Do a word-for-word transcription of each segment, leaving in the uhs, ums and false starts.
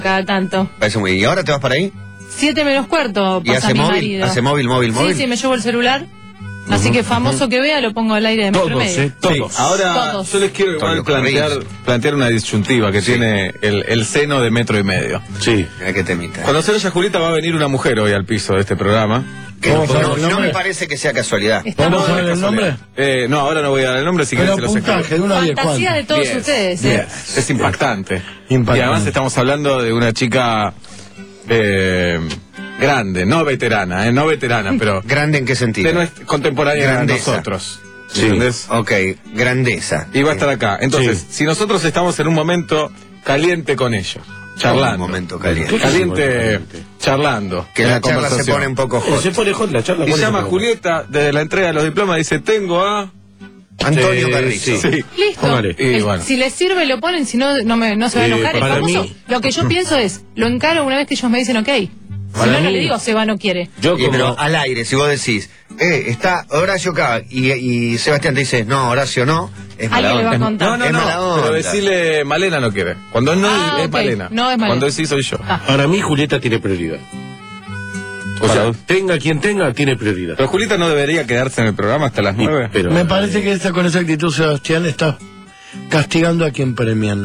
cada tanto. Parece muy bien. ¿Y ahora te vas para ahí? Siete menos cuarto ¿Y pasa hace mi móvil? marido. ¿Hace móvil, móvil, móvil? Sí, sí, me llevo el celular. Así Uh-huh, que famoso uh-huh. que vea, lo pongo al aire de metro todos, medio. Eh, todos. Sí. Ahora todos. yo les quiero igual plantear, plantear una disyuntiva que sí. tiene el, el seno de metro y medio. Sí. Mira qué temita. Cuando se vaya Julieta va a venir una mujer hoy al piso de este programa. Que no, no, no me parece que sea casualidad. ¿Vamos a ver el nombre? Eh, no, ahora no voy a dar el nombre, si Pero querés se los puntaje, de uno a diez, Fantasía de todos diez, ustedes. diez. ¿eh? Es impactante. Impactante. Y además estamos hablando de una chica eh, grande, no veterana, eh, no veterana, pero... ¿Grande en qué sentido? De nuestra, contemporánea de Grandeza. nosotros. Sí. ¿Entendés? Ok, grandeza. Y va a estar acá. Entonces, Sí. si nosotros estamos en un momento caliente con ellos, charlando. Un momento caliente. Caliente, charlando. Que en la charla se conversación. pone un poco Eh, hot. se pone hot la charla. Y ¿cuál es llama el a problema? Julieta desde la entrega de los diplomas, dice, tengo a... Antonio Eh, Carrizo. sí. Sí. Listo. Póngale. Y El- bueno. Si les sirve lo ponen, si no, no, me, no se va a Eh, enojar. El para famoso, mí- lo que yo pienso es, lo encaro una vez que ellos me dicen ok. Si Para no, no mí- le digo se va, no quiere. Yo Y, pero como... al aire, si vos decís, eh, está Horacio acá y, y Sebastián te dice, no, Horacio no, es mala Alguien le va a onda. contar. No, no, Es mala no, onda. pero decirle Malena no quiere. Cuando no Ah, es ok. Malena. No es Malena. Cuando decís soy yo. Ah. Para mí Julieta tiene prioridad. O sea, tenga quien tenga, tiene prioridad. Pero Julieta no debería quedarse en el programa hasta las Y- nueve. pero, Me parece que esta, con esa actitud, Sebastián, está castigando a quien premian.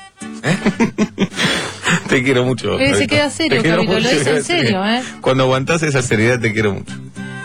Te quiero mucho. Eh, se Carito. queda serio, Te quiero Carito, lo mucho, dice en te quiero serio, mucho. ¿eh? Cuando aguantás esa seriedad te quiero mucho.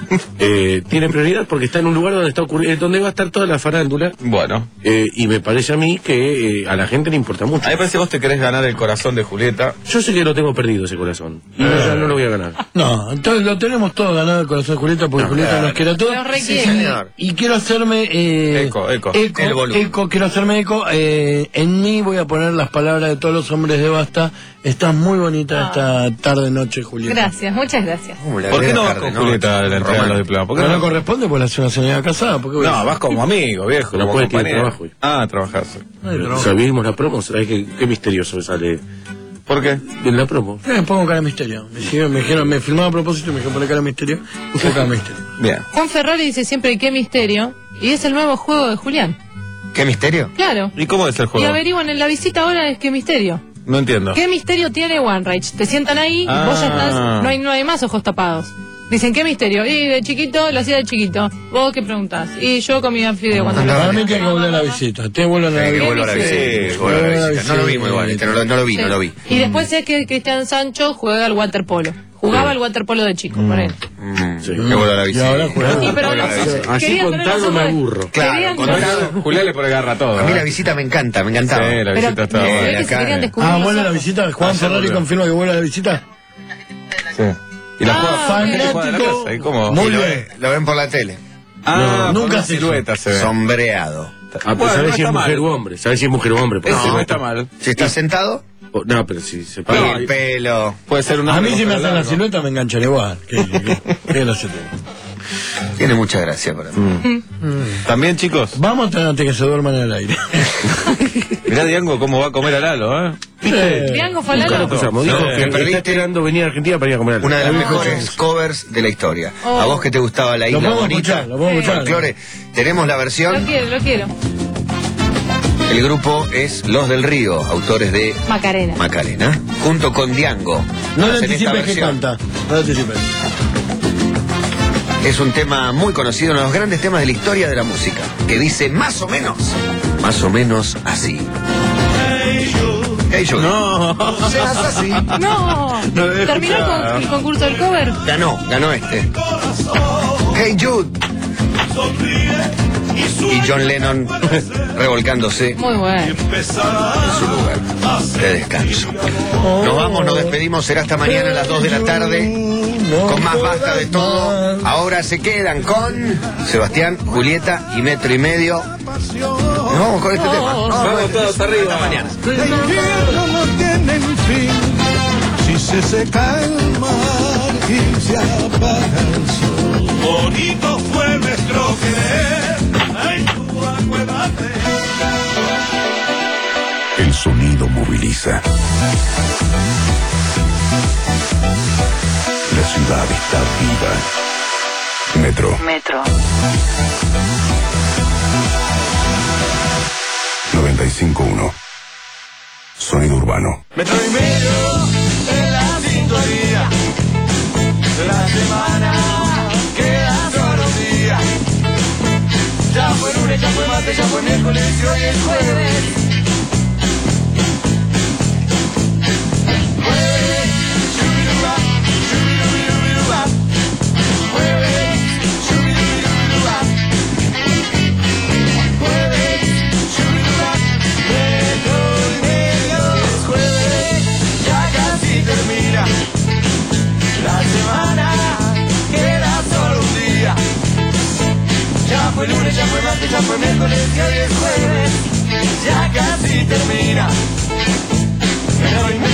eh, tiene prioridad porque está en un lugar donde está ocurriendo, donde va a estar toda la farándula. Bueno. Eh, y me parece a mí que eh, a la gente le importa mucho. A mí me parece que vos te querés ganar el corazón de Julieta. Yo sé que lo tengo perdido ese corazón. Y no, ya no lo voy a ganar. No, entonces lo tenemos todo ganado el corazón de Julieta, porque No, Julieta claro. nos quiere a todos. Lo requiere. Sí, señor. Y quiero hacerme eh, Eco, eco. eco, El volumen. eco, quiero hacerme eco. Eh, en mí voy a poner las palabras de todos los hombres de Basta. Estás muy bonita esta tarde noche, Julieta. Gracias, muchas gracias. Uh, la ¿Por qué vida no vas tarde, con ¿no? Julieta a la entrega de los Román. diplomas? ¿Por qué No no? le corresponde porque la es una señora casada. ¿Por qué voy a- No, vas como amigo, viejo, No como puede, tiene compañero. trabajo. Ah, trabajar, sí. Ay, no. Sabimos la promo, ¿sabes qué, qué misterioso me sale ¿Por qué? en la promo? Eh, Me pongo cara de misterio. Me dijeron, me, dijeron, me filmaba a propósito y me dijeron poner cara de misterio. Y pongo cara de misterio. Bien. Juan Ferrari dice siempre qué misterio. Y es el nuevo juego de Julián. ¿Qué misterio? Claro. ¿Y cómo es el Y juego? averiguan en la visita ahora es qué misterio. No entiendo. ¿Qué misterio tiene One Rage? Te sientan ahí, Ah. vos ya estás, no hay, no hay más ojos tapados. Dicen, ¿qué misterio? Y de chiquito, lo hacía de chiquito. ¿Vos qué preguntás? Y yo comía fideo cuando Para lo mí que hay que volver a la visita. Te vuelven a la Hay que visita. volver a la Sí, visita. sí, volver a la volver a la visita. No lo vimos visita. igual, este, no, lo- no lo vi, no lo vi. Y después sé que Cristian Sancho juega al waterpolo. Jugaba al waterpolo de chico, por él. Mm, Sí. que vuelva a la Y visita. ahora juega. Sí, pero Vuelva a no la sé. visita. Así Querían contado tener me los- aburro. Claro, Querían- contado. Julián le pone garra a todo. A mí ¿eh? la visita me encanta, me encantaba. Sí, la Pero visita está se ve buena. que se acá, querían eh. descubrir Ah, los vuelve a la ojos. visita. Juan Ah, Ferrari volvió. confirma que vuelve a la visita. Sí. ¿Y la Ah, juega fuera de la fanático. casa? ¿Y cómo? Muy Y lo, bien. ve- lo ven por la tele. Ah, No, nunca nunca se silueta se ve. Sombreado. Ah, pero Bueno, ¿sabes no si es está mujer mal. o hombre? ¿Sabes si es mujer o hombre? Porque Ese si no está mal. Si está sentado, o- No, pero si se y para. el pelo. Puede ser un A hombre mí si con me pelo hacen la largo. silueta me enganchan igual. ¿Qué, qué, qué, qué no se tiene? Tiene mucha gracia para mí. También, chicos. Vamos a tener antes que se duerman en el aire. Mirá, Diango, cómo va a comer al halo, ¿eh? Eh, Triángulo Nunca falano. lo cruzamos. Dijo Sí. que Te está perdiste esperando venir a Argentina para ir a comer algo. Una de las No. mejores covers de la historia. Oh. A vos que te gustaba la Lo isla podemos bonita. escuchar, lo podemos escuchar. Folclore, tenemos la Lo versión. quiero, lo quiero. El grupo es Los del Río, autores de Macarena. Macarena, junto con Diango. No le Hacen esta anticipes que versión. canta. No le anticipes. Es un tema muy conocido, uno de los grandes temas de la historia de la música, que dice más o menos, más o menos así. Hey, Jude. No. Seas así. No. No debe ¿Terminó el, escuchar. con- el concurso del cover? Ganó, ganó este. Hey Jude. Y John Lennon revolcándose Muy bueno. en su lugar de descanso. Nos vamos, nos despedimos, será hasta mañana a las dos de la tarde. Con más Basta de todo. Ahora se quedan con Sebastián, Julieta y Metro y Medio. Nos vamos con este tema. Nos Vamos con todos este- arriba. Hasta mañana. El invierno no tiene fin si se seca el mar y se apaga el sol. Bonito fue nuestro querer, ay, tú acuérdate. El sonido moviliza. La ciudad está viva. Metro Metro. noventa y cinco punto uno. Sonido urbano. Metro y medio en la sintonía. La semana queda solo un día. Ya fue lunes, ya fue martes, ya fue miércoles y hoy es jueves. Jueves, shubiruba, shubirubirubiruba. Jueves, shubirubirubiruba. Jueves, shubiruba, metro y medio. Es jueves, ya casi termina. La semana queda solo un día. Ya fue lunes, ya fue martes, ya fue miércoles y hoy es jueves. Ya casi termina. Pero hoy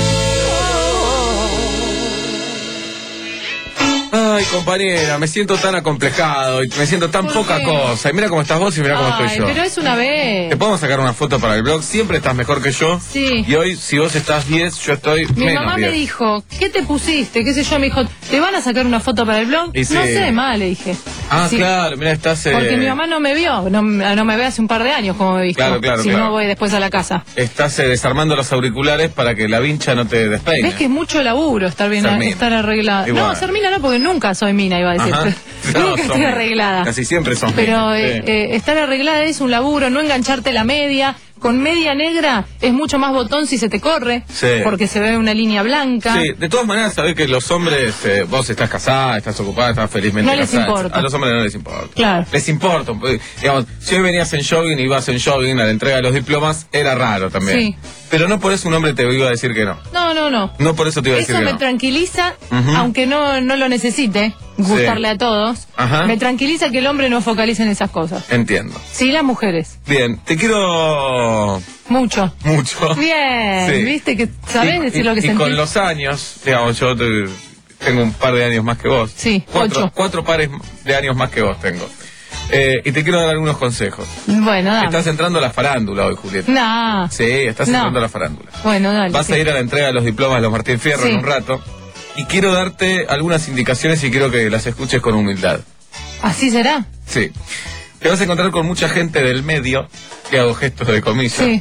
Ay, compañera, me siento tan acomplejado y me siento tan ¿Por poca qué? cosa. Y mira cómo estás vos y mira cómo Ay, estoy yo. pero es una vez. ¿Te podemos sacar una foto para el blog? Siempre estás mejor que yo. Sí. Y hoy, si vos estás diez, yo estoy Mi menos mamá me diez. dijo, ¿qué te pusiste? ¿Qué sé yo? Me dijo, ¿te van a sacar una foto para el blog? Y sí. No sé, mal, le dije. Ah, Sí. claro, mira, estás... eh, Porque mi mamá no me vio, no, no me ve hace un par de años como me visto. Claro, claro, si claro. no voy después a la casa. Estás eh, desarmando los auriculares para que la vincha no te despeine. ¿Ves que es mucho laburo estar bien, Ser mina. estar arreglada? Y No, bueno. ser mina no, porque nunca soy mina, iba a decir. Ajá. Nunca No, estoy son mina. arreglada. Casi siempre son Pero mina, eh, sí. eh, estar arreglada es un laburo, no engancharte la media. Con media negra es mucho más botón si se te corre, Sí. porque se ve una línea blanca. Sí, de todas maneras, sabés que los hombres, eh, vos estás casada, estás ocupada, estás felizmente No les casada. importa. A los hombres no les importa. Claro. Les importa. eh, Digamos, si hoy venías en jogging y ibas en jogging a la entrega de los diplomas, era raro también. Sí. Pero no por eso un hombre te iba a decir que no. No, no, no. No por eso te iba a Eso decir me que no. tranquiliza, Ujú. aunque no, no lo necesite, gustarle Sí. a todos. Ajá. Me tranquiliza que el hombre no focalice en esas cosas. Entiendo. Sí, las mujeres. Bien, te quiero Mucho. mucho. Bien, Sí. viste que sabés Y- decir y- lo que y sentís. con los años, digamos, yo te- tengo un par de años más que vos. Sí, cuatro, ocho. cuatro pares de años más que vos tengo. Eh, y te quiero dar algunos consejos. Bueno, dale. Estás entrando a la farándula hoy, Julieta. Nah. Sí, estás No. entrando a la farándula. Bueno, dale. Vas sí. a ir a la entrega de los diplomas de los Martín Fierro Sí. en un rato. Y quiero darte algunas indicaciones y quiero que las escuches con humildad. ¿Así será? Sí. Te vas a encontrar con mucha gente del medio, que hago gestos de comillas. Sí.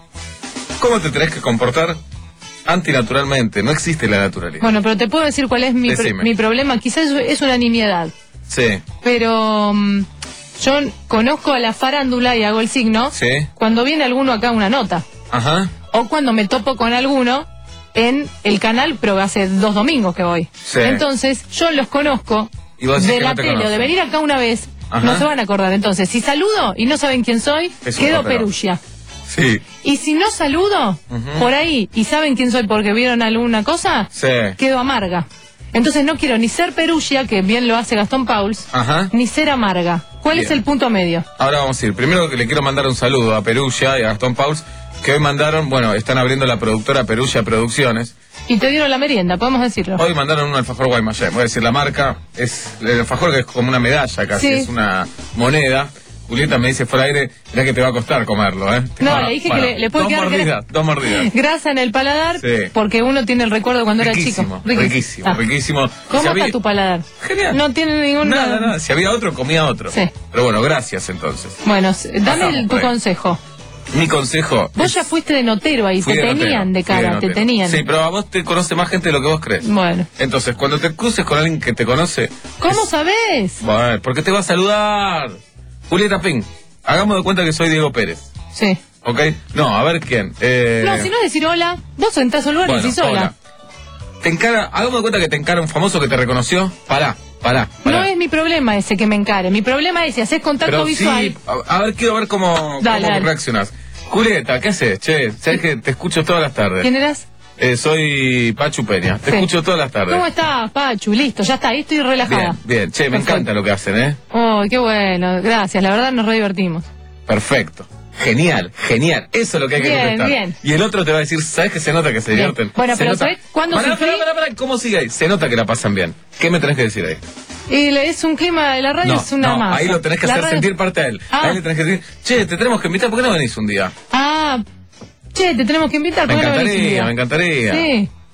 ¿Cómo te tenés que comportar? Antinaturalmente, no existe la naturalidad. Bueno, pero te puedo decir cuál es mi, pr- Decime. mi problema. Quizás es una nimiedad. Sí, Pero mm, yo conozco a la farándula y hago el signo sí, cuando viene alguno acá a una nota. ajá, O cuando me topo con alguno en el canal, pero hace dos domingos que voy. Sí. Entonces, yo los conozco Y vos decís de que la no te tele o de conocen. venir acá una vez, Ajá. no se van a acordar. Entonces, si saludo y no saben quién soy, Es un quedo papelón. perulla. sí, Y si no saludo, Ujú. por ahí, y saben quién soy porque vieron alguna cosa, sí, quedo amarga. Entonces no quiero ni ser perulla, que bien lo hace Gastón Pauls, ajá. ni ser amarga. ¿Cuál Bien. es el punto medio? Ahora vamos a ir. Primero que le quiero mandar un saludo a Perugia y a Gastón Pauls, que hoy mandaron, bueno, están abriendo la productora Perugia Producciones. Y te dieron la merienda, podemos decirlo. Hoy mandaron un alfajor Guaymallén. Voy a decir la marca, es el alfajor que es como una medalla casi, Sí. es una moneda. Julieta me dice fuera aire, mirá que te va a costar comerlo, ¿eh? No, Bueno, le dije bueno, que le, le puede dos quedar mordidas, dos mordidas. grasa en el paladar, Sí. porque uno tiene el recuerdo cuando Riquísimo, era chico. riquísimo, Ah. riquísimo. ¿Cómo Si está había- tu paladar? Genial. No tiene ningún... Nada, nada. Si había otro, comía otro. Sí. Pero bueno, gracias entonces. Bueno, s- dame Pasamos el- por tu ahí. consejo. Mi consejo. Vos es- ya fuiste de notero ahí, fui te de tenían notero, de fui cara, te notero. tenían. Sí, pero a vos te conoce más gente de lo que vos crees. Bueno. Entonces, cuando te cruces con alguien que te conoce. ¿Cómo es- sabés? Bueno, porque te va a saludar. Julieta Ping, hagamos de cuenta que soy Diego Pérez. Sí. ¿Ok? No, a ver quién. Eh, No, si no es decir hola, vos entrás al lugar y bueno, decís hola. hola. Te encara, hagamos de cuenta que te encara un famoso que te reconoció. Pará, pará. pará. No es mi problema ese que me encare. Mi problema es si haces contacto Pero visual. sí, a, a ver, quiero ver cómo, Dale, cómo dale. reaccionás. Julieta, ¿qué haces? Che, sabes que te escucho todas las tardes. ¿Quién eras? Eh, soy Pachu Peña, te Sí. escucho todas las tardes. ¿Cómo estás, Pachu? Listo, ya está, ahí estoy relajada. Bien, bien, che, me Perfecto. encanta lo que hacen, ¿eh? Oh, qué bueno, gracias, la verdad nos re divertimos. Perfecto. Genial, genial. Eso es lo que hay que Bien, contestar. bien. Y el otro te va a decir, ¿sabes que se nota que se Bien. divierten? Bueno, Se pero nota- ¿sabes cuándo Pará, sufrí? pará, pará, pará, ¿cómo sigue ahí? Se nota que la pasan bien. ¿Qué me tenés que decir ahí? Y le- es un clima de la radio, No, es una no, masa. ahí lo tenés que La hacer radio- sentir parte de él. Ah. Ahí le tenés que decir, che, te tenemos que invitar, ¿por qué no venís un día? Ah, che, te tenemos que invitar, Me ¿por qué no venís un encantaría, día? me encantaría. Sí.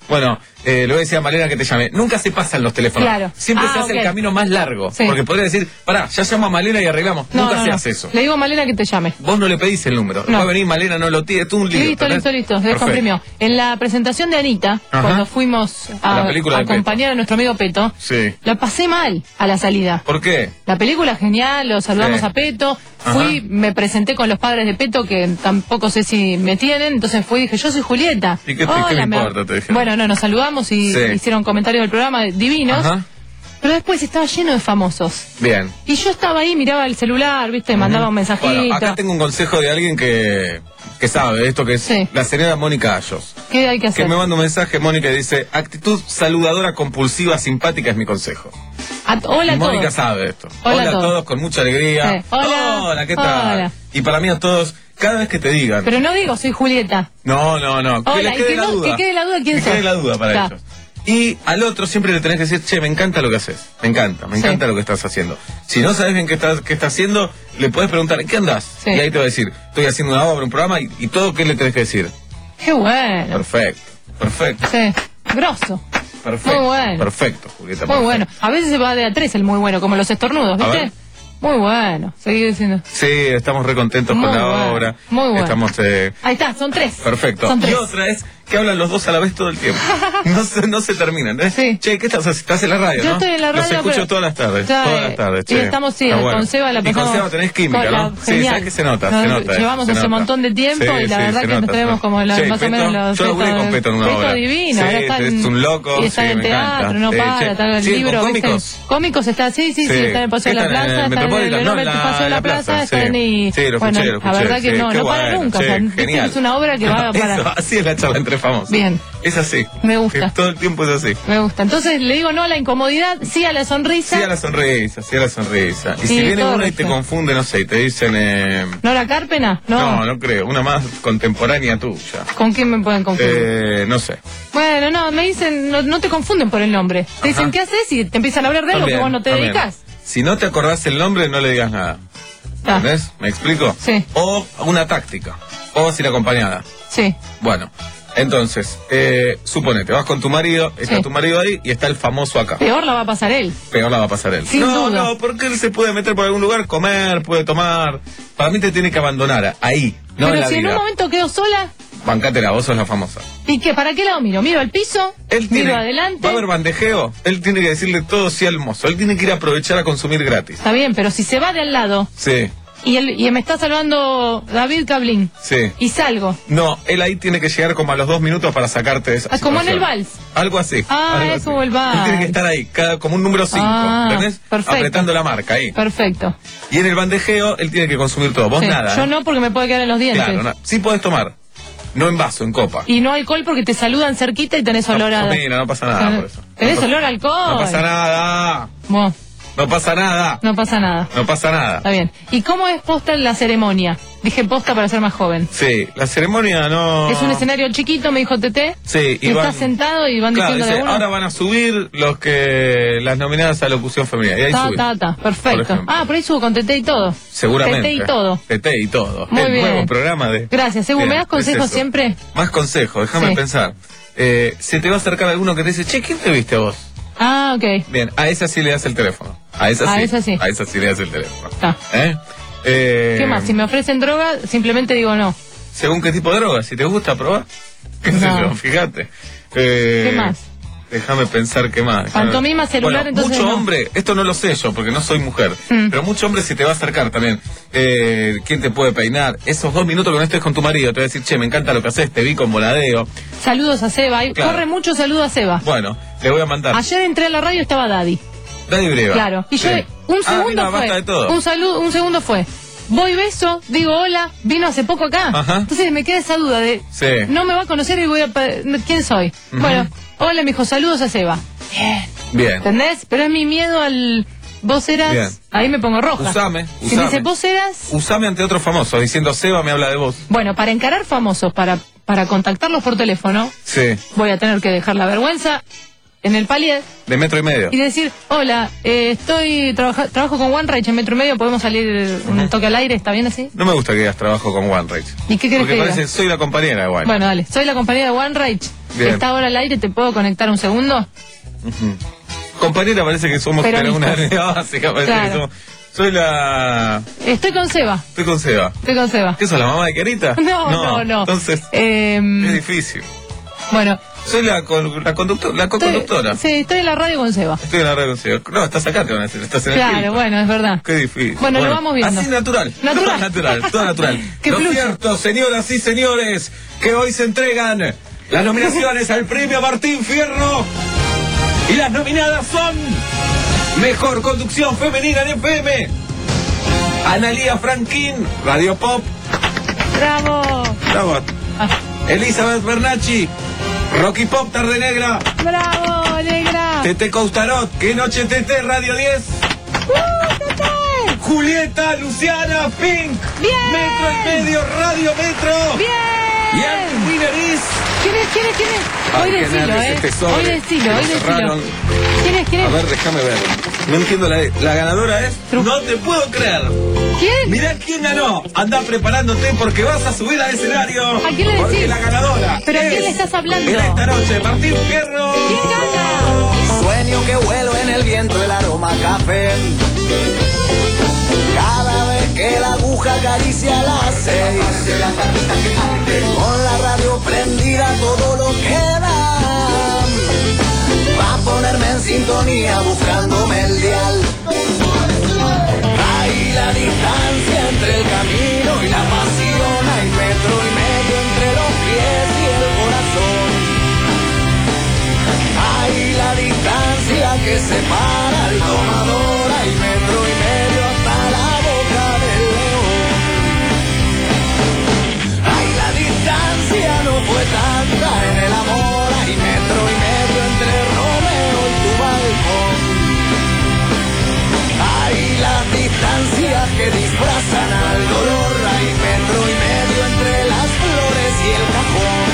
Bueno, eh, le voy a decir a Malena que te llame. Nunca se pasan los teléfonos. Claro. Siempre Ah, se hace ok. el camino más largo. Sí. Porque podría decir, pará, ya llama a Malena y arreglamos. No, Nunca no, se no. hace eso. Le digo a Malena que te llame. Vos no le pedís el número. No. Va a venir Malena, no lo tiene, es un lío. Listo, ¿entendés? listo, listo, se Perfecto. descomprimió. En la presentación de Anita, Ajá. cuando fuimos A a, la película a de Peto. acompañar a nuestro amigo Peto, Sí. la pasé mal a la salida. ¿Por qué? La película genial, lo saludamos Sí. a Peto, Ajá. fui, me presenté con los padres de Peto que tampoco sé si me tienen, entonces fui y dije, yo soy Julieta. ¿Y qué te- Hola, qué le me- importa? Te dijeron. Bueno, no, nos saludamos y Sí. hicieron comentarios del programa divinos, Ajá. pero después estaba lleno de famosos. Bien. Y yo estaba ahí, miraba el celular, viste, mandaba un mensajito. Bueno, acá tengo un consejo de alguien que, que sabe de esto, que es Sí. la señora Mónica Ayos. ¿Qué hay que Que hacer? me manda un mensaje, Mónica, y dice, actitud saludadora, compulsiva, simpática es mi consejo. A- hola a Y Mónica todos. sabe de esto. Hola a Hola a todos. todos, con mucha alegría. Sí. Hola. Hola, ¿qué tal? Hola. Y para mí a todos, cada vez que te digan. Pero no digo, soy Julieta. No, no, no. Que Hola, les y quede que la no- duda. que quede la duda quién Que sos. quede la duda para Está. ellos. Y al otro siempre le tenés que decir, che, me encanta lo que haces. Me encanta, me Sí. encanta lo que estás haciendo. Si no sabes bien qué estás, qué estás haciendo, le puedes preguntar, ¿qué andás? Sí. Y ahí te va a decir, estoy haciendo una obra, un programa, y, y todo, ¿qué le tenés que decir? Qué bueno. Perfecto, perfecto, Sí, grosso. perfecto. Muy bueno. Perfecto, Julieta. Muy perfecto. bueno. A veces se va de a tres el muy bueno, como los estornudos, A ¿viste? ver. Muy bueno. Seguí diciendo. Sí, estamos re contentos Muy con la bueno, obra. muy bueno. Estamos... Eh, Ahí está, son tres. Perfecto. Son Y tres. otra es que hablan los dos a la vez todo el tiempo. No se, no se terminan, ¿eh? Sí. Che, ¿qué estás haciendo? Estás en la radio, Yo ¿no? estoy en la radio, Los escucho pero- todas las tardes. Ya, todas eh, las tardes, y che. estamos, sí, Está con Seba la Y con pasamos- Seba tenés química, con la- ¿no? Sí, genial. sabes que se nota, Nos se nota. eh, llevamos se hace nota. un montón de tiempo y la sí, verdad se que nos nota, tenemos se como la- nota. más o Che, menos Peto, los yo laburé Peto- con Peto en una Peto obra. divino, Sí, ahora está en- es un loco, y está sí, en me teatro, encanta. no Eh, para, che, está en el sí, libro, con ¿viste? cómicos. Cómicos está, sí, sí, sí, Sí. está en el Paseo de la Están en Plaza, el está en el Metropolitan, Loma no, del en la- Paseo de en la la Plaza, plaza, están sí. y... Sí, lo bueno, escuché, lo la escuché, verdad que sí, no, qué no para bueno, nunca, sí, o sea, ¿viste? genial. Es una obra que va Eso, para... así es la charla entre famosos. Bien. Es así. Me gusta. Que todo el tiempo es así. Me gusta. Entonces le digo no a la incomodidad, sí a la sonrisa. Sí a la sonrisa, sí a la sonrisa. Y Sí, si viene todo una y esto. te confunde, no sé, y te dicen... Eh, ¿No la Cárpena? No. no, no creo. Una más contemporánea tuya. ¿Con quién me pueden confundir? Eh, no sé. Bueno, no, me dicen, no, no te confunden por el nombre. Te dicen, Ajá. ¿qué haces? Y te empiezan a hablar de algo que También, vos no te también. dedicas. Si no te acordás el nombre, no le digas nada. Ah, ¿Entendés? ¿Me explico? Sí. O una táctica. O vas a ir acompañada. sí. Bueno, entonces, eh, suponete, vas con tu marido, está Sí. tu marido ahí y está el famoso acá. Peor la va a pasar él. Peor la va a pasar él. Sin no, duda. no, porque él se puede meter por algún lugar, comer, puede tomar. Para mí te tiene que abandonar ahí, no en Pero la si en vida. un momento quedo sola, Bancátela, vos sos la famosa. ¿y qué? ¿Para qué lado miro? ¿Miro al piso? Él tiene, ¿Miro adelante? va a haber bandejeo, él tiene que decirle todo sí al mozo, él tiene que ir a aprovechar a consumir gratis. Está bien, pero si se va de al lado Sí, y, él, y me está salvando David Cablín sí. y salgo. No, él ahí tiene que llegar como a los dos minutos para sacarte de esa Ah, como en el situación. vals. Algo así. Ah, algo es así. como el vals. Él tiene que estar ahí, cada, como un número cinco, Ah, ¿entendés? perfecto. Apretando la marca ahí. Perfecto. Y en el bandejeo, él tiene que consumir todo. Vos Sí. nada. Yo ¿eh? no porque me puede quedar en los dientes. Claro, no. Sí podés tomar. No en vaso, en copa. Y no alcohol porque te saludan cerquita y tenés olor a... No, mira, no pasa nada por eso. Tenés No pasa- olor a alcohol. No pasa nada. Bueno, No pasa nada. no pasa nada. No pasa nada. Está bien. ¿Y cómo es posta en la ceremonia? Dije posta para ser más joven. Sí, la ceremonia no... Es un escenario chiquito, me dijo Tete. Sí, Y y van... estás sentado y van Claro, diciendo dice, de uno. ahora van a subir los que... las nominadas a locución femenina. Y ahí Ta, suben. ta, ta. Por Perfecto. ejemplo. Ah, por ahí subo con Tete y todo. Seguramente. Tete y todo. Tete y todo. Muy el bien. nuevo programa de... Gracias, Ebu. Bien, ¿Me das consejos es eso. siempre? Más consejos, déjame Sí. pensar. Eh, se te va a acercar alguno que te dice, che, ¿quién te viste a vos? Ah, ok. Bien, a esa sí le das el teléfono. A esa A sí. esa sí. A esa sí le das el teléfono. Está. ¿Eh? Eh, ¿Qué más? Si me ofrecen droga, simplemente digo no. Según qué tipo de droga, si te gusta probar. ¿Qué sé No. yo? Fíjate. Eh, ¿Qué más? Déjame pensar qué más. déjame- Pantomima, celular, Bueno, entonces mucho no. hombre, esto no lo sé yo porque no soy mujer, Mm. pero mucho hombre se te va a acercar también. Eh, ¿Quién te puede peinar? Esos dos minutos que no estés con tu marido, te va a decir, che, me encanta lo que haces, te vi con voladeo. Saludos a Seba. Ahí Claro. Corre mucho saludo a Seba. Bueno, le voy a mandar. Ayer entré a la radio y estaba Daddy. Daddy Breva. Claro. Y yo, Sí. un Ah, vino segundo a Basta fue. de todo. Un saludo, un segundo fue. Voy beso, digo hola, vino hace poco acá. Ajá. Entonces me queda esa duda de, Sí. no me va a conocer y voy a... pe- ¿Quién soy? Ujú. Bueno, hola, me dijo, saludos a Seba. Bien. Bien. ¿Entendés? Pero es mi miedo al... Vos eras... Bien. Ahí me pongo roja. Usame, Si usame. me dice, vos eras... Usame ante otros famosos, diciendo Seba me habla de vos. Bueno, para encarar famosos, para, para contactarlos por teléfono, Sí. voy a tener que dejar la vergüenza en el palier De metro y medio. y decir, hola, eh, estoy trabaja, trabajo con OneRage en metro y medio, podemos salir un toque al aire, ¿está bien así? No me gusta que digas trabajo con OneRage. ¿Y qué querés Porque que parece diga? soy la compañera de One. Bueno, dale, soy la compañera de OneRage, Bien. está ahora al aire, ¿te puedo conectar un segundo? Compañera parece que somos Peronistas. una unidad básica. Parece Claro. que somos... Soy la... Estoy con Seba, Estoy con Seba. estoy con Seba. ¿Qué sos, la mamá de Carita? No, no, no. Entonces, Eh, es difícil. bueno, Soy la, con- la, conductor, la estoy, co-conductora. sí, estoy en la radio con Seba. Estoy en la red con Seba. No, estás acá, te van a decir. Estás en el Claro, filtro. bueno, es verdad. Qué difícil. Bueno, lo vamos viendo. Así natural. Natural. Todo natural, todo natural. Que Lo fluya. cierto, señoras y señores, que hoy se entregan las nominaciones al premio Martín Fierro. Y las nominadas son Mejor Conducción Femenina en F M, Analía Franquín, Radio Pop. ¡Bravo! Bravo. Ah, Elizabeth Bernacci, Rocky Pop Tarde Negra. ¡bravo, negra! Tete Coustarot, Que Noche Tete, Radio diez. Julieta Luciana Pink, Bien. Metro y Medio, Radio Metro. ¡Bien! Y el winner is... ¿Quién es? ¿Quién es? ¿Quién es? Ay, Hoy qué decilo, nervios ¿eh? este sobre. Hoy decilo, hoy Lo decilo. cerraron. ¿Quién es? ¿Quién A es? ver, déjame ver. No entiendo la... La ganadora es... Tru- No te puedo creer. ¿Quién? Mirá quién ganó. Anda preparándote porque vas a subir al escenario. ¿A quién le Porque decís? la ganadora ¿Pero a quién es le estás hablando? En esta noche, Martín Fierro. ¿Quién gana? Sueño que vuelo en el viento el aroma a café. Cada vez que la aguja acaricia las seis. Con la radio prendida todo lo que da. Va a ponerme en sintonía buscándome el dial. Ahí la distancia entre el camino y la pasión. Hay metro y medio entre los pies y el corazón. Hay la distancia que separa al tomador. Hay metro y medio hasta la boca del león. Hay la distancia no fue tanta en el amor. Hay metro y medio entre Romeo y tu balcón. Hay las distancias que disfrazan al dolor. Hay metro y medio entre las flores y el cajón.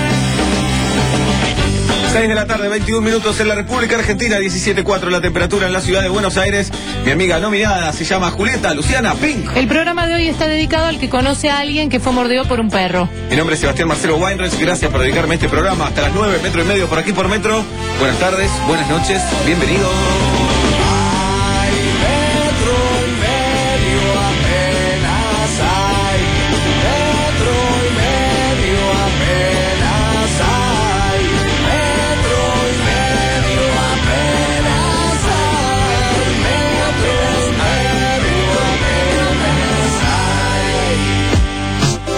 seis de la tarde, veintiún minutos en la República Argentina, diecisiete cuatro la temperatura en la ciudad de Buenos Aires. Mi amiga nominada se llama Julieta Luciana Pink. El programa de hoy está dedicado al que conoce a alguien que fue mordido por un perro. Mi nombre es Sebastián Marcelo Weinreich, gracias por dedicarme a este programa. Hasta las nueve, metro y medio por aquí por Metro. Buenas tardes, buenas noches, bienvenidos. Hay metro y medio apenas hay. Metro y medio apenas hay. Metro y medio apenas hay. Metro y medio apenas hay.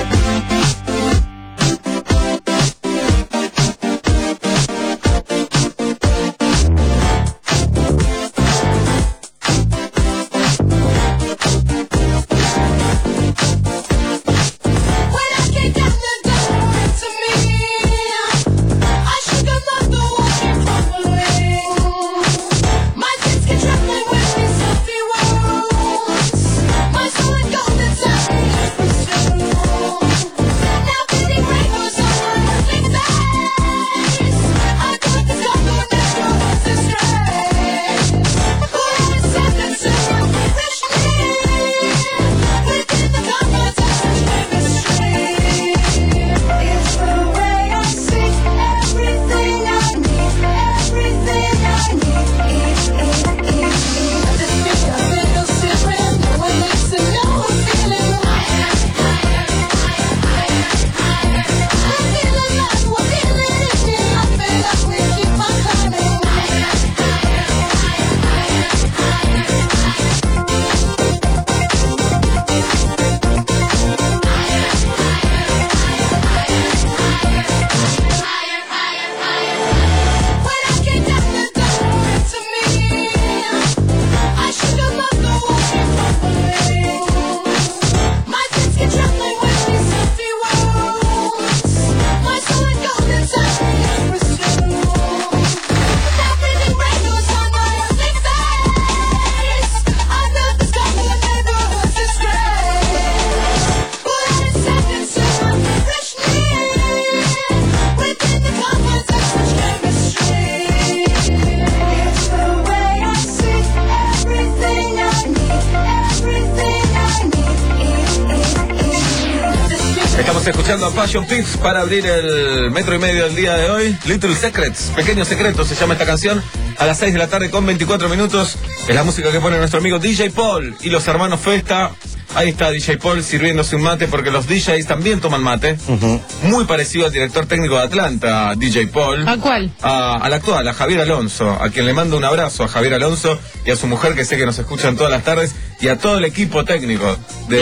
escuchando a Passion Tips para abrir el metro y medio del día de hoy. Little Secrets, Pequeños Secretos se llama esta canción. A las seis de la tarde con veinticuatro minutos. Es la música que pone nuestro amigo D J Paul y los hermanos Festa. Ahí está D J Paul sirviéndose un mate porque los D Js también toman mate. Uh-huh. Muy parecido al director técnico de Atlanta, D J Paul. ¿A cuál? A, al actual, a Javier Alonso, a quien le mando un abrazo a Javier Alonso y a su mujer que sé que nos escuchan todas las tardes y a todo el equipo técnico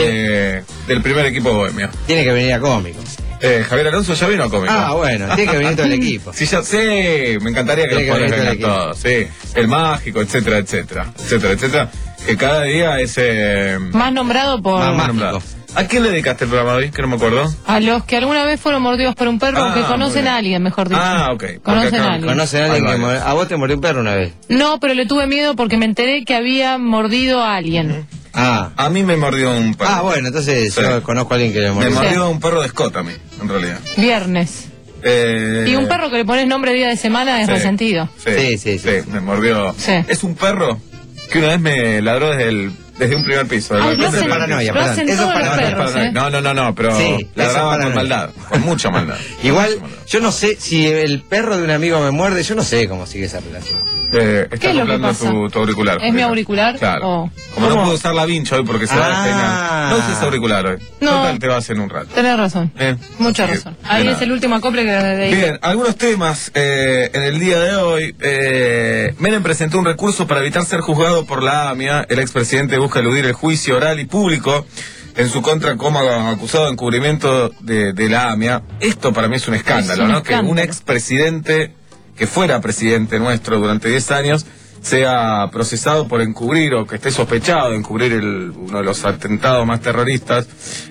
de, del primer equipo Bohemia. Tiene que venir a Cómico. Eh, Javier Alonso ya vino a Cómico. Ah, bueno, tiene que venir todo el equipo. Sí, ya sé, me encantaría que tiene los que podés venir todos. Sí, el mágico, etcétera, etcétera, etcétera, etcétera. Que cada día es... Eh, más nombrado por... Más, más nombrado. ¿A quién le dedicaste el programa hoy? Que no me acuerdo. A los que alguna vez fueron mordidos por un perro, ah, que conocen a alguien, mejor dicho. Ah, ok. Conocen a alguien. Conocen a alguien que mor... ¿A vos te mordió un perro una vez? No, pero le tuve miedo porque me enteré que había mordido a alguien. Ah. A mí me mordió un perro. Ah, bueno, entonces sí. Yo conozco a alguien que le mordió. Me mordió sí. un perro de Scott a mí, en realidad. Viernes. Eh... Y un perro que le pones nombre día de semana es sí. resentido. Sí sí sí, sí, sí. Me mordió. Sí. Es un perro que una vez me ladró desde el... Desde un primer piso. Ah, eso es paranoia, perdón. Eso es paranoia. Perros, ¿eh? No, no, no, no, pero sí, ladraba con maldad, con mucha maldad. Igual, mucha maldad. Yo no sé si el perro de un amigo me muerde, yo no sé cómo sigue esa relación. Eh, está comprando tu, tu auricular. ¿Es mi auricular? Claro. Oh. Como ¿Cómo? No puedo usar la vincha hoy porque se ah. va a despeinar. No uses auricular hoy. No. Total, te vas en un rato. Tenés razón. Eh. Mucha Así razón. Ahí es el último acople que de ahí. Bien, algunos temas eh, en el día de hoy. Eh, Menem presentó un recurso para evitar ser juzgado por la AMIA. El expresidente busca eludir el juicio oral y público en su contra como acusado de encubrimiento de, de la AMIA. Esto para mí es un escándalo, es un ¿no? Escándalo. Que un expresidente que fuera presidente nuestro durante diez años sea procesado por encubrir o que esté sospechado de encubrir el, uno de los atentados más terroristas.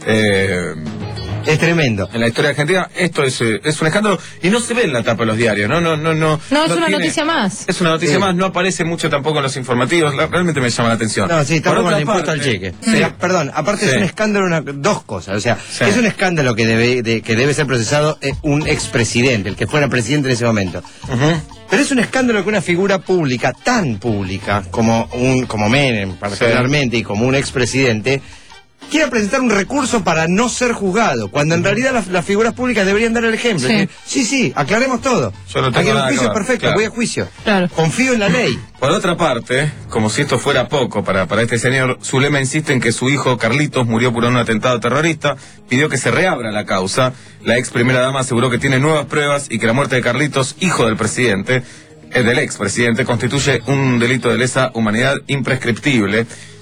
Eh, es tremendo. En la historia argentina, esto es, es un escándalo y no se ve en la tapa de los diarios, ¿no? No, no, no. No, es no una tiene, noticia más. Es una noticia sí. más, no aparece mucho tampoco en los informativos, la, realmente me llama la atención. No, sí, está con el impuesto al cheque. Sí. Pero, perdón, aparte sí. es un escándalo, una, dos cosas, o sea, sí. es un escándalo que debe, de, que debe ser procesado eh, un expresidente, el que fuera presidente en ese momento. Uh-huh. Pero es un escándalo que una figura pública, tan pública como un como Menem particularmente sí. y como un expresidente, quiera presentar un recurso para no ser juzgado, cuando en realidad las, las figuras públicas deberían dar el ejemplo. Sí, que, sí, sí, aclaremos todo. Yo no tengo Aquí en nada un juicio que perfecto, claro. voy a juicio. Claro. Confío en la ley. Por otra parte, como si esto fuera poco para, para este señor, Zulema insiste en que su hijo Carlitos murió por un atentado terrorista, pidió que se reabra la causa. La ex primera dama aseguró que tiene nuevas pruebas y que la muerte de Carlitos, hijo del presidente, el del expresidente, constituye un delito de lesa humanidad imprescriptible.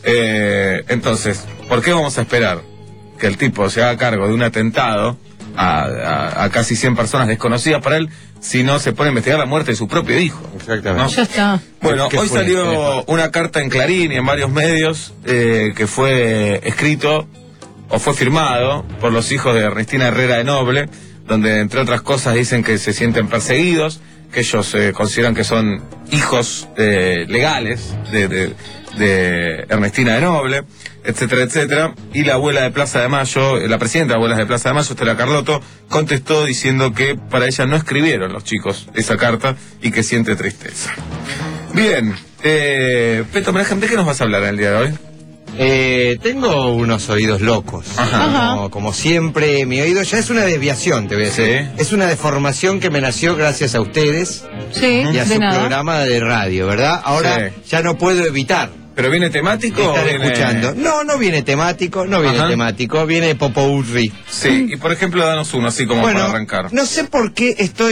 Eh, entonces, ¿por qué vamos a esperar que el tipo se haga cargo de un atentado a, a, a casi cien personas desconocidas para él si no se pone a investigar la muerte de su propio hijo? Exactamente. ¿No? Ya está. Bueno, hoy salió una carta en Clarín y en varios medios eh, que fue escrito o fue firmado por los hijos de Ernestina Herrera de Noble, donde entre otras cosas dicen que se sienten perseguidos, que ellos eh, consideran que son hijos eh, legales de, de, de Ernestina de Noble, etcétera, etcétera. Y la abuela de Plaza de Mayo, la presidenta de abuelas de Plaza de Mayo, Estela Carlotto, contestó diciendo que para ella no escribieron los chicos esa carta y que siente tristeza. Bien, eh, Peto Menajem, ¿de qué nos vas a hablar en el día de hoy? Eh, tengo unos oídos locos. Ajá. Como, como siempre, mi oído ya es una desviación, te voy a decir. Sí. Es una deformación que me nació gracias a ustedes sí, y a de su nada. programa de radio, ¿verdad? Ahora sí. ya no puedo evitar. ¿Pero viene temático estar o viene... escuchando? No, no viene temático, no viene Ajá. temático, viene Popourri. Sí, y por ejemplo, danos uno así como bueno, para arrancar. No sé por qué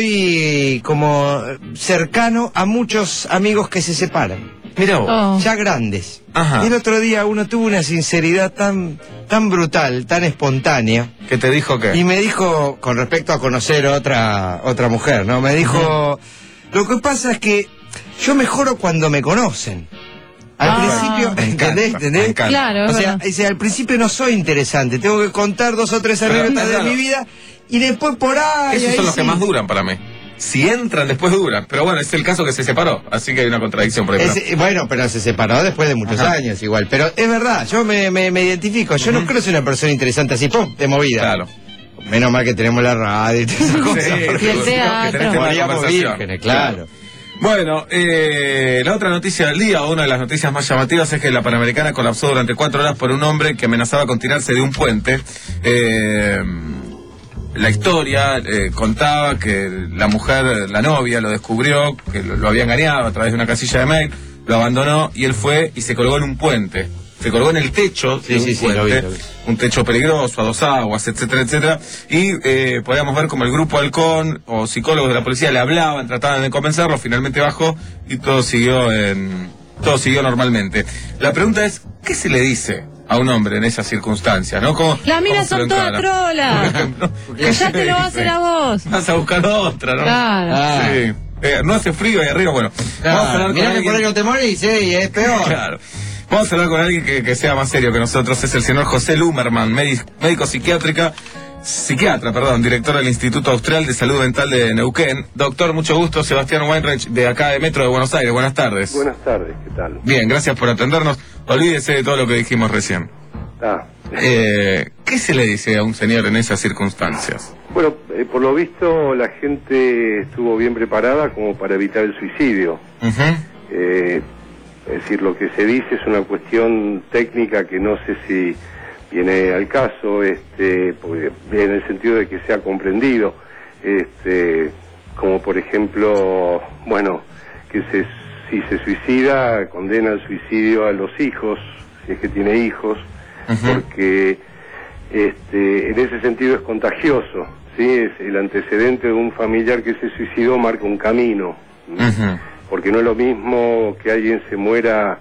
estoy como cercano a muchos amigos que se separan. Mira vos. Oh. Ya grandes. Ajá. Y el otro día uno tuvo una sinceridad tan, tan brutal, tan espontánea. ¿Qué te dijo qué? Y me dijo, con respecto a conocer otra, otra mujer, ¿no? Me dijo, uh-huh. lo que pasa es que yo mejoro cuando me conocen. Al ah, principio, me encanta, ¿entendés? ¿entendés? me encanta. Claro, o sea, verdad. o sea, al principio no soy interesante, tengo que contar dos o tres anécdotas de mi vida y después por ahí. Esos ahí son los sí. que más duran para mí. Si entran, después duran. Pero bueno, es el caso que se separó, así que hay una contradicción por ahí. Es, bueno, pero se separó después de muchos Ajá. años igual. Pero es verdad, yo me, me, me identifico. Yo uh-huh. no creo que sea una persona interesante así, ¡pum!, de movida. Claro. Menos mal que tenemos la radio y todas esas cosas. Sí, Y el teatro. que tenés Moríamos conversación. vírgenes, claro. Claro. Bueno, eh, la otra noticia del día, o una de las noticias más llamativas, es que la Panamericana colapsó durante cuatro horas por un hombre que amenazaba con tirarse de un puente. Eh, la historia eh, contaba que la mujer, la novia, lo descubrió, que lo, lo había engañado a través de una casilla de mail, lo abandonó y él fue y se colgó en un puente. Se colgó en el techo Sí, de sí, un sí, puente, lo vi, lo vi. un techo peligroso, a dos aguas, etcétera, etcétera. Y eh, podíamos ver como el grupo Halcón o psicólogos de la policía le hablaban, trataban de convencerlo, finalmente bajó y todo siguió en todo siguió normalmente. La pregunta es, ¿qué se le dice a un hombre en esas circunstancias, ¿no? ¿Cómo, Las minas cómo se lo son todas encara? trolas. Por ejemplo, Que ya te lo va a hacer a vos. Vas a buscar otra, ¿no? Claro. Ah. Sí. Eh, no hace frío ahí arriba, bueno. Vamos a hablar con Mirá que alguien- por ahí no te morís, ¿eh? Y es peor. Claro. Vamos a hablar con alguien que, que sea más serio que nosotros. Es el señor José Lumerman, médico, médico psiquiátrica, psiquiatra, perdón, director del Instituto Austral de Salud Mental de Neuquén. Doctor, mucho gusto, Sebastián Weinreich, de acá de Metro de Buenos Aires. Buenas tardes. Buenas tardes, ¿qué tal? Bien, gracias por atendernos. Olvídese de todo lo que dijimos recién. Ah, Eh, ¿Qué se le dice a un señor en esas circunstancias? bueno, eh, por lo visto la gente estuvo bien preparada como para evitar el suicidio. Ujú. Eh, es decir, lo que se dice es una cuestión técnica que no sé si viene al caso, este, porque en el sentido de que sea comprendido, este, como por ejemplo, bueno, que se, si se suicida, condena al suicidio a los hijos, si es que tiene hijos, Ujú. porque este, en ese sentido es contagioso, ¿sí? Es el antecedente de un familiar que se suicidó marca un camino, Ujú. porque no es lo mismo que alguien se muera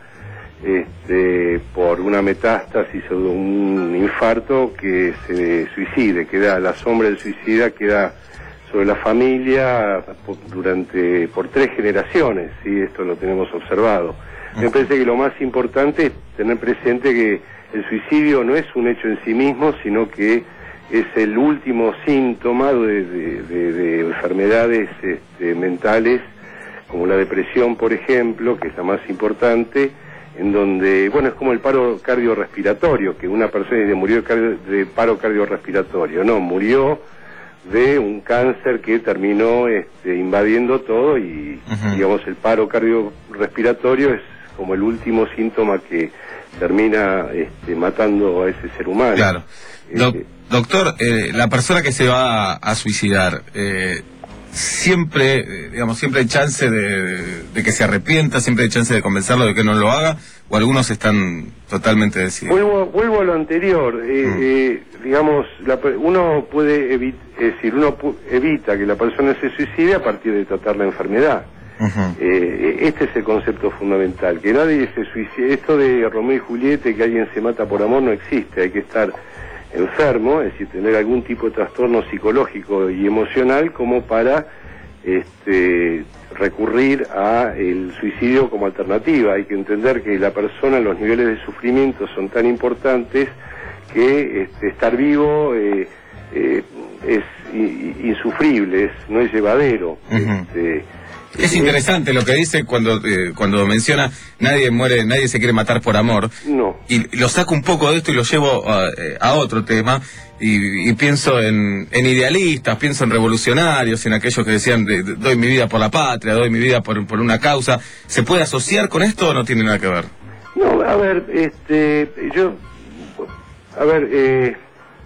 este, por una metástasis o de un infarto que se suicide, queda la sombra del suicida queda sobre la familia por, durante por tres generaciones, ¿sí? Esto lo tenemos observado. Me parece que lo más importante es tener presente que el suicidio no es un hecho en sí mismo, sino que es el último síntoma de, de, de, de enfermedades este, mentales, como la depresión, por ejemplo, que es la más importante, en donde, bueno, es como el paro cardiorrespiratorio, que una persona dice, murió de, cardio, de paro cardiorrespiratorio. No, murió de un cáncer que terminó este, invadiendo todo y, Ujú. digamos, el paro cardiorrespiratorio es como el último síntoma que termina este, matando a ese ser humano. Claro. Doc- Eh, doctor, eh, la persona que se va a, a suicidar, eh, siempre, eh, digamos, siempre hay chance de, de que se arrepienta, siempre hay chance de convencerlo de que no lo haga, o algunos están totalmente decididos. Vuelvo, vuelvo a lo anterior, eh, Mm. eh, digamos, la per- uno puede evi- es decir, uno pu- evita que la persona se suicide a partir de tratar la enfermedad. Ujú. Eh, este es el concepto fundamental, que nadie se suicide. Esto de Romeo y Julieta, que alguien se mata por amor, no existe. Hay que estar enfermo, es decir, tener algún tipo de trastorno psicológico y emocional como para este, recurrir a el suicidio como alternativa. Hay que entender que la persona, los niveles de sufrimiento son tan importantes que este, estar vivo eh, eh, es i- insufrible, es, no es llevadero. Ujú. Este, Es interesante lo que dice cuando eh, cuando menciona nadie muere, nadie se quiere matar por amor. No. Y lo saco un poco de esto y lo llevo a, eh, a otro tema y, y pienso en, en idealistas, pienso en revolucionarios, en aquellos que decían de- de- doy mi vida por la patria, doy mi vida por, por una causa. ¿Se puede asociar con esto o no tiene nada que ver? No, a ver, este, yo, a ver, eh,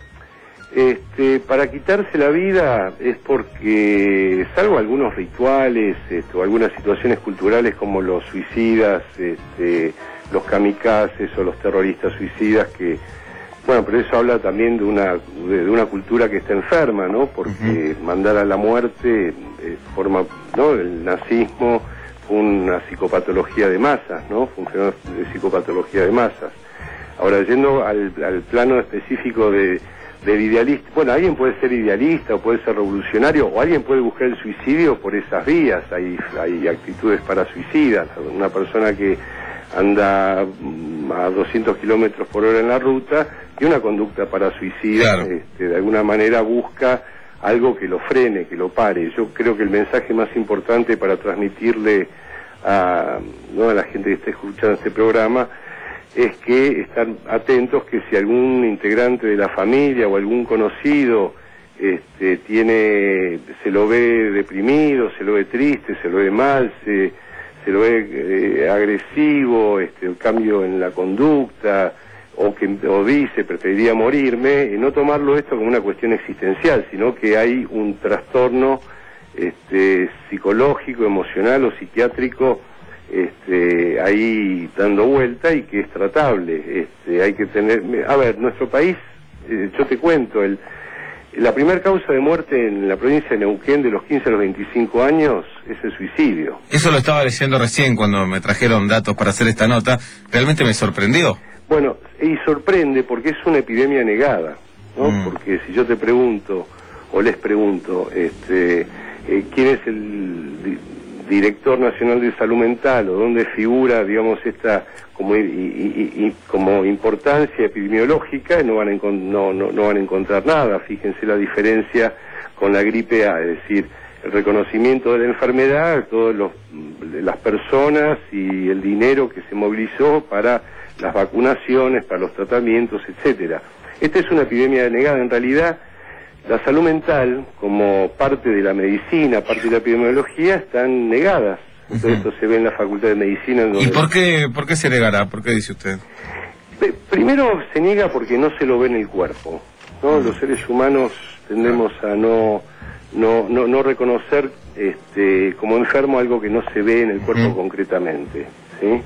este, para quitarse la vida es porque, salvo algunos rituales, este, o algunas situaciones culturales como los suicidas, este, los kamikazes o los terroristas suicidas que, bueno, pero eso habla también de una de, de una cultura que está enferma, ¿no? Porque mandar a la muerte eh, forma, ¿no? El nazismo fue una psicopatología de masas, ¿no? Fue un fenómeno de psicopatología de masas. Ahora, yendo al, al plano específico de, del idealista, bueno, alguien puede ser idealista o puede ser revolucionario o alguien puede buscar el suicidio por esas vías. Hay, hay actitudes para suicidas. Una persona que anda mm, a doscientos kilómetros por hora en la ruta y una conducta para suicida, Claro. este, de alguna manera busca algo que lo frene, que lo pare. Yo creo que el mensaje más importante para transmitirle a, ¿no? a la gente que está escuchando este programa es que están atentos que si algún integrante de la familia o algún conocido este, tiene, se lo ve deprimido, se lo ve triste, se lo ve mal, se, se lo ve eh, agresivo, este, el cambio en la conducta o que o dice preferiría morirme, y no tomarlo esto como una cuestión existencial, sino que hay un trastorno este, psicológico, emocional o psiquiátrico este, ahí dando vuelta y que es tratable. Este, hay que tener, a ver, nuestro país, eh, yo te cuento, el la primera causa de muerte en la provincia de Neuquén de los quince a los veinticinco años es el suicidio. Eso lo estaba leyendo recién cuando me trajeron datos para hacer esta nota. Realmente me sorprendió. Bueno, y sorprende porque es una epidemia negada, ¿no? Mm. Porque si yo te pregunto, o les pregunto, este, eh, quién es el di director nacional de salud mental, o dónde figura, digamos, esta como, y, y, y, como importancia epidemiológica, no van, a no, no, no van a encontrar nada. Fíjense la diferencia con la gripe A, es decir, el reconocimiento de la enfermedad, todas las personas y el dinero que se movilizó para las vacunaciones, para los tratamientos, etcétera. Esta es una epidemia denegada. En realidad, la salud mental, como parte de la medicina, parte de la epidemiología, están negadas. Entonces, uh-huh. Esto se ve en la Facultad de Medicina. En donde... ¿Y por qué, por qué se negará? ¿Por qué dice usted? Primero se niega porque no se lo ve en el cuerpo, ¿no? Uh-huh. Los seres humanos tendemos a no no no, no reconocer este, como enfermo algo que no se ve en el cuerpo uh-huh. concretamente, ¿sí?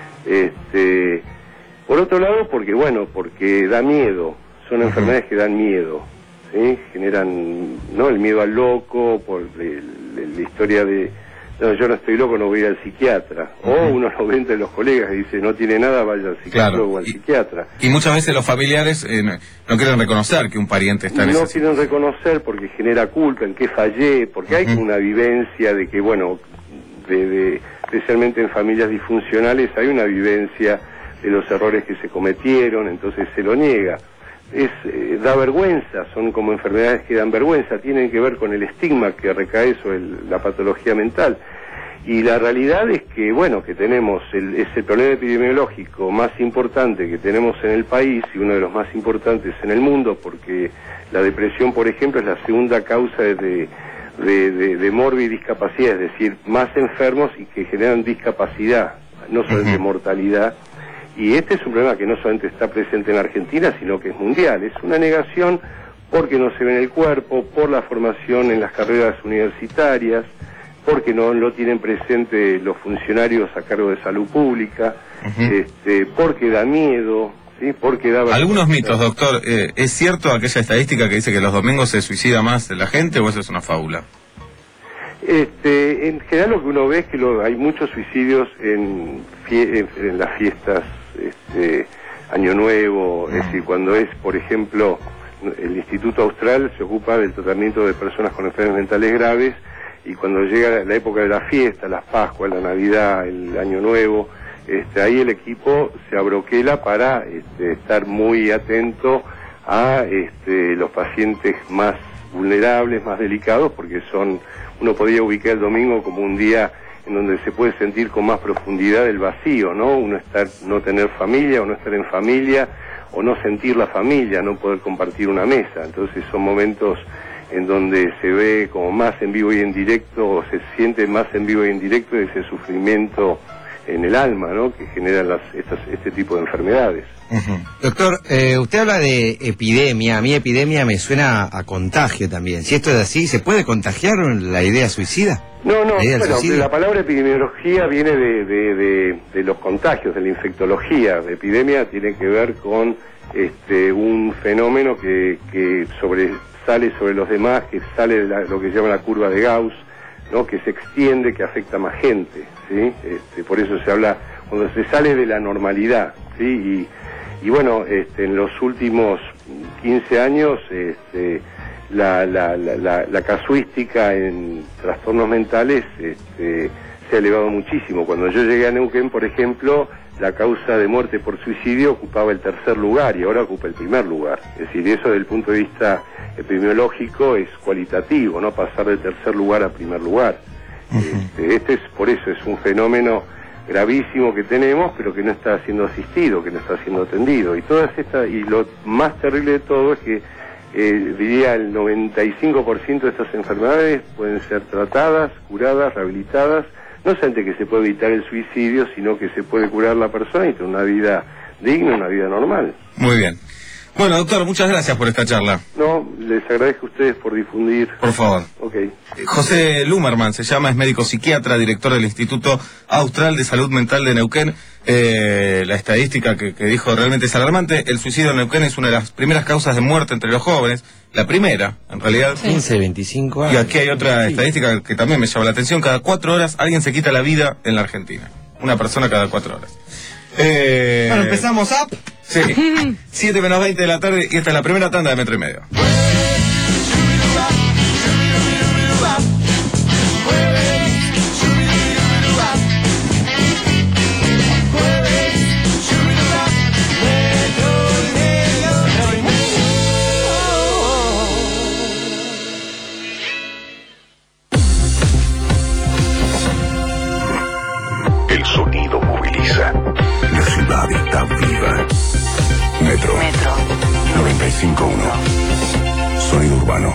Este, por otro lado, porque bueno, porque da miedo, son uh-huh. enfermedades que dan miedo, ¿sí? Generan, ¿no? El miedo al loco, por el, el, la historia de no, yo no estoy loco, no voy a ir al psiquiatra. Uh-huh. O uno lo ve entre los colegas y dice, no tiene nada, vaya al psiquiatra claro. o al y, psiquiatra. Y muchas veces los familiares eh, no, no quieren reconocer que un pariente está en esa situación. No quieren reconocer porque genera culpa, en qué fallé, porque uh-huh. hay una vivencia de que, bueno, de, de, especialmente en familias disfuncionales, hay una vivencia de los errores que se cometieron, entonces se lo niega. Es eh, da vergüenza, son como enfermedades que dan vergüenza, tienen que ver con el estigma que recae sobre el, la patología mental. Y la realidad es que, bueno, que tenemos el, ese problema epidemiológico más importante que tenemos en el país y uno de los más importantes en el mundo, porque la depresión, por ejemplo, es la segunda causa de, de, de, de morbi y discapacidad, es decir, más enfermos y que generan discapacidad, no solamente uh-huh. mortalidad. Y este es un problema que no solamente está presente en Argentina, sino que es mundial. Es una negación porque no se ve en el cuerpo, por la formación en las carreras universitarias, porque no lo tienen presente los funcionarios a cargo de salud pública, uh-huh. este, porque da miedo, ¿sí? Porque da... Algunos mitos, doctor. Eh, ¿Es cierto aquella estadística que dice que los domingos se suicida más la gente o eso es una fábula? Este, en general lo que uno ve es que lo, hay muchos suicidios en, fie, en, en las fiestas, este, Año Nuevo, es decir, cuando es, por ejemplo, el Instituto Austral se ocupa del tratamiento de personas con enfermedades mentales graves, y cuando llega la época de la fiesta, las Pascuas, la Navidad, el Año Nuevo, este, ahí el equipo se abroquela para este, estar muy atento a este, los pacientes más vulnerables, más delicados, porque son, uno podría ubicar el domingo como un día en donde se puede sentir con más profundidad el vacío, ¿no? Uno estar, no tener familia o no estar en familia, o no sentir la familia, no poder compartir una mesa. Entonces son momentos en donde se ve como más en vivo y en directo, o se siente más en vivo y en directo ese sufrimiento en el alma, ¿no? Que generan las, estas, este tipo de enfermedades. Uh-huh. Doctor, eh, usted habla de epidemia. A mí epidemia me suena a contagio también. Si esto es así, ¿se puede contagiar la idea suicida? No, no, la bueno, la palabra epidemiología viene de, de, de, de los contagios, de la infectología. La epidemia tiene que ver con este, un fenómeno que, que sobresale sobre los demás, que sale de la, lo que se llama la curva de Gauss, ¿no? Que se extiende, que afecta a más gente, ¿sí? Este, por eso se habla, cuando se sale de la normalidad, ¿sí? Y, y bueno, este, en los últimos quince años, este, la, la, la, la, la casuística en trastornos mentales este, se ha elevado muchísimo. Cuando yo llegué a Neuquén, por ejemplo, la causa de muerte por suicidio ocupaba el tercer lugar y ahora ocupa el primer lugar. Es decir, eso desde el punto de vista epidemiológico es cualitativo, ¿no? Pasar del tercer lugar a primer lugar. Uh-huh. Este, este es, por eso, es un fenómeno gravísimo que tenemos, pero que no está siendo asistido, que no está siendo atendido. Y todas estas, y lo más terrible de todo es que eh, diría el noventa y cinco por ciento de estas enfermedades pueden ser tratadas, curadas, rehabilitadas, no solamente que se puede evitar el suicidio, sino que se puede curar la persona y tener una vida digna, una vida normal. Muy bien. Bueno, doctor, muchas gracias por esta charla. No, les agradezco a ustedes por difundir. Por favor. Ok. José Lumerman se llama, es médico psiquiatra, director del Instituto Austral de Salud Mental de Neuquén. Eh, la estadística que, que dijo realmente es alarmante. El suicidio en Neuquén es una de las primeras causas de muerte entre los jóvenes. La primera, en realidad. quince, veinticinco años. Y aquí hay otra estadística que también me llama la atención. Cada cuatro horas alguien se quita la vida en la Argentina. Una persona cada cuatro horas. Eh... Bueno, empezamos up. Sí. siete menos veinte de la tarde y esta es la primera tanda de Metro y Medio. El sonido moviliza. La ciudad está viva. Metro. Metro. noventa y cinco punto uno. Sonido urbano.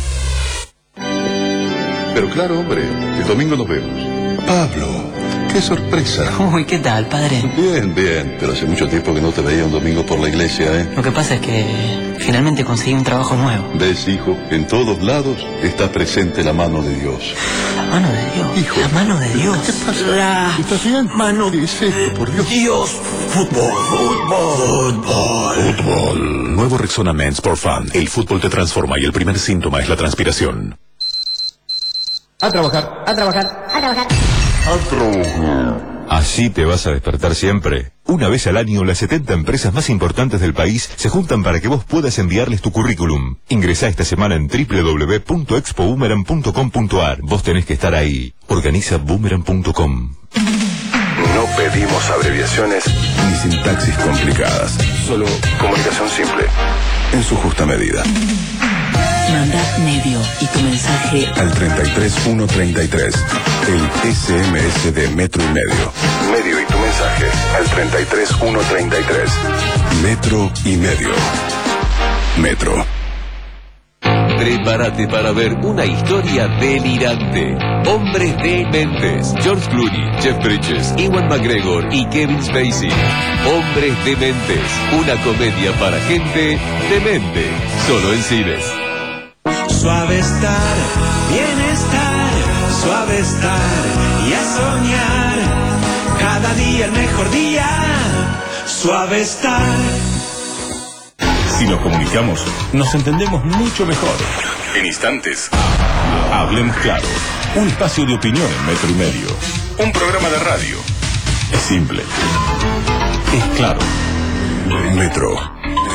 Pero claro, hombre, el domingo nos vemos. Pablo, qué sorpresa. Uy, ¿qué tal, padre? Bien, bien, pero hace mucho tiempo que no te veía un domingo por la iglesia, ¿eh? Lo que pasa es que finalmente conseguí un trabajo nuevo. ¿Ves, hijo? En todos lados está presente la mano de Dios. La mano de Dios. Hijo. La mano de Dios. ¿Qué pasa? La ¿Estás bien? mano ¿Qué es esto, por Dios? Dios. Fútbol. Fútbol. Fútbol. Fútbol. Nuevo Rexona Men's for Fun. El fútbol te transforma y el primer síntoma es la transpiración. A trabajar. A trabajar. A trabajar. A trabajar. ¿Así te vas a despertar siempre? Una vez al año, las setenta empresas más importantes del país se juntan para que vos puedas enviarles tu currículum. Ingresá esta semana en doble u doble u doble u punto expo boomerang punto com punto a r. Vos tenés que estar ahí. Organiza boomerang punto com. No pedimos abreviaciones ni sintaxis complicadas. Solo comunicación simple, en su justa medida. Manda medio y tu mensaje Al treinta y tres uno treinta y tres, el S M S de Metro y Medio. Medio y tu mensaje al treinta y tres uno treinta y tres. Metro y Medio. Metro. Prepárate para ver una historia delirante. Hombres dementes. George Clooney, Jeff Bridges, Ewan McGregor y Kevin Spacey. Hombres dementes. Una comedia para gente demente. Solo en cines. Suave estar, bienestar, suave estar y a soñar. Cada día el mejor día, suave estar. Si nos comunicamos, nos entendemos mucho mejor. En instantes, Hablemos Claro. Un espacio de opinión en Metro y Medio. Un programa de radio. Es simple. Es claro. Metro.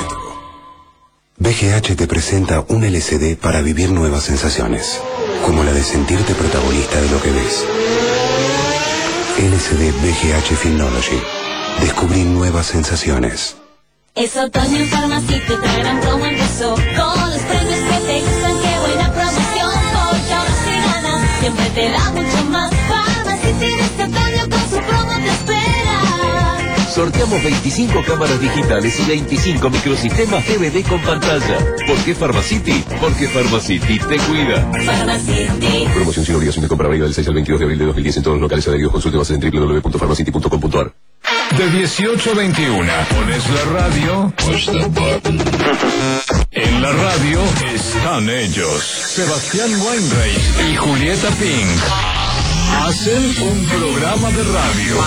B G H te presenta un L C D para vivir nuevas sensaciones, como la de sentirte protagonista de lo que ves. L C D B G H Filmnology. Descubrí nuevas sensaciones. Es otoño en Pharmacity, otra gran promo empezó. Con los premios que te gustan, qué buena promoción. Porque ahora si ganas, siempre te da mucho más. Pharmacity este otoño con su promo te espera. Sorteamos veinticinco cámaras digitales y veinticinco microsistemas D V D con pantalla. ¿Por qué Pharmacity? Porque Pharmacity te cuida. Pharmacity. Promoción sin obligación de compra válida del seis al veintidós de abril de dos mil diez en todos los locales adheridos. Consulte más en doble u doble u doble u punto pharmacity punto com punto a r. De dieciocho a veintiuno, pones la radio. Push the button. En la radio están ellos. Sebastián Weinreich y Julieta Pink. Hacen un programa de radio.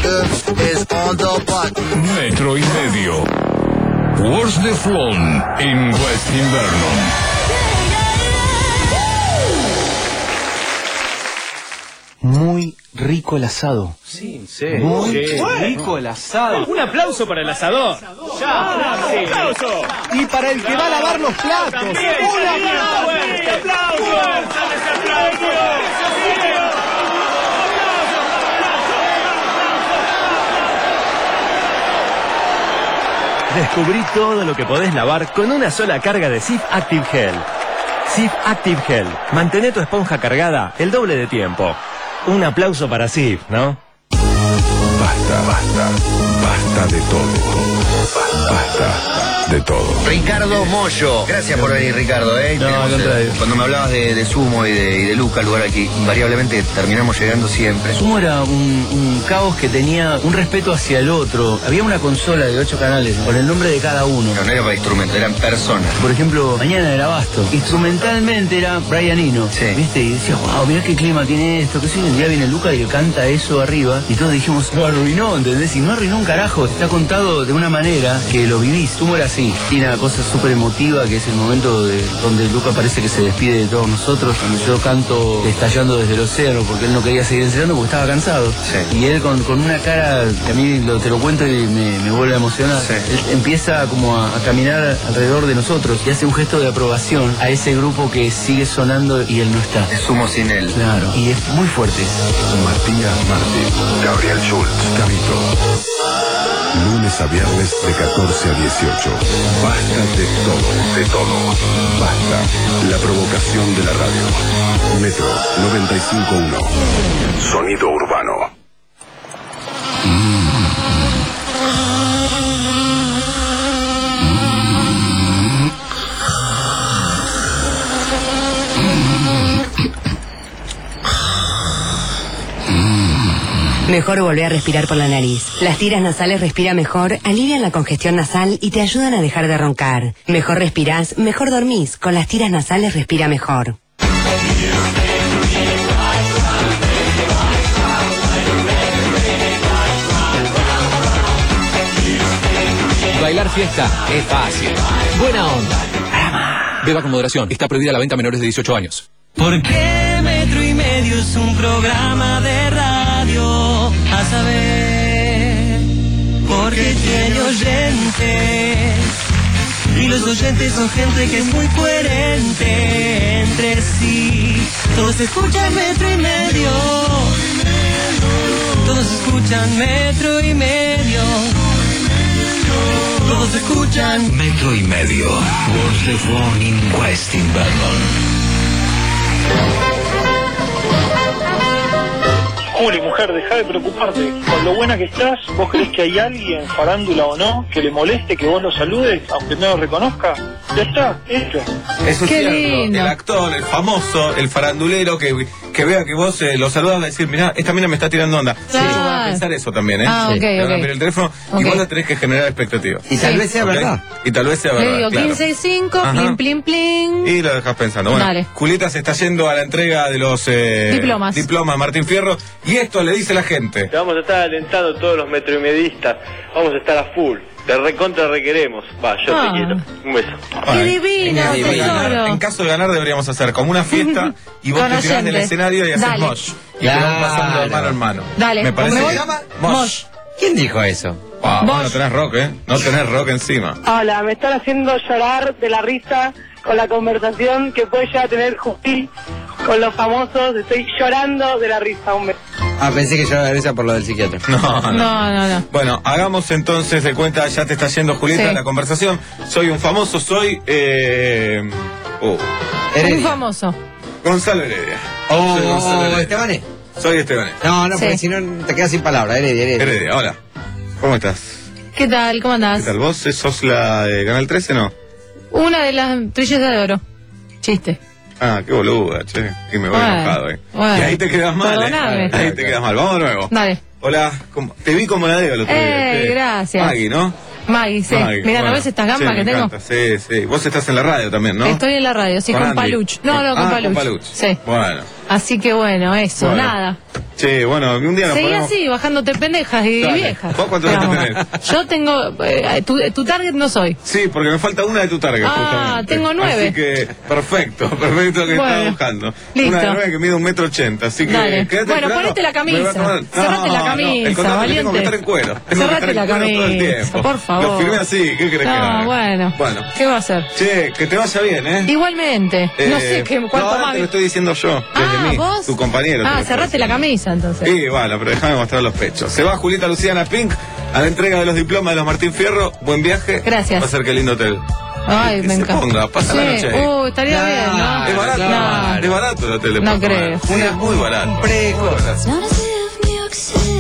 Metro y Medio. Wars de Flon en West Inverno. Muy rico el asado. Sí, sí. Muy sí. rico el asado. Un aplauso para el asador. Ya, un aplauso. Y para el que va a lavar los platos. También. Un aplauso. ¡Un aplauso! Descubrí todo lo que podés lavar con una sola carga de Cif Active Gel. Cif Active Gel. Mantén tu esponja cargada el doble de tiempo. Un aplauso para Cif, ¿no? Basta, basta, basta de todo. Basta de todo. Ricardo Mollo. Gracias por venir, Ricardo. ¿eh? No, Tenemos, al contrario. eh, cuando me hablabas de, de Sumo y de, y de Luca, lugar al que invariablemente terminamos llegando siempre. Sumo era un, un caos que tenía un respeto hacia el otro. Había una consola de ocho canales con el nombre de cada uno. No, no era para instrumentos, eran personas. Por ejemplo, Mañana era Abasto. Instrumentalmente era Brian Eno. Sí. ¿Viste? Y decías, wow, mirá qué clima tiene esto. Que si un día viene Luca y canta eso arriba. Y todos dijimos, lo arruinó, ¿entendés? Y no arruinó un carajo. Está contado de una manera que lo vivís. Sumo era así. Tiene una cosa súper emotiva que es el momento de, donde Luca parece que se despide de todos nosotros. Cuando yo canto Estallando desde el océano porque él no quería seguir ensayando porque estaba cansado. Sí. Y él con, con una cara que a mí lo, te lo cuento y me, me vuelve a emocionar. Sí. Él empieza como a, a caminar alrededor de nosotros y hace un gesto de aprobación a ese grupo que sigue sonando y él no está. Sumo sin él. Claro. Y es muy fuerte. Matías Martín, Gabriel Schultz, Cabito. Lunes a viernes de catorce a dieciocho. Basta de todo, de todo. Basta. La provocación de la radio. Metro noventa y cinco punto uno. Sonido urbano. Mejor volver a respirar por la nariz. Las tiras nasales Respira Mejor alivian la congestión nasal y te ayudan a dejar de roncar. Mejor respirás, mejor dormís. Con las tiras nasales Respira Mejor. Bailar fiesta es fácil. Buena onda. Beba con moderación. Está prohibida la venta a menores de dieciocho años. ¿Por qué Metro y Medio es un programa de radio? A saber, porque tiene oyentes. Y los oyentes son gente que es muy coherente entre sí. Todos escuchan Metro y Medio. Todos escuchan Metro y Medio. Todos escuchan Metro y Medio. Was the phone in West in Berlin. Juli, mujer, deja de preocuparte. Con lo buena que estás, ¿vos crees que hay alguien, farándula o no, que le moleste que vos lo saludes, aunque no lo reconozca? Ya está, hecho. Eso es Qué cierto. lindo. El actor, el famoso, el farandulero que, que vea que vos eh, lo saludas va a decir, mirá, esta mina me está tirando onda. Sí, Ah. yo voy a pensar eso también, ¿eh? Ah, ok, Te van a ok. pedir el teléfono Ok. y vos le tenés que generar expectativas. Y tal Sí. vez sea ¿Ok? verdad. Y tal vez sea Le verdad, digo claro. quince y cinco, Ajá. plin, plin, plin. Y lo dejas pensando. Bueno, Dale. Julieta se está yendo a la entrega de los eh, Diplomas. diplomas Martín Fierro. Y esto le dice la gente. Te vamos a estar alentando todos los metroimedistas. Vamos a estar a full. Te recontra requeremos. Va, yo Ah. te quiero. Un beso. ¡Qué divino, En tesoro! En caso de ganar deberíamos hacer como una fiesta y vos Con te tirás del oyentes. escenario y haces Dale. mosh. Y te van pasando de mano en mano. Dale. Me parece ¿Me voy? que- Mosh. Mosh. ¿Quién dijo eso? Wow, vos no tenés rock, ¿eh? No tenés rock encima. Hola, me están haciendo llorar de la risa con la conversación que puede ya tener Justi con los famosos. Estoy llorando de la risa, hombre. Ah, pensé que yo era esa por lo del psiquiatra. No, no. No, no, no. Bueno, hagamos entonces de cuenta, ya te está yendo Julieta Sí. la conversación. Soy un famoso, soy... Eh... Oh. Un famoso. Gonzalo Heredia. Oh, Soy Gonzalo Heredia. Estebané. Soy Estebané. No, no, porque Sí. si no te quedas sin palabras. Heredia, Heredia. Heredia, hola. ¿Cómo estás? ¿Qué tal? ¿Cómo ¿Qué andás? tal? ¿Vos sos la de Canal trece, no? Una de las trillezas de oro. Chiste. Ah, qué boluda, che. Y me voy Bueno, enojado, eh. bueno. Y ahí te quedas mal, Perdoname. eh. Ahí te quedas mal. Vamos de nuevo. Dale. Hola, ¿cómo- te vi como la de el otro día. Eh, che. gracias. Maggie, ¿no? Maggie, sí. Maggie, Mira, ¿no bueno. ves estas gambas Sí, que me tengo? encanta. Sí, sí. Vos estás en la radio también, ¿no? Estoy en la radio, sí, con, Andy. Paluch. No, no, con ah, Paluch. con Paluch. Sí. Bueno. Así que bueno, eso, Bueno. nada. Che, bueno, un día nos Seguí ponemos... así, bajándote pendejas y Dale. viejas. ¿Vos cuántos años Vamos. tenés? Yo tengo. eh, tu, tu target no soy. Sí, porque me falta una de tu target, Ah, justamente. tengo nueve. Así que, perfecto, perfecto que Bueno, estaba buscando. listo. Una de nueve que mide un metro ochenta, así que... Dale. quédate Bueno, esperando. ponete la camisa. Me va a tomar- Cerrate la No, camisa, no, el contrato que valiente. tengo que estar en cuero. Tengo que Cerrate estar en la cuero todo el camisa, tiempo. por favor. Lo firmé así, ¿qué crees que No, haga? bueno. Bueno. ¿Qué va a hacer? Che, que te vaya bien, ¿eh? Igualmente. no Eh, sé qué, no, cuánto ahora más. te lo estoy diciendo yo, desde Ah, mí, ¿vos? tu compañero. te Ah, lo estoy cerrate la camisa entonces. Sí, bueno, pero déjame mostrar los pechos. Se va Julieta Luciana Pink a la entrega de los diplomas de los Martín Fierro. Buen viaje. Gracias. Va a ser que lindo hotel. Ay, Que me se encanta. ponga, pasa la Sí. noche ahí. Uh, estaría bien, ¿no? Es barato, No. es barato el hotel de No Puerto creo. Madryn. Sí, es muy barato. Muy barato. Not as if New York City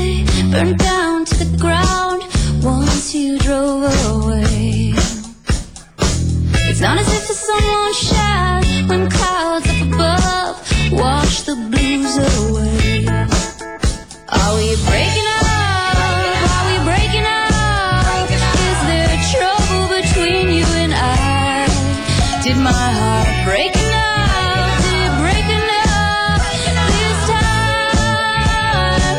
burned down to the ground once you drove away. It's not as if the sun won't shine when clouds up above wash the blues away. Are we breaking up? Are we breaking up? Is there trouble between you and I? Did my heart break enough? Did it break enough this time?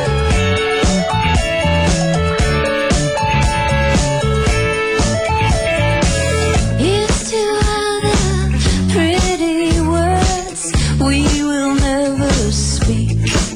Here's to all the pretty words we will never speak.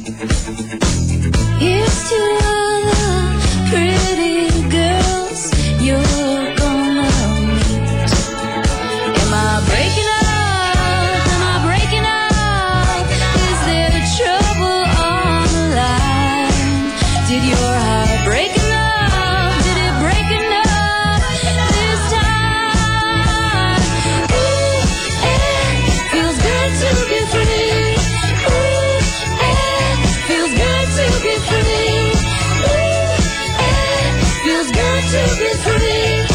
Here's to all the pretty girls you're gonna meet. Am I breaking up? Am I breaking up? Is there trouble on the line? Did your heart break enough? Did it break enough this time? Ooh, it feels good to be free. Ooh, it feels good to be free. Ooh, it feels good to be free.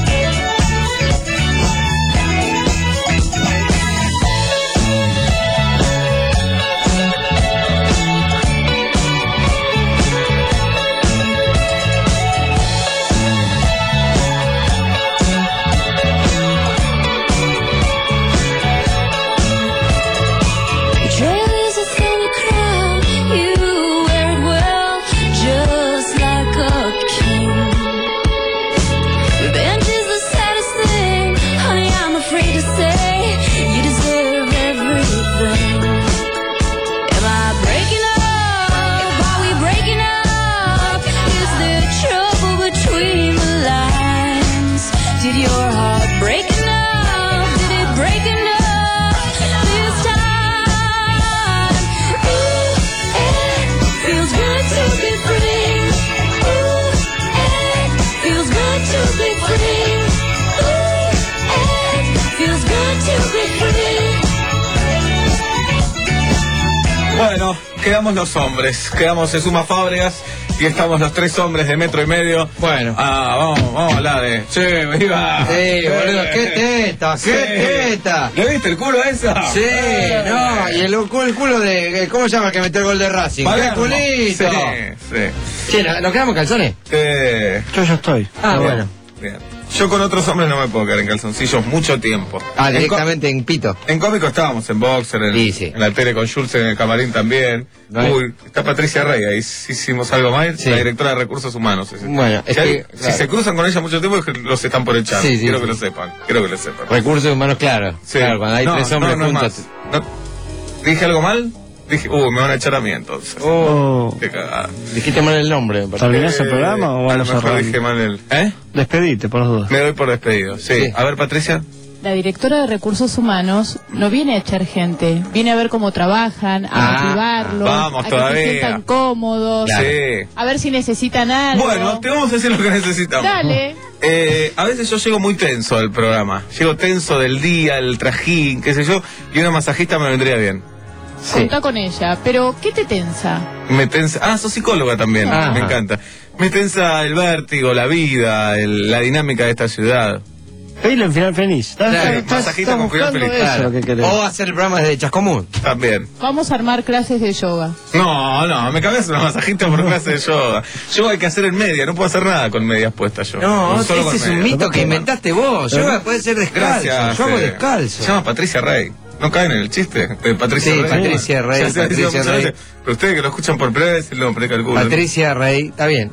Trail is a thin crown, you wear it well, just like a king. Revenge is the saddest thing, honey, I'm afraid to say, you deserve everything. Am I breaking up? Are we breaking up? Is there trouble between the lines? Did your heart break enough? Did it break enough this time? Ooh, it feels good to be free. Ooh, it feels good to be free. Ooh, it feels good to be free. Bueno, quedamos los hombres, quedamos Sesuma Fábregas y estamos los tres hombres de metro y medio. Bueno. Ah, vamos, vamos a hablar de... Che, viva. Sí, boludo, qué teta, qué Sí. teta. ¿Le viste el culo a esa? Sí, no, y el, cu- el culo de... ¿Cómo se llama el que metió el gol de Racing? ¡Qué Palermo. culito! Sí, sí. Sí, ¿no- ¿nos quedamos calzones? Eh, Yo ya estoy. Ah, bien, bueno. bien. Yo con otros hombres no me puedo quedar en calzoncillos mucho tiempo. Ah, En co- directamente en pito. En cómico estábamos en boxer, en, Sí, sí. en la tele con Schultz en el camarín también. No hay- Uy, está Patricia Rey, ahí hicimos algo mal, Sí. la directora de recursos humanos. es- Bueno, es Si hay- que, si claro. se cruzan con ella mucho tiempo es que los están por echar. Sí, sí, quiero sí. que lo sepan, quiero que lo sepan. Recursos humanos, claro. Sí. Claro, cuando hay No, tres no, hombres no es juntos. más. No- ¿Dije algo mal? Dije, uh, me van a echar a mí entonces. Oh. Qué cagada. Dijiste mal el nombre, me parece. ¿Terminás el Eh, programa o a lo vamos a mejor cerrar? dije mal el... ¿Eh? Despedite, por las dudas. Me doy por despedido, sí. Sí. A ver, Patricia. La directora de Recursos Humanos no viene a echar gente, viene a ver cómo trabajan, a Ah, motivarlos, vamos a que todavía. se sientan cómodos, Claro. Sí. a ver si necesitan algo. Bueno, te vamos a decir lo que necesitamos. Dale. Eh, a veces yo llego muy tenso al programa. Llego tenso del día, el trajín, qué sé yo, y una masajista me vendría bien. Contá con ella, pero ¿qué te tensa? Me tensa... Ah, sos psicóloga también, Ajá. me encanta. Me tensa el vértigo, la vida, el- la dinámica de esta ciudad. Pedilo en final feliz. Estás, Claro, estás- masajista estás con final buscando feliz. eso Claro. lo que querés. O hacer el programa desde Chascomún. También. Vamos a armar clases de yoga. No, no, me cabeza una masajista por clase de yoga. Yoga hay que hacer en media, no puedo hacer nada con medias puestas yo. No, Solo ese con es un medias. mito que inventaste vos. Yoga puede ser descalzo. Gracias. Yo hago eh. descalzo. Se llama Patricia Rey. ¿No caen en el chiste? De Patricia Sí, Rey. Patricia Rey, Ya se ha dicho Patricia muchas Rey. veces, pero ustedes que lo escuchan por primera vez, el nombre, calculo. Patricia Rey, está bien.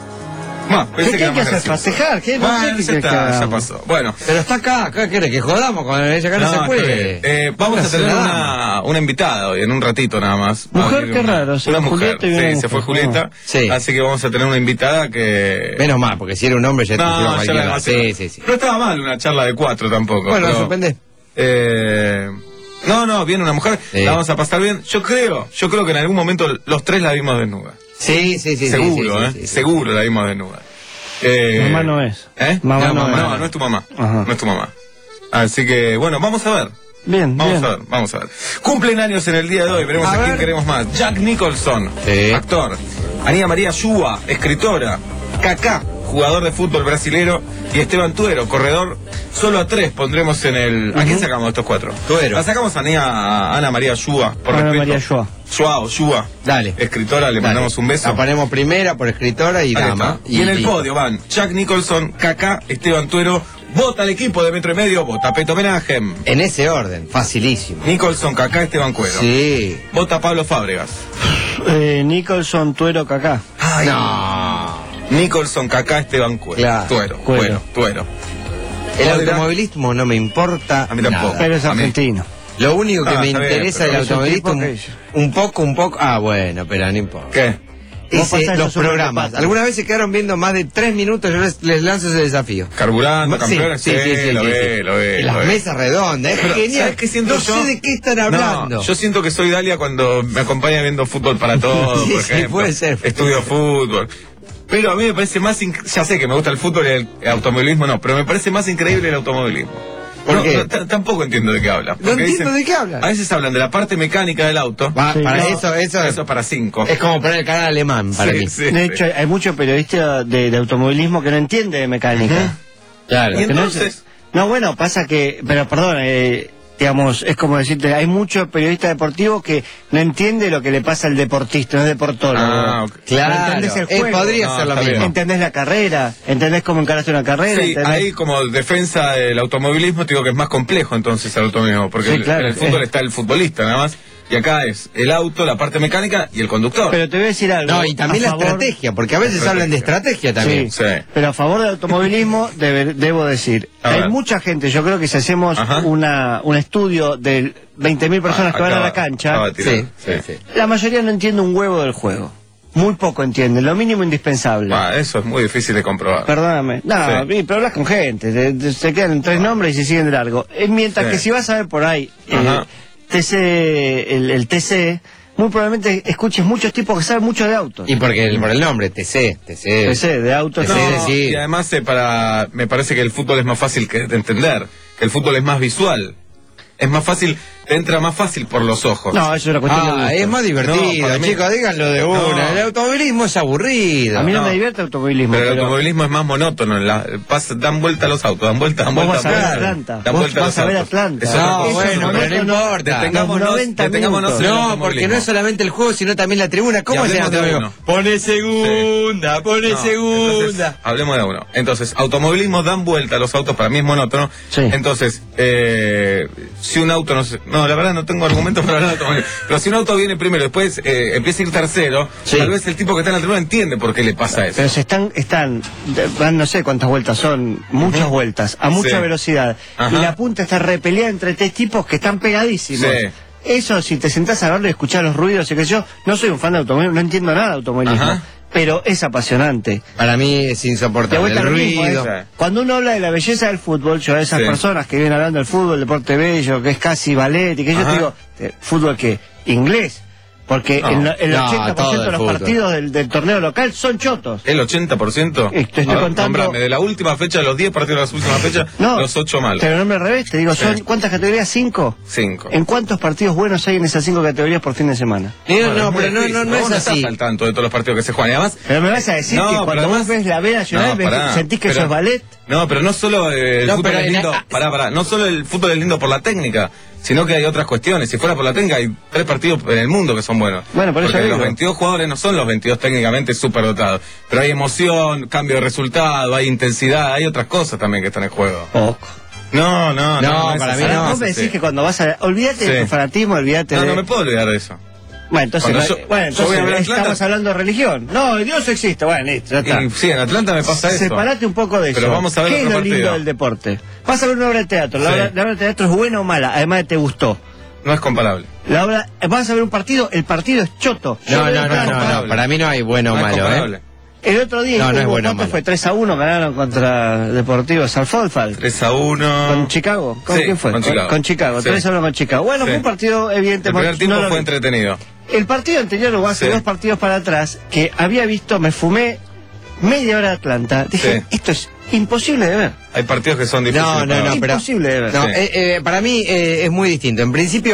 Más, pensé ¿Qué que era hay que más hacer? gracioso. ¿Festejar? ¿Qué? No sé Bueno, qué ya querés que está, ya hagamos. pasó. Bueno. Pero está acá, ¿qué querés? Que jodamos con ella acá no, se está puede. bien. Eh, vamos Una a tener sola una, una invitada hoy, en un ratito nada más. Va a Mujer, venir qué una- raro, se Una fue mujer, Julieta y una sí, se mujer. fue Julieta. Ah, sí. Así que vamos a tener una invitada que... Menos mal, porque si era un hombre ya te No, pusieron ya cualquiera. la Sí, sí, sí. No estaba mal una charla de cuatro tampoco. Bueno, pero, sorprende. eh, no, no, viene una mujer, Sí. la vamos a pasar bien. Yo creo, yo creo que en algún momento los tres la vimos desnuda. Sí, sí, sí. Seguro, sí, ¿eh? sí, sí, sí. Seguro la vimos desnuda. Eh, Mamá no es. ¿Eh? Mamá no, no mamá, es. no, no es tu mamá. Ajá. No es tu mamá. Así que, bueno, vamos a ver. Bien, Vamos bien. a ver, vamos a ver. Cumplen años en el día de hoy, veremos A a, quién ver. queremos más. Jack Nicholson, Sí. actor. Aníbal María Yúa, escritora. Kaká, jugador de fútbol brasilero. Y Esteban Tuero, corredor. Solo a tres pondremos en el... ¿A quién sacamos de estos cuatro? Tuero. La sacamos a, Aníbal- a Ana María Yúa, por Ana respeto. María Yúa. Joao, Yúa. Dale. Escritora, le Dale. mandamos un beso. La ponemos primera por escritora y Ahí dama. está. Y, en el listo. podio van Jack Nicholson, Kaká, Esteban Tuero. Vota al equipo de Metro y Medio, vota Peto Homenaje. En ese orden, facilísimo. Nicholson, Kaká, Esteban Cuero. Sí. Vota Pablo Fábregas. Eh, Nicholson, Tuero, Kaká. Ay. No. Nicholson, Kaká, Esteban Cuero. Claro. Tuero, Cuero. Cuero, Tuero. El ¿Vos dirás? automovilismo no me importa. A mí tampoco. nada. Pero es A mí. argentino. Lo único que Ah, me está bien, interesa pero del es un automovilismo, tipo un, que- un poco, un poco. Ah, bueno, pero no importa. ¿Qué? Vos Ese, pasás los esos programas. superpatos. Algunas veces quedaron viendo más de tres minutos, yo les, les lanzo ese desafío. Carburando, Sí, campeones. sí, sí, sí, lo sí, ve, sí. lo ve. Y lo las ve. mesas redondas, es Pero, genial. ¿sabes qué siento no yo? sé de qué están hablando. No, yo siento que soy Dalia cuando me acompaña viendo fútbol para todos, Sí, por sí, ejemplo. puede ser. Estudio fútbol. Pero a mí me parece más... inc- Ya sé que me gusta el fútbol y el automovilismo no, pero me parece más increíble el automovilismo. ¿Por No, qué? no, t- tampoco entiendo de qué hablan. No porque entiendo de qué hablan. A veces hablan de la parte mecánica del auto. Va, Sí, para no. eso, eso, Eso es para cinco. es como poner el canal alemán para Sí, mí. sí, De sí. hecho, hay, hay muchos periodistas de, de automovilismo que no entiende de mecánica. Claro. Y Que no, entonces... es- no, bueno, pasa que, pero perdón, eh, digamos, es como decirte, hay muchos periodistas deportivos que no entiende lo que le pasa al deportista, no es deportólogo. Ah, ok. Claro. No entendés el Eh, juego. podría No, ser lo está mismo. bien. Entendés la carrera, entendés cómo encaraste una carrera. Sí, entendés- ahí como defensa del automovilismo te digo que es más complejo entonces el automovilismo, porque Sí, el- claro, en el fútbol eh. está el futbolista nada más, y acá es el auto, la parte mecánica y el conductor. Pero te voy a decir algo. No, y también a la favor- estrategia, porque a veces Estrategia. hablan de estrategia también. Sí, Sí. pero a favor del automovilismo debe- debo decir, A hay ver. mucha gente, yo creo que si hacemos Ajá. una, un estudio de veinte mil personas Ah, que van a acaba- la cancha, acaba de tirar. Sí, Sí. sí, sí. la mayoría no entiende un huevo del juego. Muy poco entienden, lo mínimo indispensable. Ah, eso es muy difícil de comprobar. Perdóname. No, Sí. y- pero hablas con gente, te- te- se quedan en tres nombres y se siguen de largo. Eh, mientras Sí. que si vas a ver por ahí eh, Ajá. T C, el, el T C, muy probablemente escuches muchos tipos que saben mucho de autos. Y porque el- por el nombre, T C, T C. T C, de autos. T C, No, sí. y además eh, para me parece que el fútbol es más fácil que de entender, que el fútbol es más visual. Es más fácil, te entra más fácil por los ojos. No, eso es una cuestión de Ah, gusto. es más No, divertido, para mí- chicos, díganlo de No. una. El automovilismo es aburrido. A mí no, no. me divierte el automovilismo. Pero el pero automovilismo es más monótono, la, pasa- dan vuelta los autos, dan vuelta, dan Vos vuelta. vas a ver dan vuelta. Atlanta, Dan vos vuelta vas los a ver autos. Atlanta. Eso No, es- eso bueno, es pero no monótono. importa. Detengámonos, Los noventa detengámonos minutos. en el No, porque automovilismo. no es solamente el juego, sino también la tribuna. ¿Cómo Y se hablemos llama? de uno. Pone segunda, pone No, segunda. entonces, hablemos de uno. Entonces, automovilismo dan vuelta a los autos, para mí es monótono. Sí. Entonces, eh, si un auto no se- no, la verdad no tengo argumentos para hablar de automovilismo. Pero si un auto viene primero, después eh, empieza a ir tercero, Sí. tal vez el tipo que está en la tribuna entiende por qué le pasa eso. Pero se están, están, de- van no sé cuántas vueltas son, muchas vueltas, a mucha Sí. velocidad. Ajá. Y la punta está repelida entre tres tipos que están pegadísimos. Sí. Eso, si te sentás a verlo y escuchar los ruidos y qué sé yo, no soy un fan de automovilismo, no entiendo nada de automovilismo. Ajá. Pero es apasionante. Para mí es De insoportable. vuelta El lo mismo, ruido. ¿eh? Cuando uno habla de la belleza del fútbol, yo a esas Sí. personas que vienen hablando del fútbol, deporte bello, que es casi ballet, y que yo Ajá. te digo, eh, ¿fútbol qué? Inglés. Porque No. el, el No, ochenta por todo ciento de el los fútbol. partidos del, del torneo local son chotos. ¿El ochenta por ciento? Eh, te estoy A ver, contando- nombrame, de la última fecha, de los diez partidos de las últimas fechas, No, los ocho malos. Te lo nombro al revés, te digo, Sí. ¿son cuántas categorías? ¿Cinco? Cinco. ¿En cuántos partidos buenos hay en esas cinco categorías por fin de semana? No, Bueno, no, es muy pero no, no, difícil. no Vos es así. estás al tanto de todos los partidos que se juegan. Y además, Pero me vas a decir No, que pero cuando vos además- ves la B Nacional, No, ves- pará, sentís que pero- eso es ballet. No, pero no solo eh, el No, fútbol pero es en lindo, la- pará, pará, no solo el fútbol es lindo por la técnica, sino que hay otras cuestiones. Si fuera por la técnica, hay tres partidos en el mundo que son buenos. Bueno, por eso Porque digo. los veintidós jugadores no son los veintidós técnicamente superdotados, pero hay emoción, cambio de resultado, hay intensidad, hay otras cosas también que están en juego. Poco. No, no, no. No, es para así, mí no. es Vos me así. decís que cuando vas a... Olvídate de Sí. tu fanatismo, olvídate No, de... no me puedo olvidar de eso. Bueno, entonces, Cuando no- yo- bueno, yo voy entonces a ver Atlanta- estamos hablando de religión. No, Dios existe. Bueno, listo, ya está. Y, sí, en Atlanta me pasa eso. Separate un poco de eso. Pero vamos a ver ¿Qué es otro lo lindo partido. del deporte? Vas a ver una obra de teatro. La, Sí. obra, la obra de teatro es buena o mala, además de te gustó. No es comparable. La obra, vas a ver un partido, el partido es choto. No, Yo veo no, no, plano. no, no. Para mí no hay bueno o No es malo, comparable. ¿eh? El otro día, No, no es hubo- bueno o ¿cuánto malo. fue? tres a uno ganaron contra Deportivo Salfodfal. tres a uno. Con Chicago. ¿Con Sí, quién fue? con Chicago. Con Chicago. Sí. tres a uno con Chicago. Bueno, Sí. fue un partido El evidentemente. primer tiempo no lo fue vi. entretenido. El partido anterior, o hace Sí. dos partidos para atrás, que había visto, me fumé media hora de Atlanta. Dije, Sí. esto es imposible de ver. Hay partidos que son difíciles. No, no, para no, ver. pero Imposible de ver. no, Sí. eh, eh, para mí eh, es muy distinto. En principio,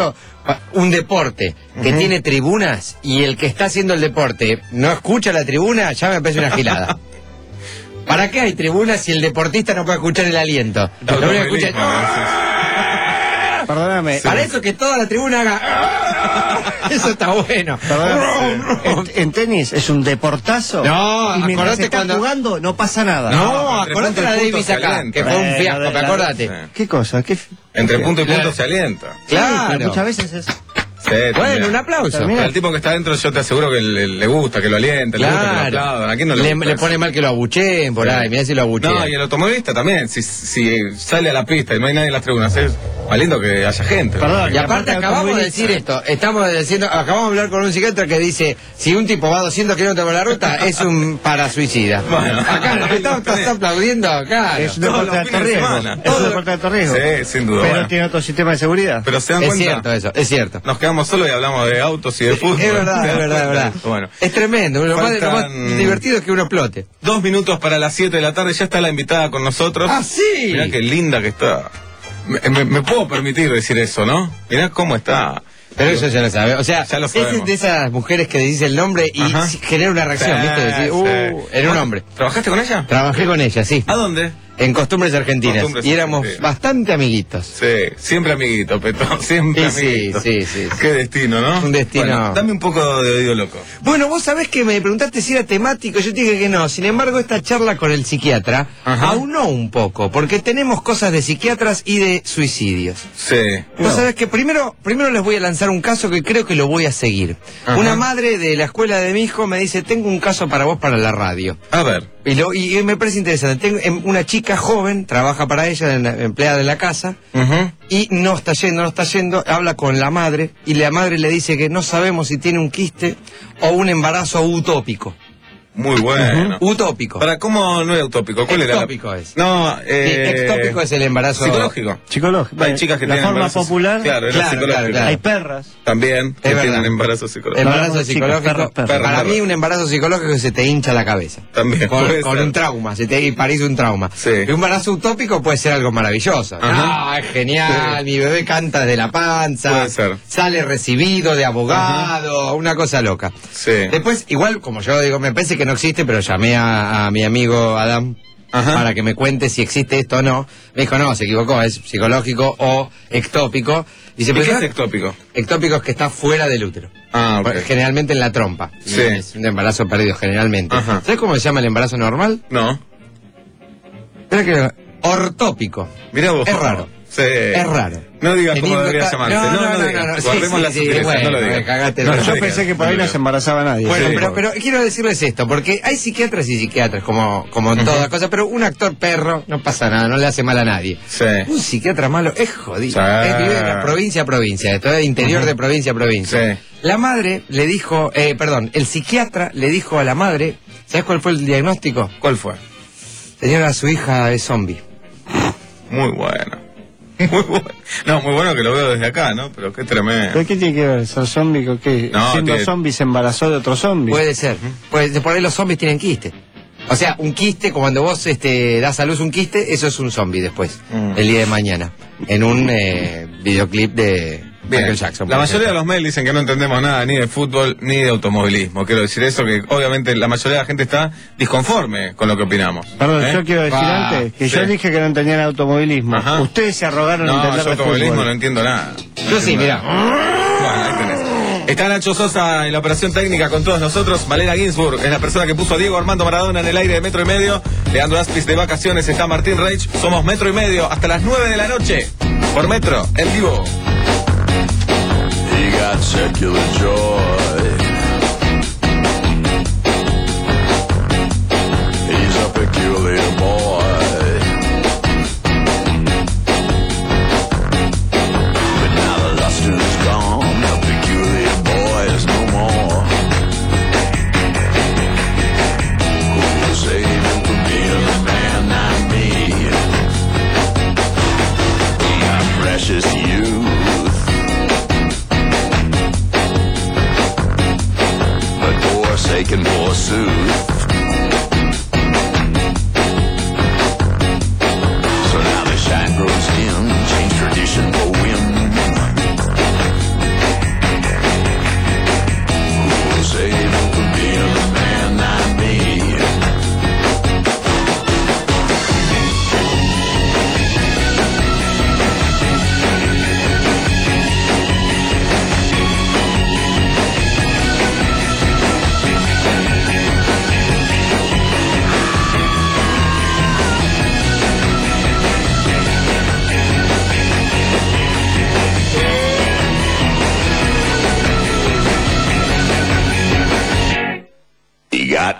pa- un deporte que Ujú. tiene tribunas y el que está haciendo el deporte no escucha la tribuna, ya me parece una gilada. ¿Para qué hay tribunas si el deportista no puede escuchar el aliento? Lo único que escucha es- Perdóname. Para eso que toda la tribuna haga. Eso está bueno. Perdóname. En, en tenis es un deportazo. No, y mientras acordate está cuando- jugando no pasa nada. No, entre acordate punto y la punto Davis se acá, alienta. que fue un Eh, fiasco, la de- la- acordate. ¿Qué cosa? ¿Qué f- Entre punto y punto se alienta. Claro. Sí, pero muchas veces es. Sí, Bueno, también. un aplauso. Pero el tipo que está adentro, yo te aseguro que le, le gusta, que lo aliente, le gusta que lo Claro. aplaudan. ¿A quién no le, Le, gusta le eso? pone mal que lo abucheen por Sí. ahí, mirá si lo abuchean. No, y el automovilista también. Si, si sale a la pista y no hay nadie en las tribunas, es más lindo que haya gente. Perdón, Y aparte acabamos de decir esto, estamos diciendo, acabamos de hablar con un psiquiatra que dice, si un tipo va a doscientos kilómetros por la ruta, es un parasuicida. Bueno, acá no ahí estás, lo tenés. estás aplaudiendo, acá. Es un Todos deporte de los alto fines de riesgo. semana. Es un deporte de alto riesgo. Sí, sin duda. Pero Bueno. tiene otro sistema de seguridad. Pero se dan Es cuenta. cierto eso, es cierto. Nos quedamos solos y hablamos de autos y de fútbol. Es verdad, ¿Se es dan verdad, es cuenta? verdad. Bueno, Es tremendo, lo más, lo más Faltan- divertido es que uno explote. dos minutos para las siete de la tarde, ya está la invitada con nosotros. ¡Ah, sí! Mirá qué linda que está. Me, me- me puedo permitir decir eso, ¿no? Mirá cómo está. Pero eso ya lo sabe. O sea, Ya lo es sabemos. de esas mujeres que dice el nombre y Ajá. sí genera una reacción, Sí, ¿viste? Decir, uh, sí. era un hombre. ¿Trabajaste con ella? Trabajé con ella, sí. ¿A dónde? En Costumbres Argentinas. Costumbres y éramos Argentinas. bastante amiguitos. Sí, siempre amiguito, Petón, siempre Sí, sí, amiguito. sí, sí, sí. Qué destino, ¿no? Un destino. Bueno, dame un poco de oído loco. Bueno, vos sabés que me preguntaste si era temático, yo te dije que no. Sin embargo, esta charla con el psiquiatra Ajá. aunó un poco, porque tenemos cosas de psiquiatras y de suicidios. Sí. Vos sabés que primero, primero les voy a lanzar un caso que creo que lo voy a seguir. Ajá. Una madre de la escuela de mi hijo me dice, tengo un caso para vos para la radio. A ver. Y, lo, y me parece interesante. Tengo em, una chica joven, trabaja para ella, en- empleada de la casa, Ujú. y no está yendo, no está yendo, habla con la madre, y la madre le dice que no sabemos si tiene un quiste o un embarazo utópico. Muy bueno. Utópico. ¿Para cómo no era utópico? ¿Cuál era? la- Ectópico es. No, Sí, eh... ectópico es el embarazo Psicológico. Psicológico. Hay chicas que la tienen forma embarazos- popular. Claro, era Claro, psicológico. claro, claro. Hay perras. También que verdad. tienen embarazo psicológico. Embarazo Hablamos de psicológico. chicas, perras, perras. Para Perras. mí un embarazo psicológico que se te hincha la cabeza. También Con, puede con ser. un trauma, se te y parece un trauma. Sí. Y un embarazo utópico puede ser algo maravilloso. Ajá. Ah, es genial, mi bebé canta desde la panza, Puede ser. sale recibido de abogado, una cosa loca. Sí. Después, igual, como yo digo, me parece que no existe, pero llamé a, a mi amigo Adam Ajá. para que me cuente si existe esto o no. Me dijo, no, se equivocó, es psicológico o ectópico. Dice, ¿Y pero qué no- es ectópico? Ectópico es que está fuera del útero. Ah, ok. Generalmente en la trompa. Sí. Es un embarazo perdido, generalmente. Ajá. ¿Sabes cómo se llama el embarazo normal? No. Espera que... Ortópico. Mirá vos. Es raro. Sí. Es raro. No digas cómo Teniendo debería ca- llamarse. No, no, no, digas. no, no. Sí, Guardemos sí, la sí, sutileza, bueno, no lo me digas. cagaste No el lo Yo digas, pensé que por no ahí lo no se digas. embarazaba nadie. Bueno, Sí. pero, pero quiero decirles esto, porque hay psiquiatras y psiquiatras, como, como en todas cosas, pero un actor perro no pasa nada, no le hace mal a nadie. Sí. Un psiquiatra malo es jodido. Sí. Es vive de la provincia a provincia, esto es interior de provincia a provincia. Sí. La madre le dijo, eh, perdón, el psiquiatra le dijo a la madre, ¿sabes cuál fue el diagnóstico? ¿Cuál fue? Señora, su hija es zombie. Muy bueno. Muy bueno. No, muy bueno que lo veo desde acá, ¿no? Pero qué tremendo. ¿Pero qué tiene que ver? ¿Ser zombie con qué? No, Siendo tiene- zombie se embarazó de otro zombie. Puede ser. Pues por ahí los zombies tienen quiste. O sea, un quiste, cuando vos este, das a luz un quiste, eso es un zombie después, Mm. el día de mañana, en un eh, videoclip de Bien. Michael Jackson. La por mayoría de ejemplo. los mails dicen que no entendemos nada ni de fútbol ni de automovilismo. Quiero decir eso, que obviamente la mayoría de la gente está disconforme con lo que opinamos. Perdón, ¿Eh? yo quiero decir Ah, antes que sí. yo dije que no entendían automovilismo. Ajá. Ustedes se arrogaron No, entender yo de automovilismo fútbol. no entiendo nada. Yo sí, mira. Bueno, ahí tenés. Está Nacho Sosa en la operación técnica con todos nosotros. Malena Ginsburg es la persona que puso a Diego Armando Maradona en el aire de Metro y Medio. Leandro Aspis de vacaciones. Está Martín Reich. Somos Metro y Medio hasta las nueve de la noche. Por Metro, en vivo. He got secular joy. He's a peculiar boy. But now the luster is gone. The peculiar boy is no more. Who will save him from being a man like me? My precious youth.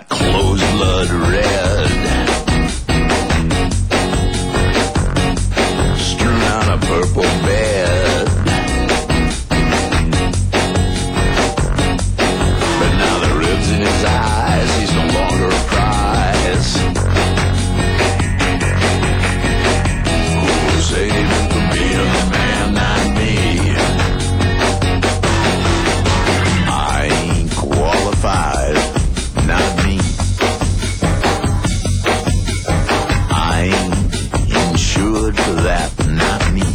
clothes blood red, strewn on a purple bed. But now the ribs in his eyes, he's no longer a prize. Who's saving for being a man, not me? I ain't qualified, not me. I ain't insured for that, not me.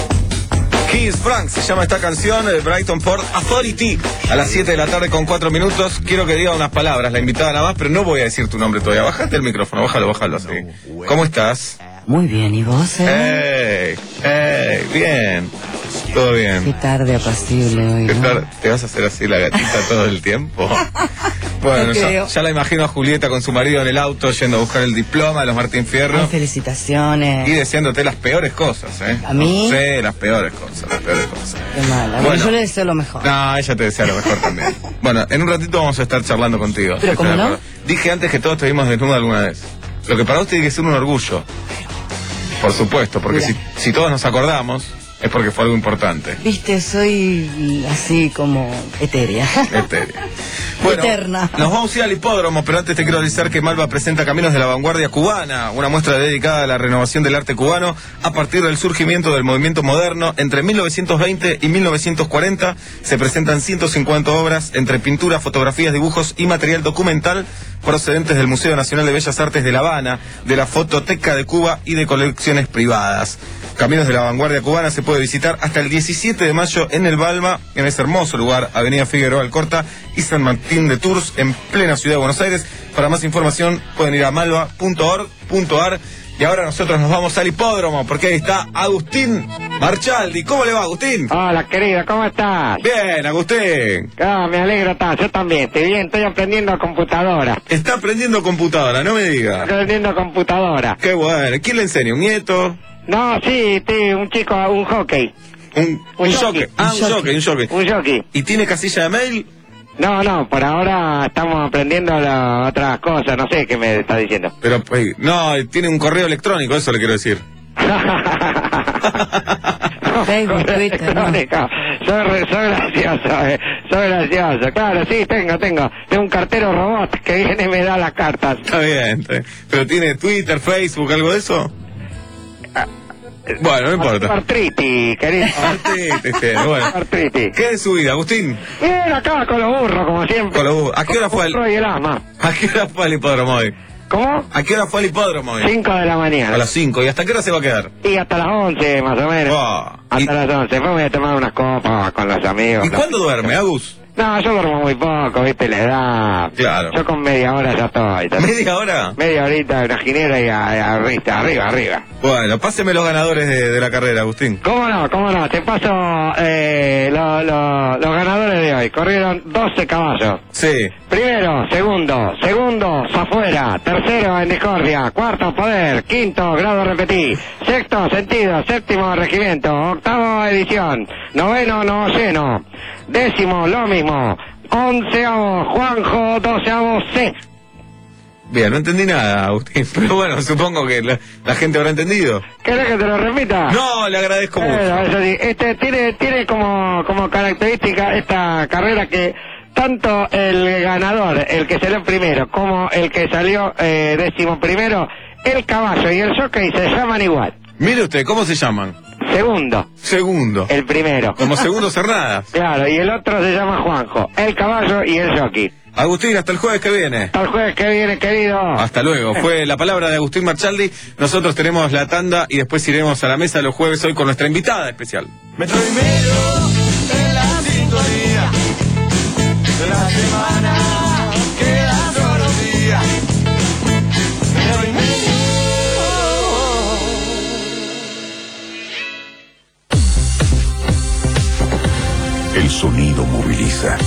Keith Frank se llama esta canción, de Brighton Port Authority, a las siete de la tarde con cuatro minutos. Quiero que diga unas palabras, la invitada nada más, pero no voy a decir tu nombre todavía. Bájate el micrófono, bájalo, bájalo así. ¿Cómo estás? Muy bien, ¿y vos? Eh? Hey, hey, bien, todo bien. Qué tarde apacible hoy, ¿Qué ¿no? tarde? ¿Te vas a hacer así la gatita todo el tiempo? Bueno, No ya, creo. ya la imagino a Julieta con su marido en el auto yendo a buscar el diploma de los Martín Fierro. Ay, felicitaciones. Y deseándote las peores cosas, ¿eh? ¿A mí? Sí, las peores cosas, las peores cosas. Qué mala. Bueno. Yo le deseo lo mejor. No, ella te desea lo mejor también. Bueno, en un ratito vamos a estar charlando contigo. ¿Pero cómo ¿Estás de no? acuerdo? Dije antes que todos te vimos desnudo alguna vez. Lo que para vos tiene que ser un orgullo. Por supuesto, porque si, si todos nos acordamos, es porque fue algo importante. Viste, soy así como etérea. Etérea. Bueno, Eterna. nos vamos a ir al hipódromo, pero antes te quiero avisar que Malva presenta Caminos de la Vanguardia Cubana, una muestra dedicada a la renovación del arte cubano a partir del surgimiento del movimiento moderno. Entre mil novecientos veinte y mil novecientos cuarenta se presentan ciento cincuenta obras entre pinturas, fotografías, dibujos y material documental procedentes del Museo Nacional de Bellas Artes de La Habana, de la Fototeca de Cuba y de colecciones privadas. Caminos de la Vanguardia Cubana se puede visitar hasta el diecisiete de mayo en el Balma, en ese hermoso lugar, Avenida Figueroa Alcorta y San Martín de Tours, en plena ciudad de Buenos Aires. Para más información pueden ir a malva punto org punto ar. Y ahora nosotros nos vamos al hipódromo, porque ahí está Agustín Marchaldi. ¿Cómo le va, Agustín? Hola, querido, ¿cómo estás? Bien, Agustín. Ah, me alegro, está. Yo también, estoy bien, estoy aprendiendo computadora. Está aprendiendo computadora, no me diga. Estoy aprendiendo computadora. Qué bueno. ¿Quién le enseña? ¿Un nieto? No, sí, estoy un chico, un hockey. Un, un jockey. Ah, un jockey, un jockey. Un jockey. ¿Y tiene casilla de mail? No, no, por ahora estamos aprendiendo la- otras cosas, no sé qué me está diciendo. Pero, pues, no, tiene un correo electrónico, eso le quiero decir. Facebook, Twitter, no. Soy, re- soy gracioso, eh. soy gracioso. Claro, sí, tengo, tengo. Tengo un cartero robot que viene y me da las cartas. Está bien, está bien. ¿Pero tiene Twitter, Facebook, algo de eso? Bueno, no importa. Artritis, querido. Artritis, sí, bueno. Artritis. ¿Qué de su vida, Agustín? Bien, acá con los burros, como siempre. Con los burros. ¿A qué hora fue al- burro y el ama. ¿A qué hora fue al hipódromo hoy? ¿Cómo? ¿A qué hora fue al hipódromo hoy? Cinco de la mañana. A las cinco. ¿Y hasta qué hora se va a quedar? Y hasta las once, más o menos. Ah, hasta las once. Después voy a tomar unas copas con los amigos. ¿Y cuándo duerme, Agus? No, yo duermo muy poco, viste, la edad. Claro. Yo con media hora ya estoy. ¿Media hora? Media horita, una ginebra y a- a- arriba, arriba, arriba. Bueno, páseme los ganadores de, de la carrera, Agustín. ¿Cómo no? ¿Cómo no? Te paso eh, lo- lo- los ganadores de hoy. Corrieron doce caballos. Sí. Primero, segundo, segundo, Zafuera, tercero, en Discordia, cuarto, Poder, quinto, Grado Repetí, sexto, Sentido, séptimo, Regimiento, octavo, Edición, noveno, No Lleno, décimo, lo mismo, onceavo, Juanjo, doceavo, C. Bien, no entendí nada, Agustín. Pero bueno, supongo que la, la gente habrá entendido. ¿Querés que te lo repita? No, le agradezco Bueno, mucho. eso sí, este tiene, tiene como, como característica esta carrera que tanto el ganador, el que salió primero, como el que salió eh, décimo primero, el caballo y el jockey se llaman igual. Mire usted, ¿cómo se llaman? Segundo. Segundo. El primero. Como segundo Cernadas. Claro, y el otro se llama Juanjo, el caballo y el jockey. Agustín, hasta el jueves que viene. Hasta el jueves que viene, querido. Hasta luego. Fue la palabra de Agustín Marchaldi. Nosotros tenemos la tanda y después iremos a la mesa los jueves hoy con nuestra invitada especial. Metro y medio en la sintonía de la semana, quedan solo días. Metro y medio. El sonido moviliza.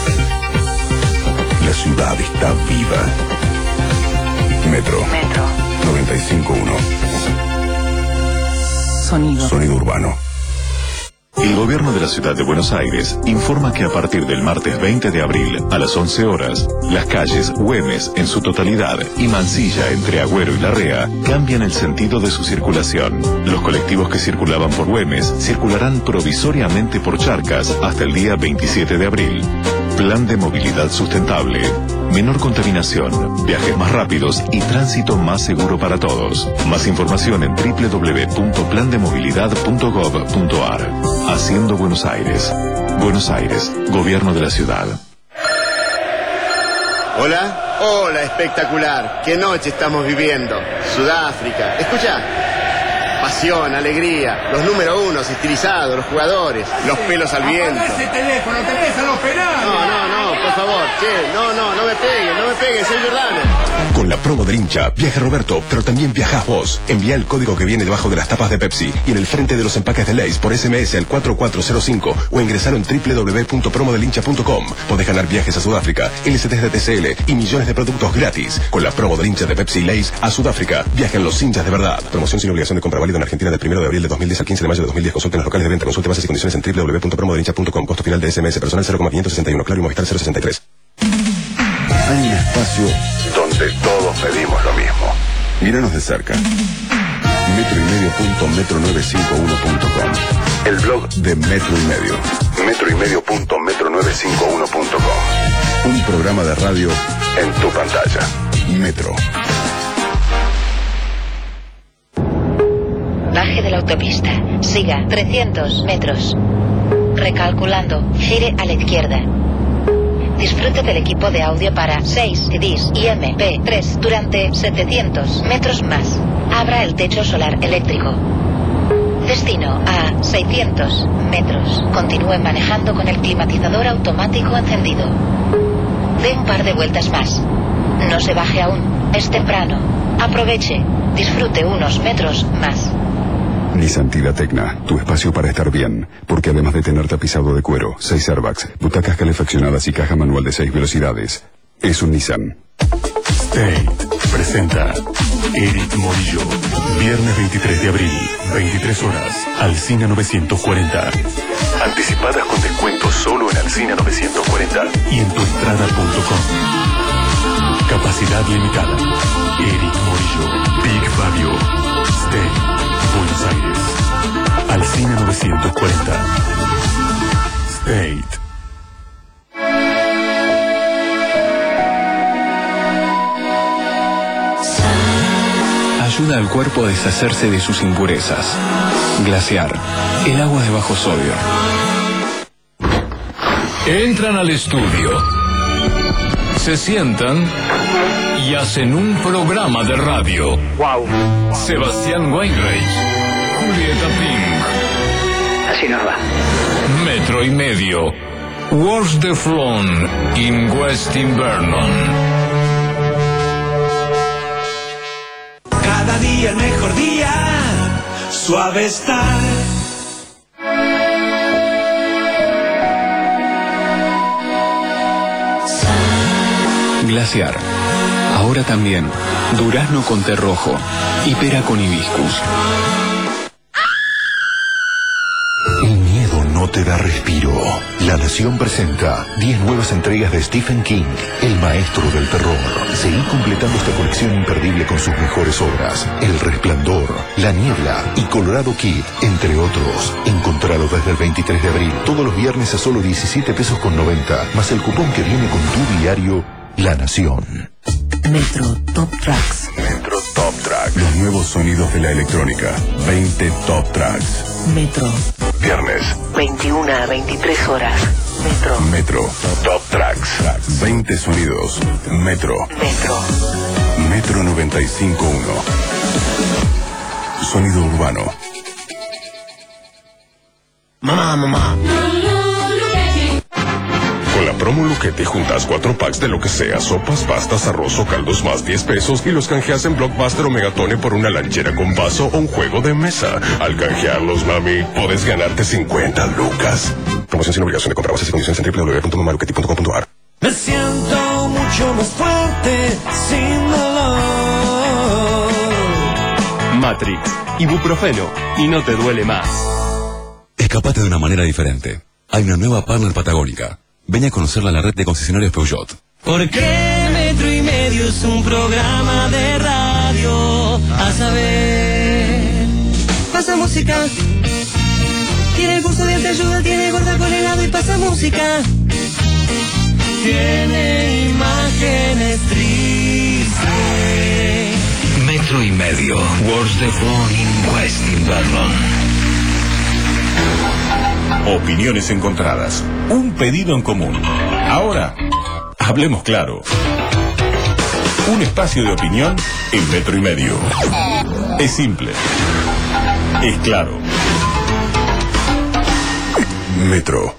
La ciudad está viva. Metro. Metro. noventa y cinco punto uno. Sonido. Sonido urbano. El gobierno de la ciudad de Buenos Aires informa que a partir del martes veinte de abril a las once horas, las calles Güemes en su totalidad y Mansilla entre Agüero y Larrea cambian el sentido de su circulación. Los colectivos que circulaban por Güemes circularán provisoriamente por Charcas hasta el día veintisiete de abril. Plan de movilidad sustentable. Menor contaminación, viajes más rápidos y tránsito más seguro para todos. Más información en doble u doble u doble u punto plan de movilidad punto gov punto ar. Haciendo Buenos Aires. Buenos Aires, Gobierno de la Ciudad. Hola, hola, espectacular. Qué noche estamos viviendo. Sudáfrica. Escucha. Pasión, alegría, los número unos estilizados, los jugadores, los pelos al viento. Apaga ese teléfono, tenés a los penales. No, no, no, por favor, che, no, no, no me peguen, no me peguen, soy Jordano. Con la promo del hincha, viaja Roberto, pero también viajás vos. Envía el código que viene debajo de las tapas de Pepsi y en el frente de los empaques de Lay's por ese eme ese al cuatro cuatro cero cinco o ingresar en doble u doble u doble u punto promo del hincha punto com. Podés ganar viajes a Sudáfrica, L C Ts de T C L y millones de productos gratis. Con la promo del hincha de Pepsi y Lay's a Sudáfrica, viajan los hinchas de verdad. Promoción sin obligación de compra válida en Argentina del primero de abril de dos mil diez al quince de mayo de dos mil diez. Consulta en los locales de venta. Consulte bases y condiciones en doble u doble u doble u punto promo del hincha punto com. Costo final de ese eme ese personal cero coma quinientos sesenta y uno. Claro y Movistar cero sesenta y tres. Hay un espacio donde todos pedimos lo mismo. Míranos de cerca. metro y medio punto metro novecientos cincuenta y uno punto com. El blog de Metro y Medio. metro y medio punto metro novecientos cincuenta y uno punto com. Un programa de radio en tu pantalla. Metro. Baje de la autopista. Siga trescientos metros. Recalculando. Gire a la izquierda. Disfrute del equipo de audio para seis C Ds y eme pe tres durante setecientos metros más. Abra el techo solar eléctrico. Destino a seiscientos metros. Continúe manejando con el climatizador automático encendido. Dé un par de vueltas más. No se baje aún. Es temprano. Aproveche. Disfrute unos metros más. Nissan Tida Tecna, tu espacio para estar bien, porque además de tener tapizado de cuero, seis airbags, butacas calefaccionadas y caja manual de seis velocidades, es un Nissan. State presenta Eric Morillo. Viernes veintitrés de abril, veintitrés horas, Alsina novecientos cuarenta. Anticipadas con descuentos solo en Alsina novecientos cuarenta y en tuestrada punto com. Capacidad limitada. Eric Morillo, Big Fabio, State, Buenos Aires. Alsina novecientos cuarenta. State. Ayuda al cuerpo a deshacerse de sus impurezas. Glaciar, el agua de bajo sodio. Entran al estudio, se sientan y hacen un programa de radio. Wow. Sebastián Weinreich, Julieta Pink. Así nos va. Metro y medio. Wars de Flon in West Invernon. Cada día el mejor día, suave está. Glaciar. Ahora también, durazno con té rojo y pera con hibiscus. El miedo no te da respiro. La Nación presenta diez nuevas entregas de Stephen King, el maestro del terror. Seguí completando esta colección imperdible con sus mejores obras: El Resplandor, La Niebla y Colorado Kid, entre otros. Encontralo desde el veintitrés de abril, todos los viernes a solo diecisiete pesos con noventa, más el cupón que viene con tu diario La Nación. Metro Top Tracks. Metro Top Tracks. Los nuevos sonidos de la electrónica. veinte Top Tracks. Metro. Viernes. veintiuna a veintitrés horas. Metro. Metro Top Tracks. veinte sonidos. Metro. Metro. Metro noventa y cinco punto uno. Sonido urbano. Mamá, mamá. Con la promo Luquete juntas cuatro packs de lo que sea, sopas, pastas, arroz o caldos más diez pesos y los canjeas en Blockbuster o Megatone por una lanchera con vaso o un juego de mesa. Al canjearlos, mami, puedes ganarte cincuenta lucas. Promoción sin obligación de compra. Bases y condiciones en doble u doble u doble u punto mamaluquete punto com punto ar. Me siento mucho más fuerte sin dolor. Matrix, ibuprofeno y no te duele más. Escapate de una manera diferente. Hay una nueva partner patagónica. Ven a conocerla en la red de concesionarios Peugeot. Porque Metro y Medio es un programa de radio. A saber. Pasa música. Tiene el curso de ayuda, tiene gorda con helado y pasa música. Tiene imágenes tristes. Metro y Medio. What's the phone in West Inverno? Opiniones encontradas. Un pedido en común. Ahora, hablemos claro. Un espacio de opinión en Metro y Medio. Es simple. Es claro. Metro.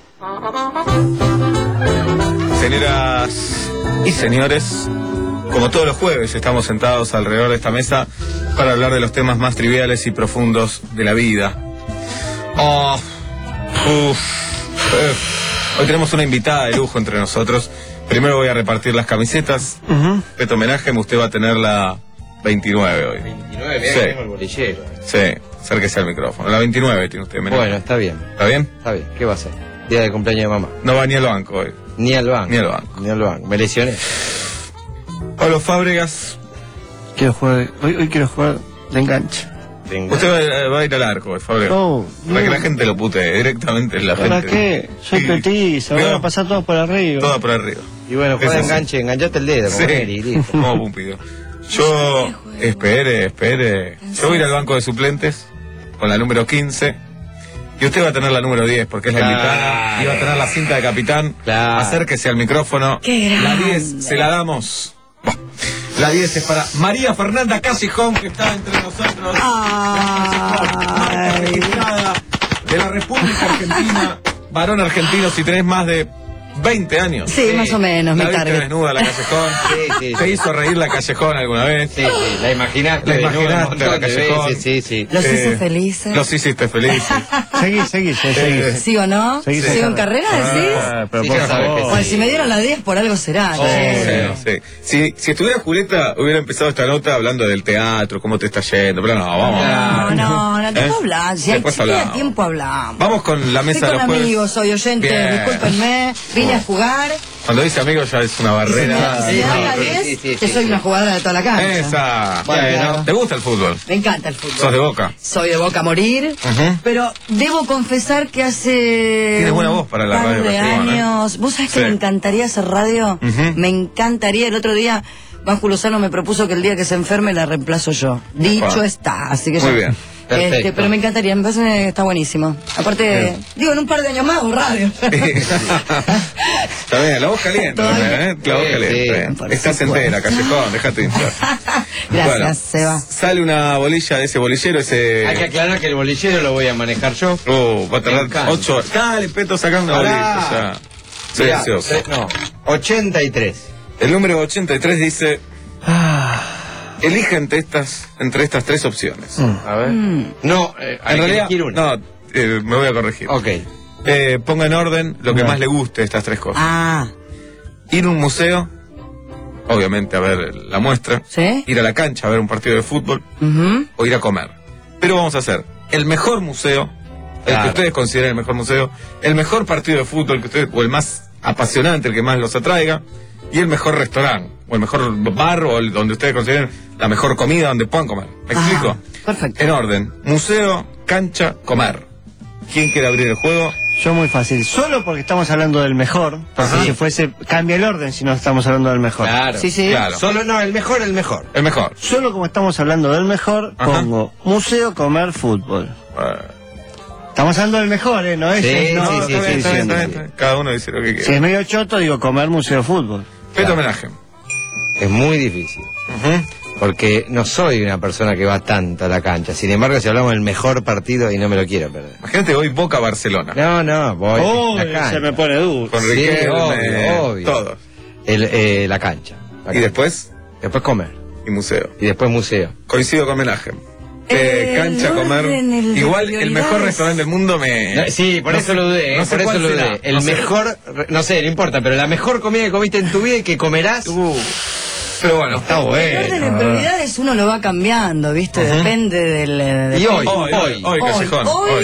Señoras y señores, como todos los jueves estamos sentados alrededor de esta mesa para hablar de los temas más triviales y profundos de la vida. Oh, uf, eh. Hoy tenemos una invitada de lujo entre nosotros. Primero voy a repartir las camisetas. Uh-huh. Este homenaje, usted va a tener la veintinueve hoy. veintinueve, sí. Tengo el bolillero. Sí, acérquese al micrófono. La veintinueve tiene usted. Menos. Bueno, está bien. ¿Está bien? Está bien. ¿Qué va a hacer? Día de cumpleaños de mamá. No va ni al banco hoy. Ni al banco. Ni al banco. Ni al banco. Me lesioné. Pablo Fábregas. Quiero jugar, hoy, hoy quiero jugar de enganche. Usted va, va a ir al arco, Fábregas. No, para no. que la gente lo putee directamente. La ¿Para gente. qué? Soy Sí. petiza, van a pasar todos por arriba. Todo por arriba. Y bueno, juega de enganche, enganchate el dedo. Sí, y listo. como Pumpido. Yo, espere, espere. Yo voy a ir al banco de suplentes con la número quince. Y usted va a tener la número diez porque es la Claro. invitada. Y va a tener la cinta de capitán. Claro. Acérquese al micrófono. Qué grande. La diez se la damos. Bah. La diez es para María Fernanda Casijón, que está entre nosotros. Marca registrada de la República Argentina. Varón argentino, si tenés más de veinte años. Sí, más o menos, La me viste cargue. desnuda la Callejón. Sí, sí, ¿Te sí. hizo reír la Callejón alguna vez? Sí, sí, la imaginaste. La de nuevo un imaginaste montón a la de Callejón. veces, sí, sí. Los Eh, hice felices. Los hiciste felices. Seguí, seguí, seguí. Eh, ¿Sí o no? Seguí, ¿Sigo seguí. en carrera, decís? Ah, pero Sí, por ya sabes favor. que Bueno, si me dieron la diez, por algo será. Oh, che. sí, sí. Si, si estuviera Julieta, hubiera empezado esta nota hablando del teatro, cómo te está yendo. Pero no, vamos. No, no, no te ¿Eh? puedo hablar. Si hay Después si queda hablamos. tiempo, hablamos. Vamos con la mesa Estoy de los con jueves. amigos, soy oyente, Bien. discúlpenme. Vine a jugar. Cuando dice amigos ya es una Y si me barrera. si me dan la sí, diez, sí, sí, que sí, soy sí. una jugadora de toda la cancha. Esa. Bueno, Bueno, claro. ¿te gusta el fútbol? Me encanta el fútbol. ¿Sos de Boca? Soy de Boca a morir. Ujú. Pero debo confesar que hace Tienes buena un voz para la par radio de Castellón, ¿eh? años. ¿Vos sabés que Sí. me encantaría hacer radio? Ujú. Me encantaría. El otro día Banjo Lozano me propuso que el día que se enferme la reemplazo yo. Dicho Opa. está, así que Muy ya- bien. Este, Perfecto. pero me encantaría, me parece que está buenísimo. Aparte, Bien. digo, en un par de años más hago radio. Está bien, la voz caliente. Todavía. ¿eh? La voz Sí, caliente. sí. está bien. Por Estás supuesto. entera, Callejón, déjate hinchar. Gracias, Bueno, Seba. Sale una bolilla de ese bolillero, ese. Hay que aclarar que el bolillero lo voy a manejar yo. Oh, va a Me tardar encanta. ocho horas. Dale, Peto, sacá una Pará. bolilla ya. Mirá, Silencioso. eh, no, ochenta y tres. El número ochenta y tres dice: Ah, elige entre estas, entre estas tres opciones. A ver. No, eh, hay En que realidad, elegir una. no, eh, me voy a corregir. Ok. Eh, ponga en orden lo que No. más le guste de estas tres cosas. Ah, Ir a un museo, obviamente a ver la muestra. ¿sí? Ir a la cancha a ver un partido de fútbol Ujú. o ir a comer. Pero vamos a hacer el mejor museo, el que Claro. ustedes consideren el mejor museo, el mejor partido de fútbol que ustedes, o el más apasionante, el que más los atraiga, y el mejor restaurante, o el mejor bar, o el donde ustedes consideren la mejor comida donde puedan comer. ¿Me Ajá, explico? perfecto. En orden, museo, cancha, comer. ¿Quién quiere abrir el juego? yo muy fácil. Solo porque estamos hablando del mejor. Porque Ajá. si fuese, cambia el orden si no estamos hablando del mejor. Claro. Sí, sí. Claro. Solo no, el mejor, el mejor. El mejor. Solo como estamos hablando del mejor, Ajá. pongo museo, comer, fútbol. Eh, Estamos hablando del mejor, ¿eh? No es. Sí, no, sí, no, sí, no, sí, no, sí, no, sí, no, sí. está bien. Cada uno dice lo que Si quiere. es medio choto, digo comer, museo, fútbol. Peto homenaje. Es muy difícil. Ujú. Porque no soy una persona que va tanto a la cancha. Sin embargo, si hablamos del mejor partido, y no me lo quiero perder. Imagínate hoy Boca-Barcelona. No, no, voy Oh, a la cancha. se me pone duro. Con Sí, Riquelme, obvio, obvio. todos. El, eh, la cancha. La Y cancha. después, Después comer. y museo. Y después museo. Coincido con homenaje. Eh, El cancha, comer. orden, el de Igual el mejor prioridades. restaurante del mundo me. No, sí, por no eso sé- lo dudé, no eh, sé por eso cuál lo será, dudé. El no sé. mejor, no sé, no importa, pero la mejor comida que comiste en tu vida y que comerás. Uh, pero bueno, está El orden de bueno. prioridades uno lo va cambiando, ¿viste? Ujú. Depende del... eh, Y depende- hoy, Hoy, hoy, hoy, Callejón, hoy, hoy.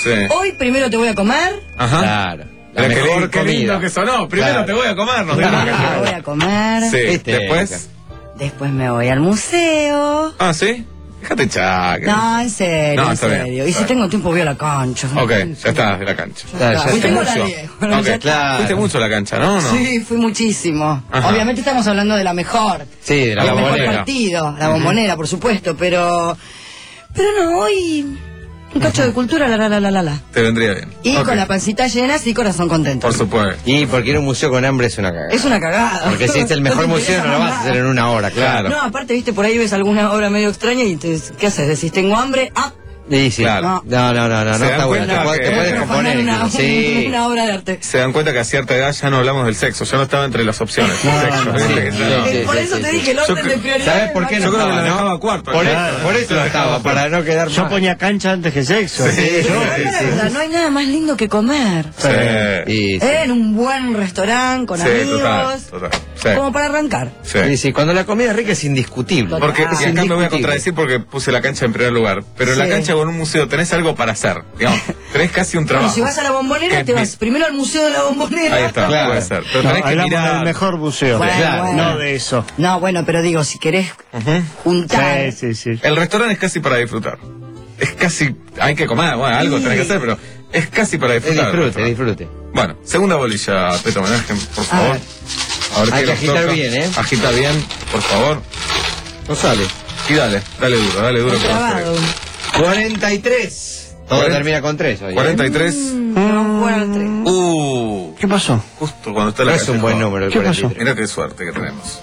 Sí. Hoy primero te voy a comer. Ajá. Claro. La Pero qué, mejor qué lindo comida. que sonó. Primero Claro. te voy a comer, nos Primero dijo. te voy a comer. Sí, Este, después. Después me voy al museo. Ah, ¿sí? Déjate echar. No, en serio, No, en está bien, serio. Y está si bien. tengo tiempo voy a la cancha. Ok, ya estás de la cancha. Claro, ya Fuiste Tengo mucho. la diez. Bueno, Ok, ya está. Fuiste mucho a la cancha, ¿no? ¿No? Sí, fui muchísimo. Ajá. Obviamente estamos hablando de la mejor. Sí, de la del mejor bombonera. partido, la bombonera, por supuesto, pero pero no, hoy un cacho de cultura, la la la la la la. Te vendría bien. Y Ok, con la pancita llena, sí, corazón contento. por supuesto. Y porque ir a un museo con hambre es una cagada. Es una cagada. Porque si es el mejor No te museo no lo interesa vas a hacer en una hora, claro. No, aparte, viste, por ahí ves alguna obra medio extraña y te, ¿qué haces? Decís, tengo hambre, ah, Sí, sí. Claro. No, no, no, no, no Se dan está bueno. Te, cuenta puedes- que- te puedes Pero componer. una, incluso. Sí. una obra de arte. Se dan cuenta que a cierta edad ya no hablamos del sexo. Yo no estaba entre las opciones. No, Sexo, no, ¿viste? sí, Que sí, ya no. sí, Por sí, eso sí, te sí. dije, el Yo orden de cre- prioridad. ¿Sabes por qué no Yo creo que estaba, lo no? dejaba cuarto. Por eso, Claro. por eso no estaba, para no quedar Yo mal. ponía cancha antes que sexo. Sí, Yo- sí, sí. Verdad, no hay nada más lindo que comer. Sí. Sí, sí. En un buen restaurante, con Sí, amigos. total, total. Sí. Como para arrancar. Sí. Sí, sí, cuando la comida es rica es indiscutible. Porque, Ah, y acá me voy a indiscutible. contradecir porque puse la cancha en primer lugar. Pero en la Sí. cancha con un museo tenés algo para hacer. Digamos, tenés casi un Bueno, trabajo. si vas a la bombonera, Que te mi- vas primero al museo de la bombonera. Ahí está, Claro. puede ser. Pero No, tenés que hablamos mirar. del mejor museo. Bueno, Claro, bueno. no de eso. No, bueno, pero digo, si querés Ujú. juntar. Sí, sí, sí. El restaurante es casi para disfrutar. Es casi. Hay que comer, bueno, algo Sí. tenés que hacer, pero es casi para Es disfrutar. el disfrute, restaurante. disfrute. Bueno, segunda bolilla, Peto Homenaje, por A favor. ver. A ver Hay qué que nos agitar toca. bien, ¿eh? Agita bien, por favor. No sale. Y dale, dale duro, dale duro. que nos Trabado. toque. cuarenta y tres. Todo Cuarenta- termina con tres hoy. ¿eh? cuarenta y tres. No, jugar al tren. Uh, ¿Qué pasó? justo cuando está No la es un buen número el ¿Qué cuarenta y pasó? tres. Mira qué suerte que tenemos.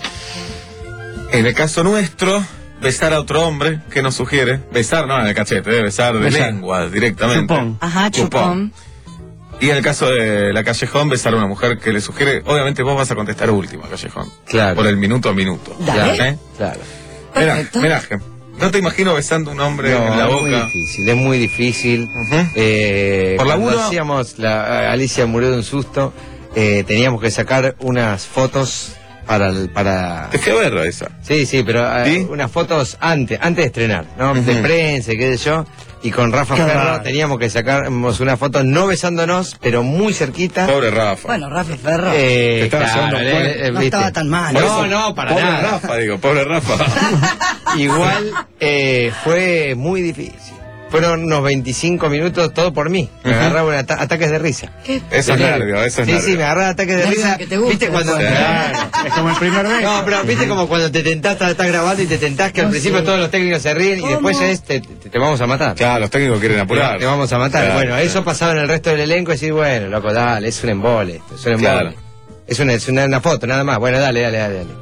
En el caso nuestro, besar a otro hombre, ¿qué nos sugiere? Besar, no en el cachete, eh, besar de Besar. lengua directamente. Chupón. Ajá, chupón. Y en el caso de la Callejón, besar a una mujer que le sugiere, obviamente vos vas a contestar último, Callejón. Claro. Por el minuto a minuto. Dale. ¿Eh? Claro. Mira, Perfecto. miraje. No te imagino besando a un hombre No, en la es muy boca. difícil, es muy difícil. Ujú. Eh, Por cuando laburo- hacíamos, la, Alicia murió de un susto, eh, teníamos que sacar unas fotos para... el- para... Te fui a ver esa. Sí, sí, pero eh, ¿Sí? unas fotos antes, antes de estrenar, ¿no? De Ujú. prensa, y qué sé yo. Y con Rafa Qué Ferro raro. teníamos que sacarnos una foto no besándonos, pero muy cerquita. Pobre Rafa. Bueno, Rafa Ferro. Eh, Te estaba claro, llevando eh, fuerte. eh, no viste. estaba tan mal. Por No, eso, no, para pobre nada. Rafa, digo, pobre Rafa. Igual eh, fue muy difícil. Fueron unos veinticinco minutos todo por mí. Me Ujú. agarraba un ata- ataques de risa. ¿Qué? Eso es De nervio, eso es Sí, nervio. sí, me agarraba ataques de Nervio risa. que te guste, ¿Viste cuando.? Sí. Claro. Es como el primer beso. No, pero viste como cuando te tentás, estás, estás grabando y te tentás que al No principio sé. todos los técnicos se ríen y ¿Cómo? después ya es, te, te- te vamos a matar. Claro, los técnicos quieren Te, apurar. te vamos a matar. Claro, bueno, claro. eso pasaba en el resto del elenco y decir, bueno, loco, dale, es un embole. esto, Es un embole. Claro. Es, una, es una, una foto, nada más. Bueno, dale, dale, dale. dale.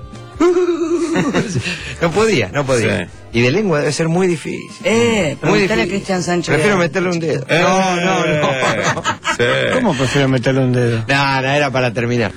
no podía, no podía. Sí. Y de lengua debe ser muy difícil. Eh, Muy preguntale a difícil. Cristian Sánchez. Prefiero meterle un dedo. Eh, No, no, no. Sí. ¿Cómo prefiero meterle un dedo? No, no, era para terminar.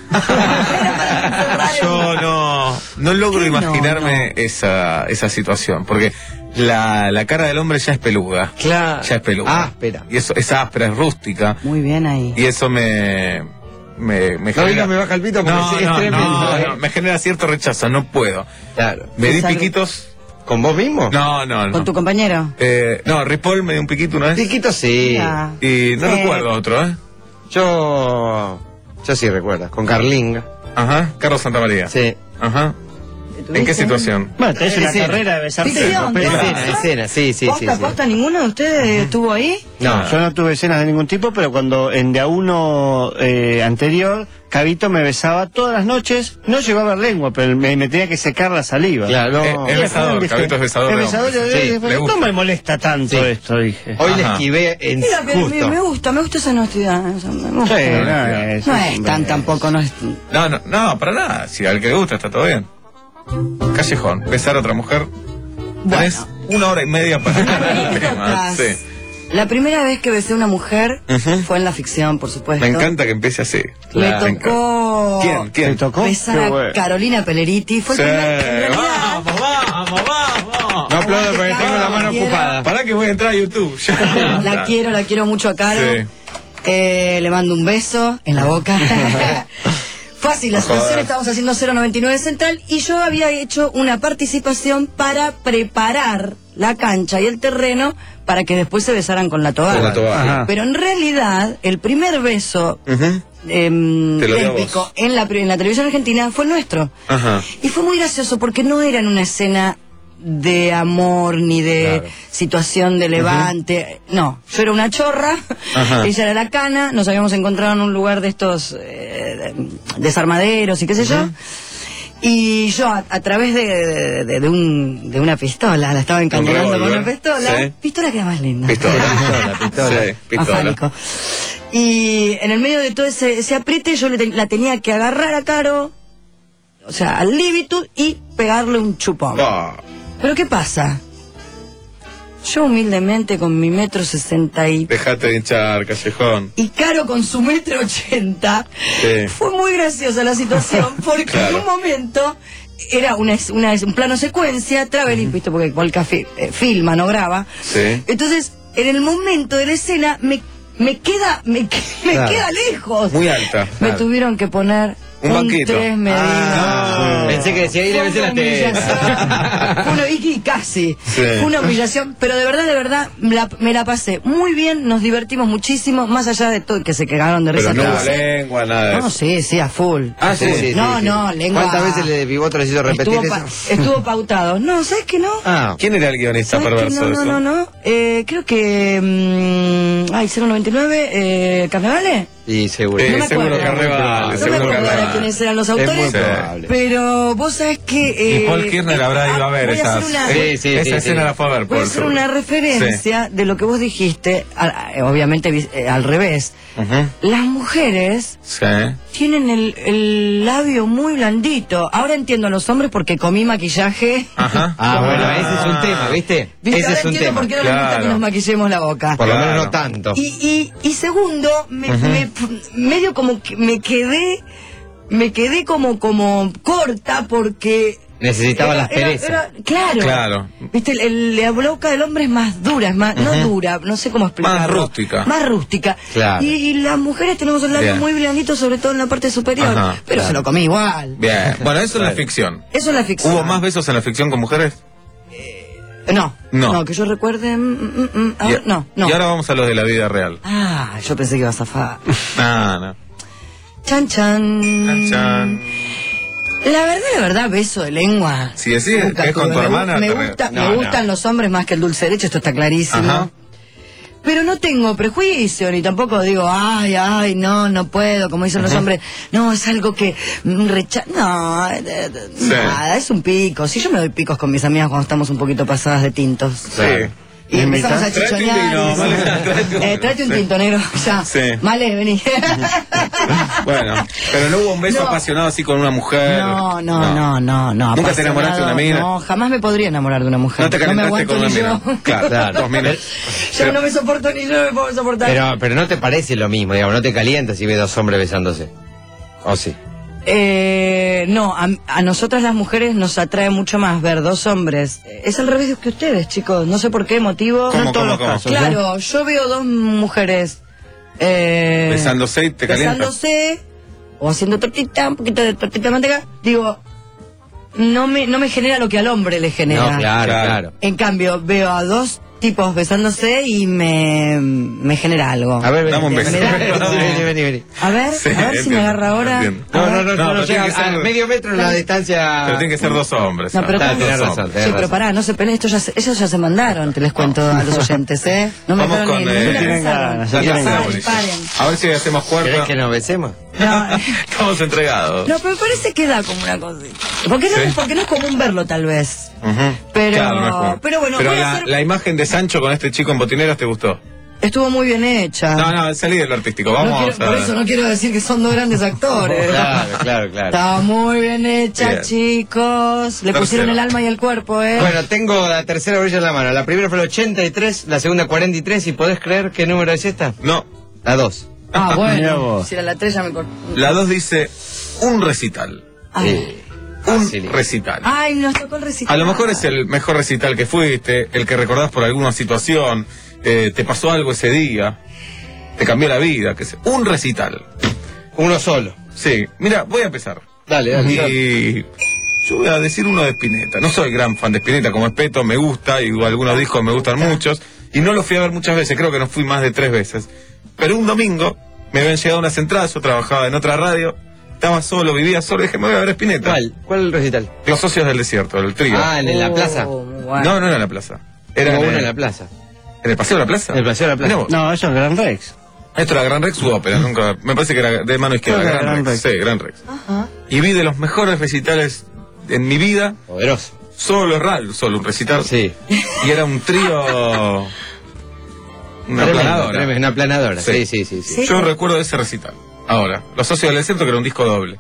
Yo no, no logro ¿Qué no, imaginarme Esa, esa situación, porque la, la cara del hombre ya es peluda. Claro. Ya es peluda. Áspera. Y eso, es áspera, es rústica. Muy bien ahí. Y eso me. Me, me No digas me baja el pito porque no, es no, tremendo, no, ¿eh? no, me genera cierto rechazo, no puedo. Claro. ¿Me di Es algo- piquitos? ¿Con vos mismo? No, no, no. ¿Con tu compañero? Eh, no, Ripoll me dio un piquito una vez. Piquito sí. Ya. Y no Sí. recuerdo otro, ¿eh? Yo. Yo sí recuerdo. Con Carlinga. Ajá, Carlos Santamaría. Sí. Ajá. ¿En qué situación? Bueno, tenés una Escena. carrera de besar Ficción, pero- ¿no? Escena, escena, sí, sí, sí. ¿Posta, sí. posta, ninguno de ustedes estuvo ahí? No, Yo no tuve escenas de ningún tipo, pero cuando en de a uno eh, anterior, Cabito me besaba todas las noches, no llegó a ver lengua, pero me, me tenía que secar la saliva. claro, Eh, no. es Y besador, dije, Cabito es besador es de besador hombres. de- Sí, de- le gusta. no me molesta tanto Sí. esto, dije. Hoy le Ajá. esquivé en Mira, pero me, me justo. gusta, me gusta esa honestidad. o sea, me gusta. Sí, no, no, no, es, No es tan tampoco, no es... No, no, no, para nada. Si al que le gusta está todo bien. Callejón, besar a otra mujer. Tenés una hora y media para hablar del tema. Sí. La primera vez que besé a una mujer Ujú. fue en la ficción, por supuesto. Me encanta que empiece así. Me Claro. tocó ¿Quién? ¿Quién? ¿Te tocó? besar Qué a bueno. Carolina Peleriti. Fue Sí. el primer, en realidad, Vamos, vamos, vamos. No aplaudo porque tengo la mano Quiero- ocupada. Pará que voy a entrar a YouTube. Ya. la quiero, la quiero mucho a Caro. Sí. Eh, le mando un beso en la boca. Fácil, la situación, Joder. estábamos haciendo cero noventa y nueve Central y yo había hecho una participación para preparar la cancha y el terreno para que después se besaran con la toalla. Con la toalla. Ajá. Pero en realidad, el primer beso Uh-huh. em, Te lo dio a lésbico vos. en la, en la televisión argentina fue el nuestro. Ajá. Y fue muy gracioso porque no era en una escena de amor ni de Claro. situación de levante. No, yo era una chorra, Ajá. ella era la cana, nos habíamos encontrado en un lugar de estos eh, desarmaderos y qué sé yo. Y yo a, a través de, de, de- de un, de una pistola, la estaba encañonando con una pistola. Sí. Pistola queda más linda. Pistola, pistola, pistola. Sí, pistola. Afánico. Y en el medio de todo ese, ese apriete yo le te- la tenía que agarrar a Caro, o sea, al libitud y pegarle un chupón. Ah. Pero ¿qué pasa? Yo humildemente con mi metro sesenta y... Dejate de hinchar, callejón. Y Caro con su metro ochenta, Sí. fue muy graciosa la situación, porque Claro. en un momento era una, una, un plano secuencia, Traveling, visto, porque Volca fi- eh, filma, no graba. Sí. Entonces, en el momento de la escena, me, me queda, me, que- me Claro. queda lejos. Muy alta. Me tuvieron que poner Un un, banquito. tres medidas. Ah, pensé que decía ahí le besé la teta. Fue una, y, y casi. Sí. Fue una humillación, pero de verdad, de verdad, la- me la pasé muy bien, nos divertimos muchísimo, más allá de todo, que se cagaron de risa Pero no todos. lengua, nada de No, eso. sí, sí, a full. Ah, sí, sí, No, sí, sí. no, lengua. ¿Cuántas veces le Pivoto les hizo repetir estuvo, eso? pa- estuvo pautado. No, ¿sabes qué no? Ah, ¿Quién era el guionista ¿Sabes qué? perverso No, de no, eso? no, no. Eh, creo que. mm, ay, cero noventa y nueve, eh, ¿Carnevale? y seguro. Eh, No me seguro acuerdo. que arrebale, No me seguro que acuerdo ahora arrebale. quiénes eran los Es muy autores. probable. Pero vos sabés que. Y eh, Paul Kirchner habrá ido a ver voy a esas. hacer una- eh, Sí, sí, esa sí, escena sí. la fue a ver, Voy a Paul, hacer seguro. una referencia de lo que vos dijiste, a- a- obviamente vi- eh, al revés. Ujú. Las mujeres Sí. tienen el, el labio muy blandito. Ahora entiendo a los hombres porque comí maquillaje. Ajá. Ah, bueno, ese es un tema, ¿viste? ¿Viste? Ese Ahora es un entiendo tema. por qué no les gusta Claro. que nos maquillemos la boca. Por lo menos Claro. no tanto. Y, y, y segundo, me, Ujú. me- medio como que me quedé, me quedé como, como corta porque... Necesitaba era- las era- perezas. era- claro. Claro. Viste, el- el- la boca del hombre es más dura, es más, no Ujú. dura, no sé cómo explicarlo. Más rústica. Más rústica. Claro. Y, y las mujeres tenemos el labio Bien. muy blandito, sobre todo en la parte superior. Ajá, pero claro. se lo comí igual. Bien. Bueno, eso es la ficción. Eso es la ficción. ¿Hubo más besos en la ficción con mujeres? No, No. no, que yo recuerde. mm, mm, mm, a ver, Y- no, no. Y ahora vamos a los de la vida real. Ah, yo pensé que ibas a zafar. No, no. Chan, chan. Chan, chan. La verdad, la verdad, beso de lengua. Si decís Nunca que es con tuve. tu Me gu- hermana, Me, te re- gusta, No, me no. gustan los hombres más que el dulce de leche, esto está clarísimo. Ajá. Pero no tengo prejuicio, ni tampoco digo, ay, ay, no, no puedo, como dicen los Ajá. hombres. No, es algo que rechazo. No, eh, eh, Sí. nada, es un pico. Si yo me doy picos con mis amigas cuando estamos un poquito pasadas de tintos. Sí. Y empezamos a Tráete un chichonear. vino, y- Male, tráete un- Eh, tráete un Sí. tinto negro, ya. Sí. Male, vení. Bueno, pero no hubo un beso No. apasionado así con una mujer. No, no, no, no, no. ¿Nunca te enamoraste de una mina? No, jamás me podría enamorar de una mujer. No te me calentaste aguanto con una ni mina. yo. Claro, Claro. dos minas. Yo no me soporto ni yo me puedo soportar. Pero, pero no te parece lo mismo, digamos, no te calientas si ves dos hombres besándose. ¿O sí? Eh, no, a, a nosotras las mujeres nos atrae mucho más ver dos hombres. Es al revés que ustedes, chicos. No sé por qué motivo. ¿Cómo, No en todos cómo, los cómo? casos. Claro, yo veo dos mujeres eh, Besándose y te calientas. besándose o haciendo tortita, un poquito de tortita de manteca. Digo, no me, no me genera lo que al hombre le genera. No, claro, claro. En cambio, veo a dos tipos besándose y me, me genera algo. A ver, vení, Dame un beso. Me da- vení, vení, vení. A ver, Sí, a ver si entiendo, me agarra ahora. entiendo. A No, ver. no, no, no, pero no tiene llega que ser- a medio metro la distancia. Pero tienen que ser dos hombres. No, pero ¿sabes? ¿cómo? Tenés Dos razón, hombres. tenés Sí, pero razón. pará, no se peleen, esto ya se- ellos ya se mandaron, te les cuento a los oyentes, ¿eh? No me Vamos fueron con, ni, eh, ni ya la tienen pensaron. ganas, ya Ya tienen está, ganas. Paren, buenísimo. paren. A ver si hacemos ¿Querés cuerda. que nos besemos? No, Estamos entregados. no, pero me parece que da como una cosita. Porque no, Sí. porque no es común verlo, tal vez. Ujú. Pero- Claro, no es como- pero bueno, Pero voy a la, hacer- la imagen de Sancho con este chico en botineras te gustó. Estuvo muy bien hecha. No, no, salí de lo artístico. No Vamos quiero- a por eso no quiero decir que son dos grandes actores. Claro, claro, claro. Está muy bien hecha, Bien. chicos. Le pusieron Tercero. el alma y el cuerpo, ¿eh? Bueno, tengo la tercera orilla en la mano. La primera fue el ochenta y tres, la segunda cuarenta y tres. ¿Y podés creer qué número es esta? No. La dos. Ah, Mirá bueno. vos. Si era la tres ya me cortó. La dos dice un recital. Ay. Un Fácil. recital. Ay, nos tocó el recital. A lo mejor es el mejor recital que fuiste, el que recordás por alguna situación, eh, te pasó algo ese día, te cambió la vida, que sé. Un recital. Uno solo. Sí, mira, voy a empezar. Dale, dale. Y yo voy a decir uno de Spinetta. No soy gran fan de Spinetta, como Espeto me gusta, y algunos discos me gustan muchos, y no los fui a ver muchas veces, creo que no fui más de tres veces. Pero un domingo me habían llegado unas entradas, yo trabajaba en otra radio, estaba solo, vivía solo, y dije, me voy a ver Spinetta. ¿Cuál? ¿Cuál es el recital? Los Socios del Desierto, el trío. Ah, ¿en la plaza? Bueno. No, no era en la plaza. Era Como en, uno el- en la plaza. ¿En el Paseo de la Plaza? En el Paseo de la Plaza. Mirá vos. No, eso es Gran Rex. Esto era Gran Rex u Ópera, nunca, me parece que era de mano izquierda, Creo que Gran, era Rex. Gran Sí, Gran Rex. Y vi de los mejores recitales en mi vida. Poderoso. Solo Ral, solo un recital. Sí. Y era un trío. Una Tremendo, planadora. tremendo, una planadora. Sí, sí, sí. sí. Yo recuerdo ese recital. Ahora, Los Socios del Desierto, que era un disco doble.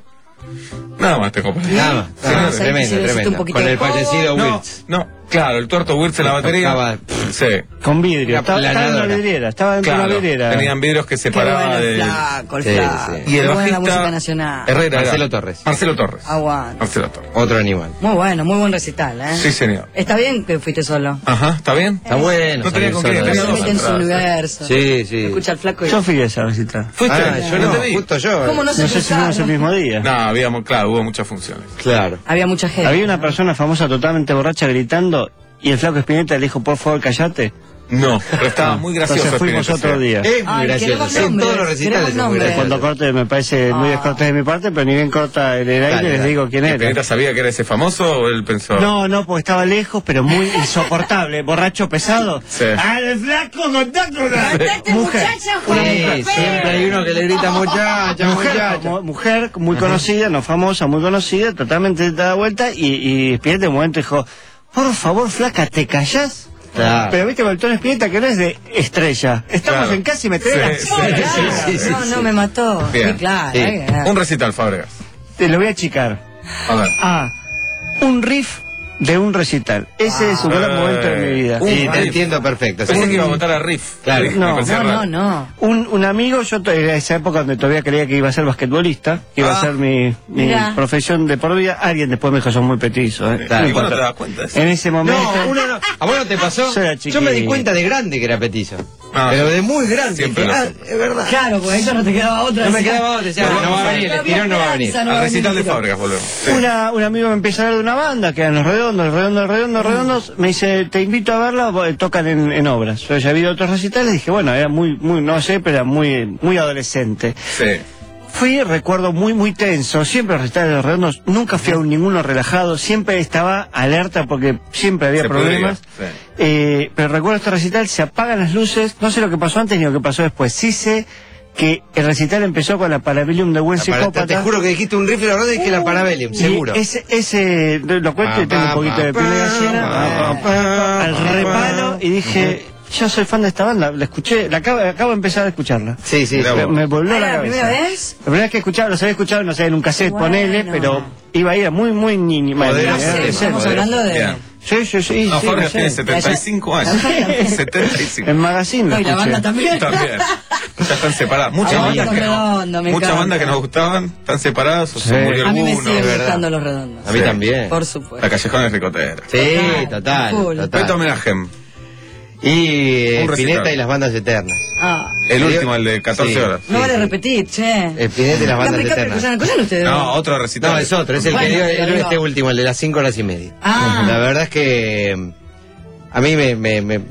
Nada más te comparé. Nada más. Sí, Ah, sí. tremendo, tremendo. Con el fallecido No, Wills. no, claro, el tuerto Wirtz en la batería. Tocaba- Sí. Con vidrio. Una Estaba, estaba en la planadora. vidriera. Estaba dentro de Claro, la vidriera. tenían vidrios que separaban bueno el de. flaco, el Sí, flaco. sí. Y el Qué buena bajista. música nacional. Herrera era- Marcelo Torres. Marcelo Torres. Aguante. Marcelo Torres. Otro animal. Muy bueno, muy buen recital, ¿eh? Sí, señor. Está bien que fuiste solo. Ajá, ¿está bien? Está bueno. No tenía salir con quién, solo. tenía Se dos mete en su entradas. universo. Sí, sí. Escucha al flaco y... Yo fui a esa recital. ¿Fuiste? Ah, yo no no, te vi. justo yo. ¿Cómo no se No sé si fuimos el cruzaron? mismo día. No, habíamos, claro, hubo muchas funciones. Claro. Había mucha gente. Había una persona famosa totalmente borracha gritando y el flaco Spinetta le dijo, por favor, callate. No, pero estaba muy gracioso. Entonces fuimos Spinetta, otro sí. día. Es muy Ay, gracioso. queremos Sí, en nombres, todos los recitales queremos es muy nombres. gracioso. Cuando corte me parece muy Ah. descortés de mi parte, pero ni bien corta el aire Dale, les dale. digo quién ¿Y era. Spinetta sabía que era ese famoso o él pensó? No, no, porque estaba lejos, pero muy insoportable, borracho pesado. Sí. ¡Ah, el flaco, contacto! Contate, Mujer. muchacho, Una Juan. mujer. Sí, siempre hay uno que le grita muchacha, Mujer, muchacha. como- mujer muy conocida, no famosa, muy conocida, totalmente dada vuelta, y, y Spinetta en un momento dijo, por favor, flaca, ¿te callás? Claro. Pero viste con el tono Spinetta que no es de estrella. Estamos Claro. en casi me Sí, entregas. sí, Claro, sí, sí, sí, no, sí. no, me mató. Bien. Sí, claro. Sí. eh, Un recital, Fábregas. Te lo voy a achicar. A ver. Ah, un riff de un recital. Ese es un gran momento de mi vida. Un Sí, te riff. entiendo perfecto. Pensé Sí. que iba a votar a Riff. Claro. Me No, parecía No, raro. no, no. Un, un amigo, yo to- era esa época donde todavía creía que iba a ser basquetbolista, que iba Ah. a ser mi, mi Mirá. profesión de por vida. Alguien después me dijo, son muy petizos. ¿eh? Claro. No ¿Y vos no importa. te das cuenta de eso? En ese momento... No, uno no. ¿A vos no te pasó? Yo era Yo me di chiquito. cuenta de grande que era petizo. Ah, Pero de muy grande. siempre Dije, lo ah, sé. es verdad. Claro, pues eso no te quedaba otra. No me decía, quedaba otra, decía, no, no va a venir, el había estirón no va a venir. esperanza, no va Al a recital de venir. Fábregas volvemos. Sí. Una, un amigo me empieza a hablar de una banda que eran los redondos, los redondos, los redondos, los redondos. Me dice, te invito a verla, eh, tocan en, en obras. Yo ya había ido a otros recitales, dije, bueno, era muy, muy, no sé, pero era muy, muy adolescente. Sí. Fui, recuerdo, muy, muy tenso. Siempre los recitales de los redondos, nunca fui a un ninguno relajado. Siempre estaba alerta porque siempre había Se problemas. podría, sí. Eh, pero recuerdo este recital, se apagan las luces. No sé lo que pasó antes ni lo que pasó después. Sí sé que el recital empezó con la Parabellum de Buen La para- Psicópata. te juro que dijiste un riff y la verdad es que la Parabellum, Y seguro. Ese, ese, lo cuento y tengo un poquito de piel de gallina. Al reparo y dije, yo soy fan de esta banda, la escuché, la acabo, acabo de empezar a escucharla. Sí, sí, Mirá Me, vos. me volvió ¿Era la la cabeza. primera vez? La primera vez que escuchaba, los había escuchado, no sé, en un cassette, Bueno. ponele, pero iba a ir muy, muy niño. Poderoso. No sé, estamos hablando de... Bien. Sí, sí, sí. No, sí, Fábregas no sé. tiene setenta y cinco años. setenta y cinco. En Magazine lo No, y la escuché. banda también. También. Ya están separadas. Muchas Ah, bandas con que, no, redondo, me muchas encanta. bandas que nos gustaban están separadas o se Sí. murió A mí me alguno. siguen verdad. gustando los redondos. A mí Sí. también. Por supuesto. La Callejón es ricotera. Sí, total. Full. Peto total. homenaje. Y eh, Un recital. Spinetta y las bandas eternas. Ah. El Sí. último, el de catorce Sí. horas. No vale repetir, che. Spinetta y las bandas Capri, Capri, eternas. escuchan, escuchan ustedes. No, otro recital. No, es otro, es el Bueno, que dio pero el- digo- este último, el de las cinco horas y media. Ah. La verdad es que mm, a mí me, me, me-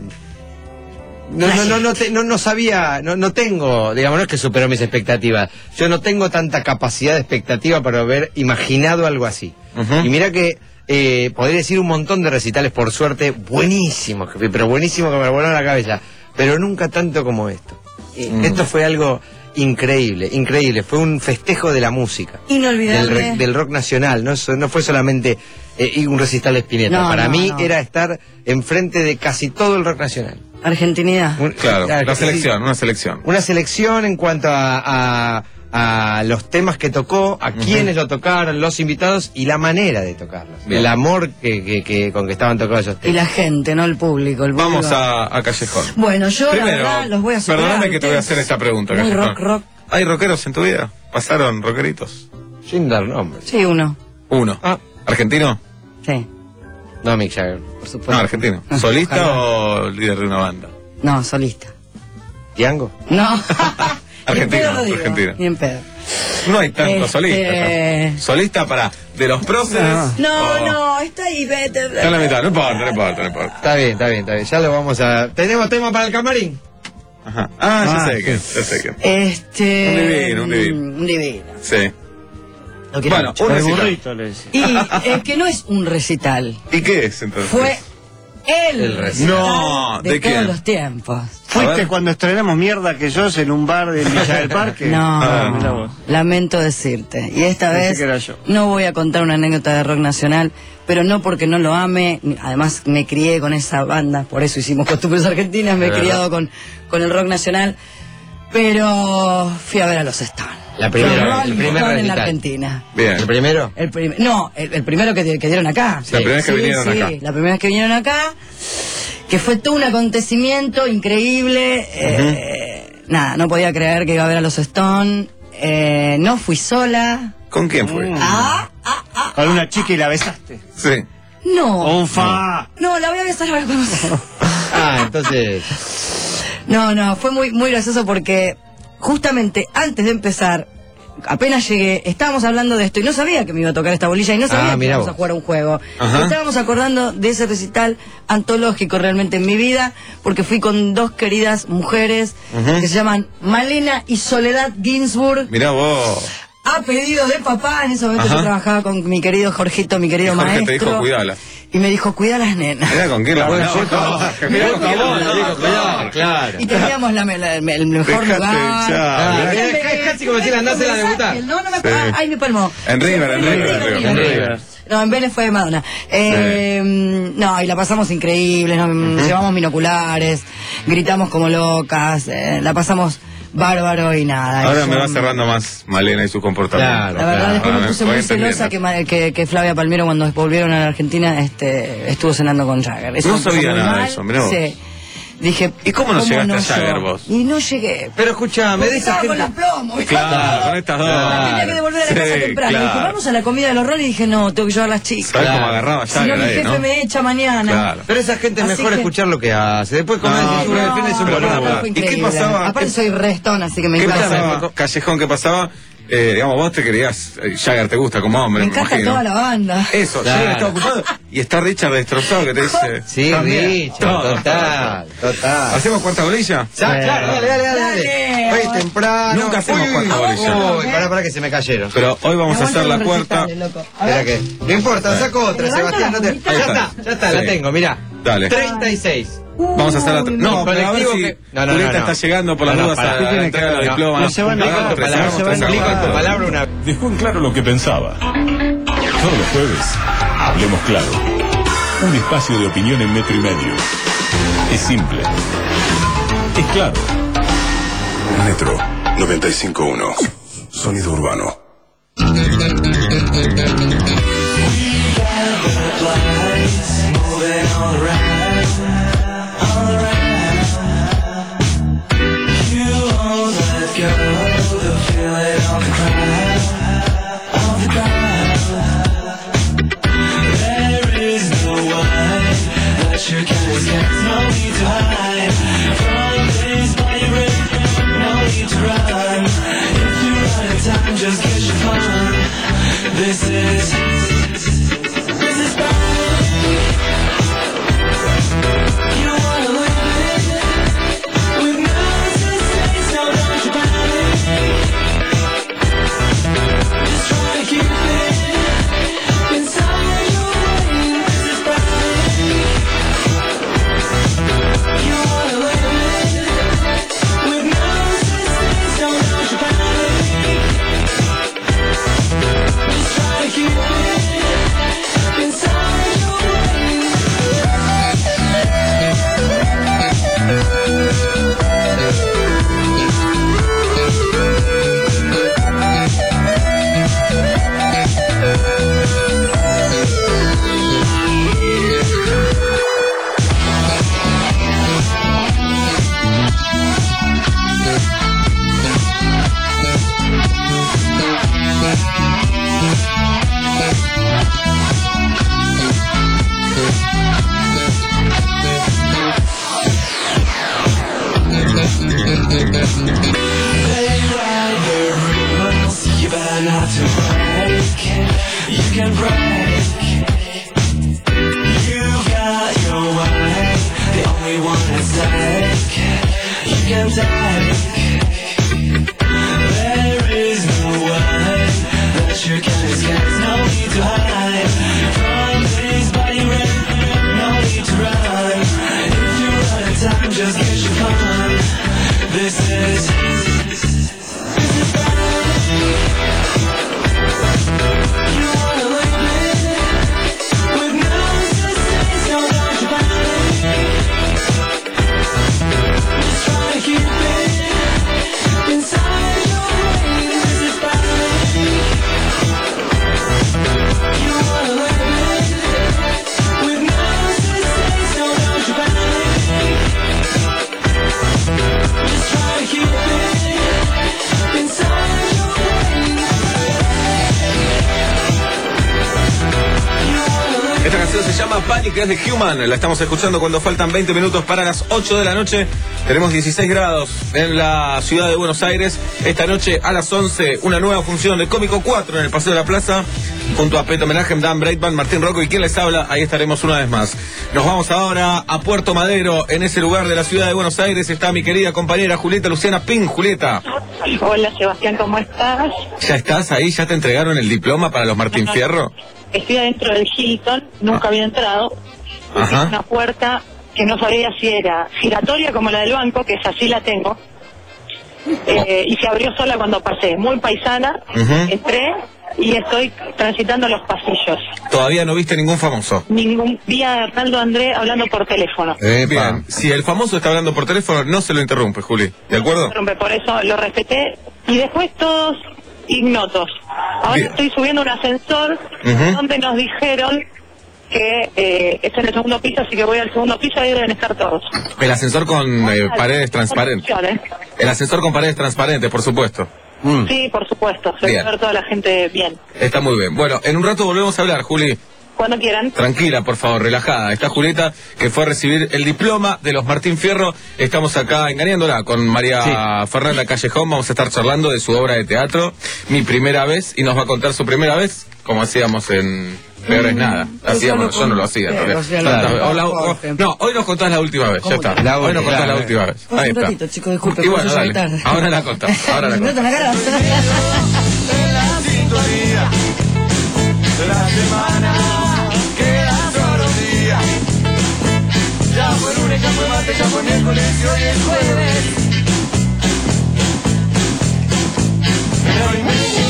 no, no, no, no, te- no, no sabía, no, no tengo, digamos, no es que superó mis expectativas. Yo no tengo tanta capacidad de expectativa para haber imaginado algo así. Ujú. Y mira que eh, podría decir un montón de recitales, por suerte, buenísimos, que- pero buenísimos que me volaron la cabeza, pero nunca tanto como esto. Mm. Esto fue algo increíble, increíble. Fue un festejo de la música. Inolvidable. Del, re- del rock nacional, no, So- no fue solamente eh, un recital de Spinetta. No, Para no, mí no. era estar enfrente de casi todo el rock nacional. Argentinidad. Un- Claro, claro, la sí, selección, una selección. Una selección en cuanto a, a- a los temas que tocó, a quienes lo tocaron, los invitados y la manera de tocarlos. Bien. El amor que, que- que- con que estaban tocados esos Y temas. la gente, no el público. El Vamos público. a, a Callejón. Bueno, yo Primero, la verdad los voy a superar. perdóname que te voy a hacer ustedes. esta pregunta, Muy Callejón. rock, rock. ¿Hay rockeros en tu vida? ¿Pasaron rockeritos? Sin dar nombres. Sí, uno. Uno. Ah. ¿Argentino? Sí, No, Mick Jagger. por supuesto. No, argentino. Ah, ¿Solista ojalá. o líder de una banda? No, solista. ¿Tiango? No. Argentino, Ni en pedo lo digo, argentino. Ni en pedo. No hay tantos Este- solistas. ¿no? Solista para de los próceres. No, Oh. no, está ahí, vete. Está en la mitad, no importa, no importa, no importa. Está bien, está bien, está bien. Ya lo vamos a... ¿Tenemos tema para el camarín? Ajá. Ah, ya Ah, sé que, ya sé que. Este. Un divino, un divino. Un divino. Sí. Lo quiero Bueno, mucho. un El recital. burrito le decía. Y es que no es un recital. ¿Y qué es entonces? Fue el, El recital. No, de, ¿de todos quién? los tiempos. ¿Fuiste cuando estrenamos Mierda que yo en un bar de Villa del Parque? No, Ah, mirá vos. lamento decirte. Y esta Pensé vez que era yo. no voy a contar una anécdota de rock nacional, pero no porque no lo ame. ni- Además, me crié con esa banda, por eso hicimos Costumbres Argentinas, me he ¿verdad? criado con, con el rock nacional. Pero fui a ver a los Stones. La primera, Los el Rolling primer Stones en la recital. Argentina. Bien. ¿El primero? El prim- no, el, el primero que, que dieron acá. La primera vez que Sí, vinieron sí, acá. la primera vez que vinieron acá, que fue todo un acontecimiento increíble. eh, nada, no podía creer que iba a ver a los Stones. Eh, no fui sola. ¿Con quién fue? Ah, Con una chica y la besaste. Sí. no. ¡Ufa! No, la voy a besar ahora cuando se- Ah, entonces... No, no, fue muy, muy gracioso porque justamente antes de empezar, apenas llegué, estábamos hablando de esto y no sabía que me iba a tocar esta bolilla y no sabía Ah, que mirá íbamos vos. a jugar a un juego. Ajá. Estábamos acordando de ese recital antológico realmente en mi vida, porque fui con dos queridas mujeres Ujú. que se llaman Malena y Soledad Ginsburg. Mirá vos. A pedido de papá, en ese momento Ajá. yo trabajaba con mi querido Jorgito, mi querido Jorge maestro. te dijo, cuidala. Y me dijo, cuida las nenas. Mirá con quién la Bueno, bueno, yo con- Mirá con con quién vos, la digo, cuidado, claro. Y teníamos la, la- el mejor Dejate lugar. hinchar. Ah, Ay, es me- casi como si la andásela a debutar. No, no me Sí. ah, Ay, me palmó. En River, en Sí, River, en sí, River, sí, en sí. River. No, en Vélez fue Madonna. Eh, No, y la pasamos increíble, nos llevamos binoculares, gritamos como locas, eh, la pasamos bárbaro y nada. Ahora y me fue- va cerrando más Malena y su comportamiento. La verdad es que Ahora me puse voy muy entendiendo. celosa que, Ma- que, que Flavia Palmiero cuando volvieron a la Argentina este, estuvo cenando con Jagger. Eso No me puso sabía muy nada de mal. eso, mirá vos. Sí. Dije, ¿Y cómo no llegaste a Jagger yo? vos? Y no llegué. Pero escúchame, Porque de esa estaba con gente... los plomos. Claro, con estas dos. Tenía que devolver a la casa Sí, temprano. claro. Dije, vamos a la comida de los roles y dije, no, tengo que llevar a las chicas. ¿Sabes Claro. cómo agarraba Si no, Jagger mi ahí, jefe no? me echa mañana. Claro. Pero esa gente es Así mejor que- escuchar lo que hace. Después cuando No, se sube al no, fin es un pero boludo. pará, fue ¿y qué increíble. pasaba? Aparte ¿Qué- soy restón, así que me ¿Qué encanta. pasaba? Callejón, ¿qué pasaba? Eh, digamos, vos te querías, eh, Jagger te gusta como hombre, Me me, encanta imagino. toda la banda. Eso, Claro. Jagger está ocupado y está Richard destrozado que te dice... Sí, también. Richard, Todo. total, total. ¿Hacemos cuarta bolilla? Ya, claro, dale, dale, dale. Dale. Hoy es temprano. Nunca hacemos Uy, cuarta bolilla. Uy, pará, pará que se me cayeron. Pero hoy vamos a hacer la Aguanten los cuarta. recitales, loco. A Espera ver. que... No importa, saco otra, Levanta Sebastián. la No te... bolita. Ya Ahí está, está. ya está, Sí. la tengo, mirá. Dale. treinta y seis. Vamos a hacer la... Uy, No, pero a ver colectivo si que- No, no, Julieta no, no. está llegando por las No, no, dudas pará. a ¿Qué la tiene entrega de los que- diplomas. no se van a Pagamos dejar, tres no años, se van tres a años. Explico en tu palabra una... Dejó en claro lo que pensaba. Todos los jueves, hablemos claro. Un espacio de opinión en metro y medio. Es simple. Es claro. Metro noventa y cinco punto uno. Sonido urbano. Just get your fun. This is, this is die. There is no one that you can escape. No need to hide from this body rain. No need to run. If you run out of time, just get your fun. This is this is ballet. You wanna live it with no suspense, no don't you ballet. Just try to keep it inside your brain. This is ballet. You wanna live it with no suspense, no don't you ballet. Just try to keep it inside your brain. Esta canción se llama Panic, es de Human. La estamos escuchando cuando faltan veinte minutos para las ocho de la noche. Tenemos dieciséis grados en la ciudad de Buenos Aires. Esta noche a las once, una nueva función de Cómico cuatro en el Paseo de la Plaza. Junto a Peto Menachem, Dan Breitman, Martín Rocco y quien les habla. Ahí estaremos una vez más. Nos vamos ahora a Puerto Madero. En ese lugar de la ciudad de Buenos Aires está mi querida compañera Julieta Luciana Pin. Julieta. Hola Sebastián, ¿cómo estás? ¿Ya estás ahí? ¿Ya te entregaron el diploma para los Martín No, no. Fierro? Estoy adentro del Hilton, nunca había entrado. Ajá. Es una puerta que no sabía si era giratoria como la del banco, que es así la tengo. Eh, y se abrió sola cuando pasé. Muy paisana, Ujú. entré y estoy transitando los pasillos. Todavía no viste ningún famoso. Ningún día a Arnaldo André hablando por teléfono. Eh, bien, si el famoso está hablando por teléfono, no se lo interrumpe, Juli. ¿De acuerdo? Rompe, por eso lo respeté. Y después todos ignotos. Ahora Bien. estoy subiendo un ascensor Ujú. donde nos dijeron que eh, es en el segundo piso, así que voy al segundo piso y ahí deben estar todos. El ascensor con eh, paredes transparentes. Opciones. El ascensor con paredes transparentes, por supuesto. Mm. Sí, por supuesto. Se Bien. puede ver toda la gente bien. Está muy bien. Bueno, en un rato volvemos a hablar, Juli. Cuando quieran. Tranquila, por favor, relajada. Está Julieta, que fue a recibir el diploma de los Martín Fierro. Estamos acá engañándola con María Fernanda Callejón. Vamos a estar charlando de su obra de teatro, Mi Primera Vez, y nos va a contar su primera vez, como hacíamos en Peor es Nada. Hacíamos, yo no lo hacía. todavía. O la- o- no, hoy nos contás la última vez, ya está. La Hoy nos contás última, la última vez. Un Ahí está. ratito, chicos, disculpe, Y por bueno, eso llegué dale. tarde. Ahora la contás, ahora la Me contás. meto en la cara. Sintonía de la semana, quedan solo días. Ya fue lunes, ya fue martes, ya fue miércoles y hoy es jueves. Pero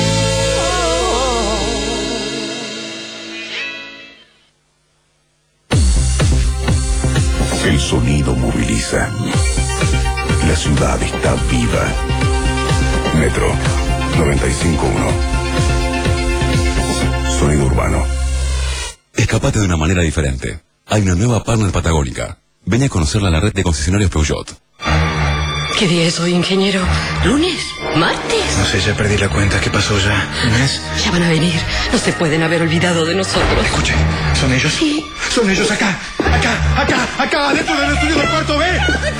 El sonido moviliza. La ciudad está viva. Metro noventa y cinco punto uno. Sonido urbano. Escapate de una manera diferente. Hay una nueva partner patagónica. Ven a conocerla en la red de concesionarios Peugeot. ¿Qué día es hoy, ingeniero? ¿Lunes? ¿Martes? No sé, ya perdí la cuenta. ¿Qué pasó ya? ¿Mes? Ya van a venir. No se pueden haber olvidado de nosotros. Escuche, ¿son ellos? Sí. Son ellos acá, acá, acá, acá, dentro del estudio del cuarto B.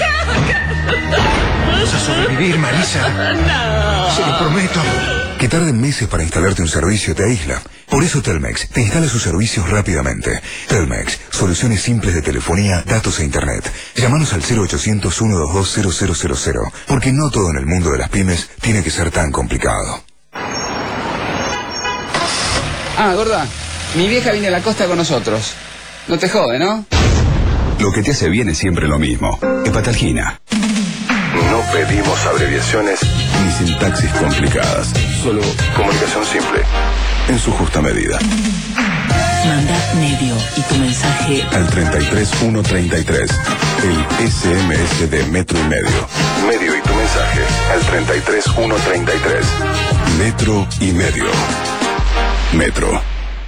Vamos a sobrevivir, Marisa. No. Se lo prometo. Que tarden meses para instalarte un servicio te aísla. Por eso Telmex te instala sus servicios rápidamente. Telmex, soluciones simples de telefonía, datos e internet. Llámanos al cero ochocientos, uno dos dos, cero cero cero cero, porque no todo en el mundo de las pymes tiene que ser tan complicado. Ah, gorda, mi vieja viene a la costa con nosotros. No te jode, ¿no? Lo que te hace bien es siempre lo mismo. Hepatalgina. No pedimos abreviaciones ni sintaxis complicadas. Solo comunicación simple, en su justa medida. Manda medio y tu mensaje Al treinta y tres uno treinta y tres, el S M S de Metro y Medio. Medio y tu mensaje al treinta y tres uno treinta y tres. Metro y Medio. Metro.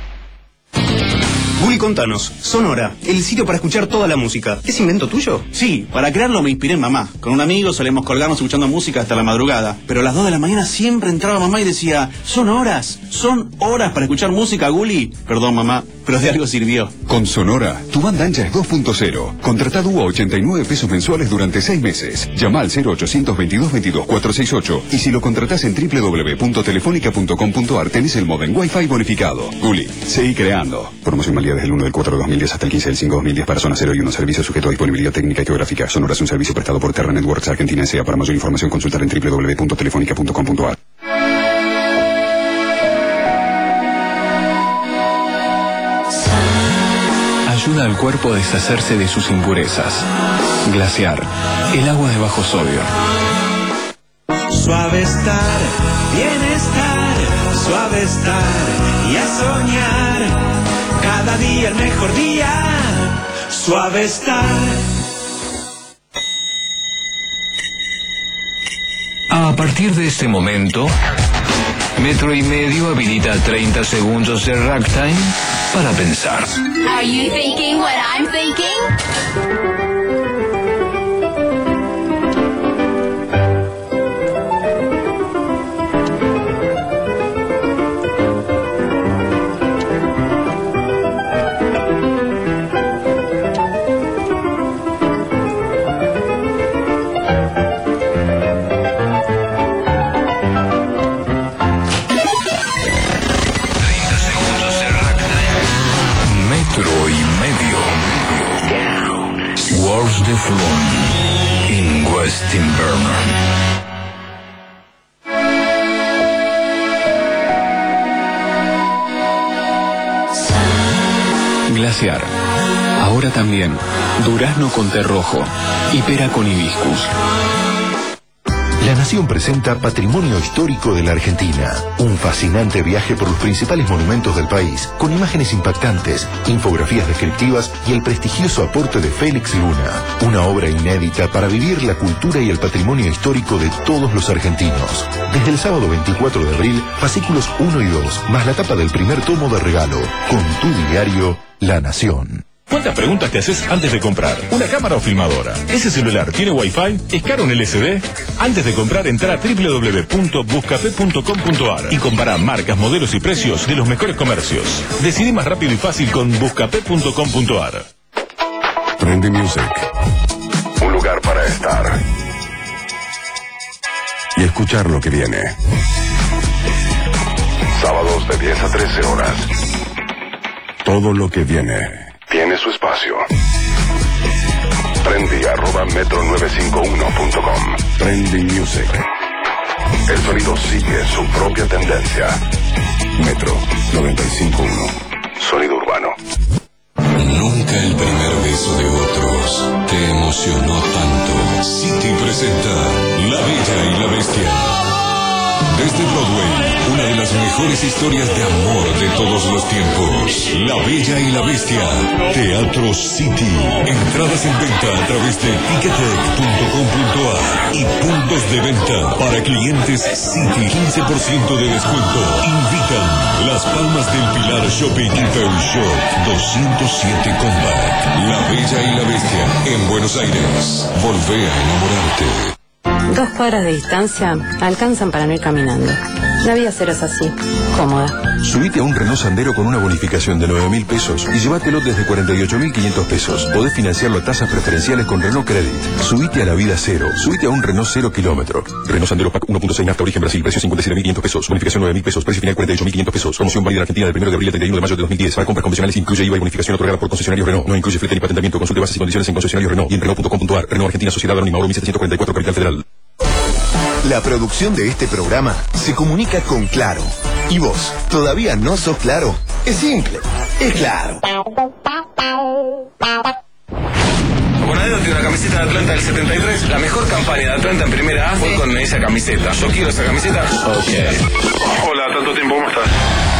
Guli, contanos, Sonora, el sitio para escuchar toda la música. ¿Es invento tuyo? Sí, para crearlo me inspiré en mamá. Con un amigo solemos colgarnos escuchando música hasta la madrugada. Pero a las dos de la mañana siempre entraba mamá y decía, son horas, son horas para escuchar música, Guli. Perdón, mamá, pero de algo sirvió. Con Sonora, tu banda ancha es dos punto cero. Contratá Dúo a ochenta y nueve pesos mensuales durante seis meses. Llama al cero ochocientos veintidós veintidós cuatrocientos sesenta y ocho y si lo contratás en doble u doble u doble u punto telefónica punto com punto ar tenés el modem Wi-Fi bonificado. Guli, seguí creando. Promoción válida desde el uno del cuatro de dos mil diez hasta el quince del cinco de dos mil diez para zona cero y uno. Servicio sujeto a disponibilidad técnica y geográfica. Sonora es un servicio prestado por Terra Networks Argentina S A. Para mayor información consultar en doble u doble u doble u punto telefónica punto com punto ar. Ayuda al cuerpo a deshacerse de sus impurezas. Glaciar, el agua de bajo sodio. Suave estar, bienestar, suave estar y a soñar. Cada día el mejor día, suave estar. A partir de este momento, Metro y Medio habilita treinta segundos de ragtime para pensar. Are you thinking what I'm thinking? Wars de Floon in West Invernon. Glaciar. Ahora también durazno con té rojo y pera con hibiscus. La Nación presenta Patrimonio Histórico de la Argentina, un fascinante viaje por los principales monumentos del país, con imágenes impactantes, infografías descriptivas y el prestigioso aporte de Félix Luna, una obra inédita para vivir la cultura y el patrimonio histórico de todos los argentinos. Desde el sábado veinticuatro de abril, fascículos uno y dos, más la tapa del primer tomo de regalo, con tu diario La Nación. ¿Cuántas preguntas te haces antes de comprar? ¿Una cámara o filmadora? ¿Ese celular tiene Wi-Fi? ¿Es caro un L C D? Antes de comprar, entra a doble u doble u doble u punto buscapé punto com punto ar y compara marcas, modelos y precios de los mejores comercios. Decidí más rápido y fácil con buscapé punto com punto ar. Trendy Music. Un lugar para estar. Y escuchar lo que viene. Sábados de diez a trece horas. Todo lo que viene tiene su espacio. Trendy arroba metro nueve cinco uno punto com. Trendy Music. El sonido sigue su propia tendencia. Metro noventa y cinco punto uno. Sonido urbano. Nunca el primer beso de otros te emocionó tanto. City presenta La Bella y la Bestia. Desde Broadway, una de las mejores historias de amor de todos los tiempos. La Bella y la Bestia. Teatro City. Entradas en venta a través de ticketek punto com punto ar y puntos de venta para clientes City. quince por ciento de descuento. Invitan Las Palmas del Pilar Shopping y Peugeot doscientos siete Combat. La Bella y la Bestia en Buenos Aires. Volvé a enamorarte. Dos cuadras de distancia alcanzan para no ir caminando. La vida cero es así, cómoda. Subite a un Renault Sandero con una bonificación de nueve mil pesos y llévatelo desde cuarenta y ocho mil quinientos pesos. Podés financiarlo a tasas preferenciales con Renault Credit. Subite a la vida cero. Subite a un Renault cero kilómetro. Renault Sandero Pack uno punto seis nafta origen Brasil. Precio cincuenta y siete mil quinientos pesos. Bonificación nueve mil pesos. Precio final cuarenta y ocho mil quinientos pesos. Promoción válida en Argentina del primero de abril al treinta y uno de mayo de dos mil diez. Para compras convencionales incluye I V A y bonificación otorgada por concesionarios Renault. No incluye flete ni patentamiento. Consulte bases y condiciones en concesionarios Renault y en Renault punto com punto ar. Renault Argentina Sociedad Anónima Oro mil setecientos cuarenta y cuatro Capital Federal. La producción de este programa se comunica con Claro. ¿Y vos todavía no sos Claro? Es simple, es Claro. Bonadeo tiene una camiseta de Atlanta del setenta y tres. La mejor campaña de Atlanta en primera A fue con esa camiseta. Yo quiero esa camiseta. Ok. Hola, tanto tiempo, ¿cómo estás?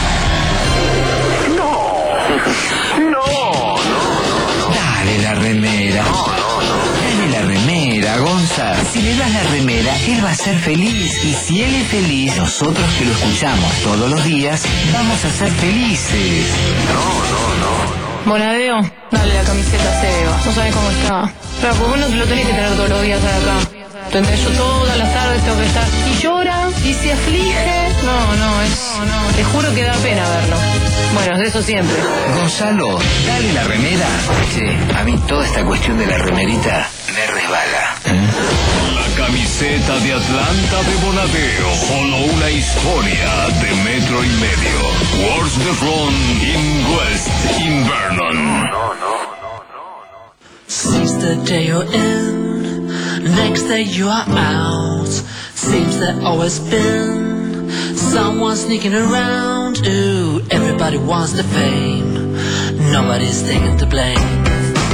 No. No, no, no. Dale la remera. No, no, no. Dale la remera, Gonza. Si le das la remera, él va a ser feliz. Y si él es feliz, nosotros que lo escuchamos todos los días, vamos a ser felices. No, no, no. Bonadeo, dale la camiseta a Seba. No sabes cómo está. Pero por lo menos lo tenés que tener todos los días acá. ¿Entendés? Yo todas las tardes tengo que estar. Y llora, Y se aflige. No, no, es. No, no, te juro que da pena verlo. Bueno, de eso siempre. Gonzalo, dale la remera. Che, a mí toda esta cuestión de la remerita me resbala. ¿Eh? La camiseta de Atlanta de Bonadeo. Solo una historia de metro y medio. What's the Front in West in Vernon. No, no. Since the day you're in, next day you are out. Seems there always been someone sneaking around. Ooh, everybody wants the fame, nobody's taking the blame.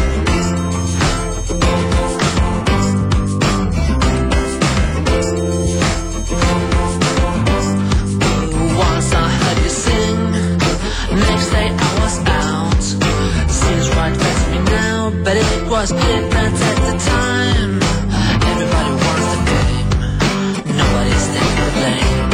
Ooh, once I heard you sing, next day I was out. Seems right to me now, but it was different at the time. Everybody wants the fame, nobody's taking the blame.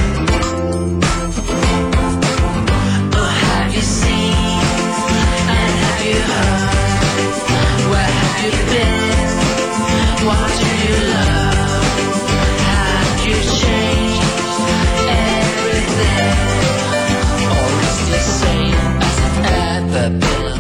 Oh, have you seen and have you heard? Where have you been? What do you love? Have you changed everything? Or is it the same as it ever been?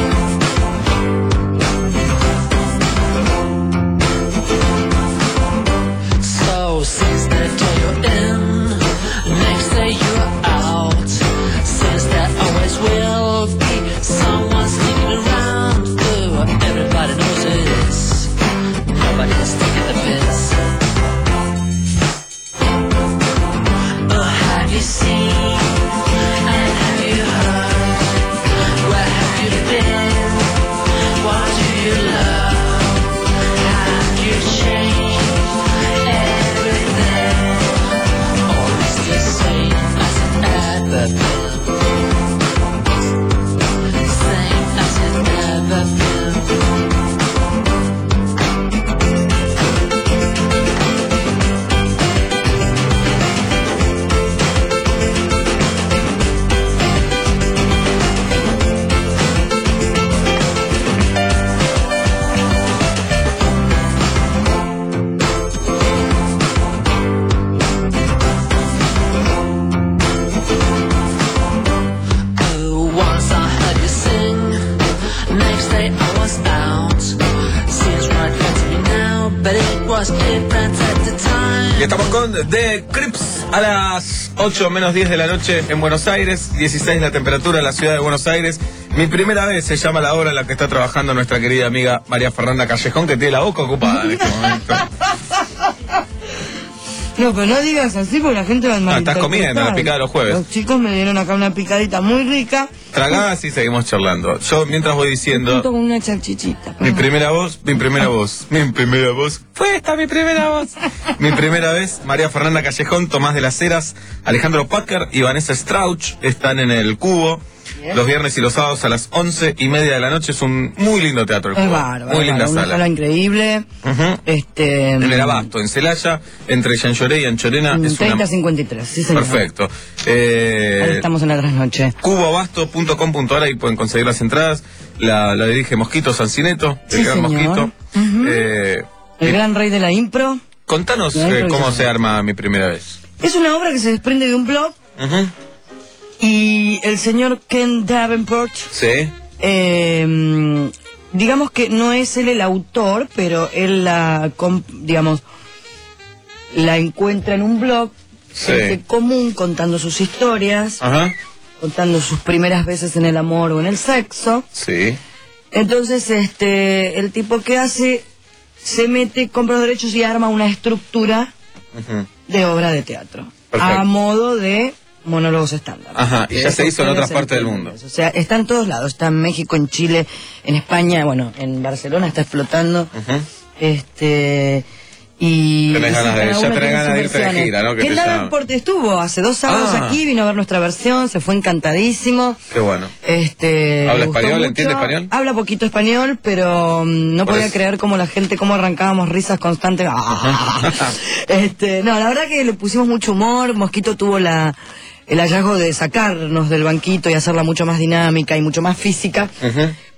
Since the day you're in, next day you're out. Since there always will be someone sneaking around. Ooh, everybody knows it is. Nobody's taking the piss. Oh, have you seen and have you heard? Where have you been? What do you love? Have you changed? Same as it ever been. Same as it ever been. Y estamos con The Crips a las ocho menos diez de la noche en Buenos Aires, dieciséis la temperatura en la ciudad de Buenos Aires. Mi primera vez se llama la hora en la que está trabajando nuestra querida amiga María Fernanda Callejón, que tiene la boca ocupada en este momento. No, pero no digas así porque la gente va a malinterpretar. No, estás comiendo la picada de los jueves. Los chicos me dieron acá una picadita muy rica. Tragás y seguimos charlando. Yo mientras voy diciendo... Junto con una salchichita. Mi primera voz, mi primera voz, mi primera voz. Fue esta mi primera voz. Mi primera vez, María Fernanda Callejón, Tomás de las Heras, Alejandro Packer y Vanessa Strauch están en el Cubo. Bien. Los viernes y los sábados a las once y media de la noche. Es un muy lindo teatro el Cubo. Es bárbaro, muy linda una sala. sala increíble. Uh-huh. este, en el Abasto, en Celaya, entre Llanchoré y Anchorena. Es treinta cincuenta y tres, sí señor. Perfecto. Eh, Ahí estamos en la trasnoche. cubo abasto punto com punto a r, ahí pueden conseguir las entradas. La, la dirige Mosquito Sancineto, el sí, gran señor. Mosquito. Uh-huh. eh, el eh, gran rey de la impro. Contanos eh, cómo se arma Mi Primera Vez. Es una obra que se desprende de un blog. Uh-huh. Y el señor Ken Davenport, sí. eh, digamos que no es él el autor, pero él la, digamos, la encuentra en un blog sí. este, común, contando sus historias, ajá. contando sus primeras veces en el amor o en el sexo. Sí. Entonces, este, el tipo que hace, se mete, compra los derechos y arma una estructura uh-huh. de obra de teatro. Perfecto. A modo de monólogos estándar. Ajá, y ya se hizo en otras partes del mundo. O sea, está en todos lados, está en México, en Chile, en España, bueno, en Barcelona está explotando. Uh-huh. Este... Y tenés ganas de, ya tenés ganas de irte de gira, ¿no? Que Davenport estuvo hace dos sábados ah. aquí, vino a ver nuestra versión, se fue encantadísimo. Qué bueno. Este, ¿Habla español? Mucho. ¿Entiende español? Habla poquito español, pero um, no Por podía eso. creer cómo la gente, cómo arrancábamos risas constantes. este, no, la verdad que le pusimos mucho humor. Mosquito tuvo la el hallazgo de sacarnos del banquito y hacerla mucho más dinámica y mucho más física. Uh-huh.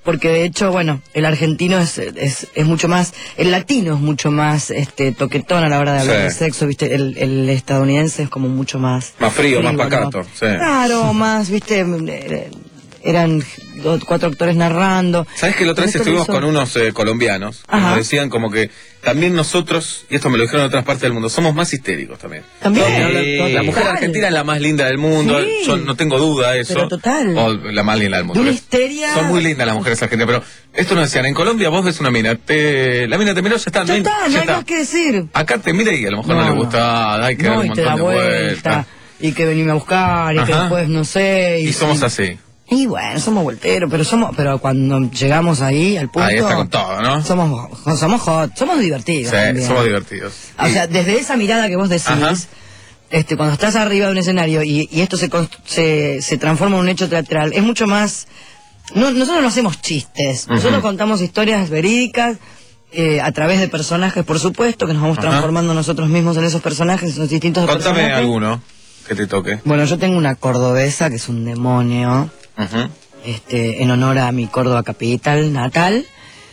porque de hecho, bueno, el argentino es, es, es mucho más, el latino es mucho más este toquetón a la hora de hablar Sí. de sexo, viste, el, el estadounidense es como mucho más... Más frío, más ¿no? pacato. Sí. Claro, más, viste, eh, eran dos, cuatro actores narrando. ¿Sabes que la otra vez Esto estuvimos lo hizo- con unos eh, colombianos? Que Ajá. nos decían como que también nosotros, y esto me lo dijeron en otras partes del mundo, somos más histéricos también. También. Sí, la, la mujer Total. argentina es la más linda del mundo, Sí. yo no tengo duda de eso. Pero total. O la más linda del mundo. De una ¿ves? histeria... Son muy lindas las mujeres argentinas, pero esto nos decían, en Colombia vos ves una mina, te, la mina te miró, ya está. Ya no, está, ya no hay está. más que decir. Acá te mira y a lo mejor no, No, le no. gusta, hay que dar No, un y te da montón de vuelta, vueltas. y que venime a buscar, y que Ajá. después no sé... Y somos así. Y bueno, somos volteros, pero somos, pero cuando llegamos ahí al punto... Ahí está con todo, ¿no? Somos, somos hot, somos divertidos. Sí, también. somos divertidos. O sea, desde esa mirada que vos decís, Ajá. este, cuando estás arriba de un escenario y, y esto se, const- se, se transforma en un hecho teatral, es mucho más... No, nosotros no hacemos chistes, Ujú. nosotros contamos historias verídicas eh, a través de personajes, por supuesto, que nos vamos Ajá. transformando nosotros mismos en esos personajes, en los distintos Contame personajes. alguno que te toque. Bueno, yo tengo una cordobesa que es un demonio, Ujú. este, en honor a mi Córdoba capital natal,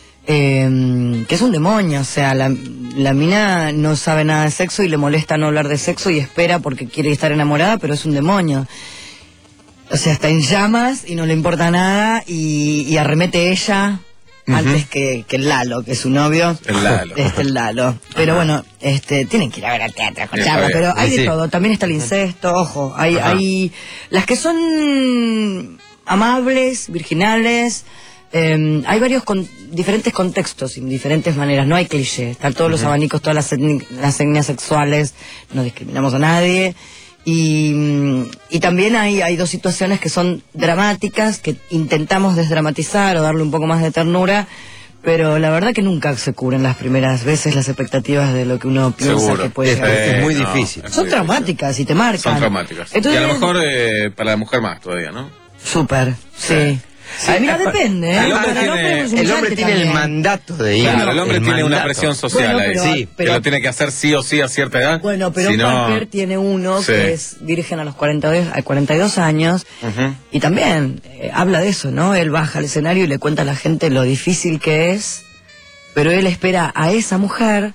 eh, que es un demonio, o sea, la, la mina no sabe nada de sexo y le molesta no hablar de sexo y espera porque quiere estar enamorada, pero es un demonio. O sea, está en llamas y no le importa nada y, y arremete ella Ujú. antes que, que el Lalo, que es su novio. El Lalo. Este, el Lalo. Pero bueno, este, tienen que ir a ver al teatro, a escucharla, Está bien. pero hay Sí. de todo. También está el incesto, ojo. Hay, Ajá. hay las que son amables, virginales. eh, hay varios con diferentes contextos y diferentes maneras. No hay cliché. Están todos los Ujú. abanicos, todas las, etni- las etnias sexuales. No discriminamos a nadie. Y, mm, y también hay, hay dos situaciones que son dramáticas, que intentamos desdramatizar o darle un poco más de ternura, pero la verdad que nunca se cubren las primeras veces las expectativas de lo que uno piensa Seguro. que puede Es- llegar a ser. es muy difícil. es Son muy traumáticas y te marcan. Son traumáticas. Entonces, y a lo mejor eh, para la mujer más todavía, ¿no? Súper, sí. Sí, mira, depende, ¿eh? El hombre Para tiene- es el un hombre chante tiene el también. mandato de ir. Claro, el hombre El tiene una mandato. presión social Bueno, ahí. pero- sí, pero- que lo tiene que hacer sí o sí a cierta edad. Bueno, pero si no... Parker tiene uno Sí. que es virgen a los cuarenta y dos, a cuarenta y dos años. Ujú. Y también eh, habla de eso, ¿no? Él baja al escenario y le cuenta a la gente lo difícil que es, pero él espera a esa mujer,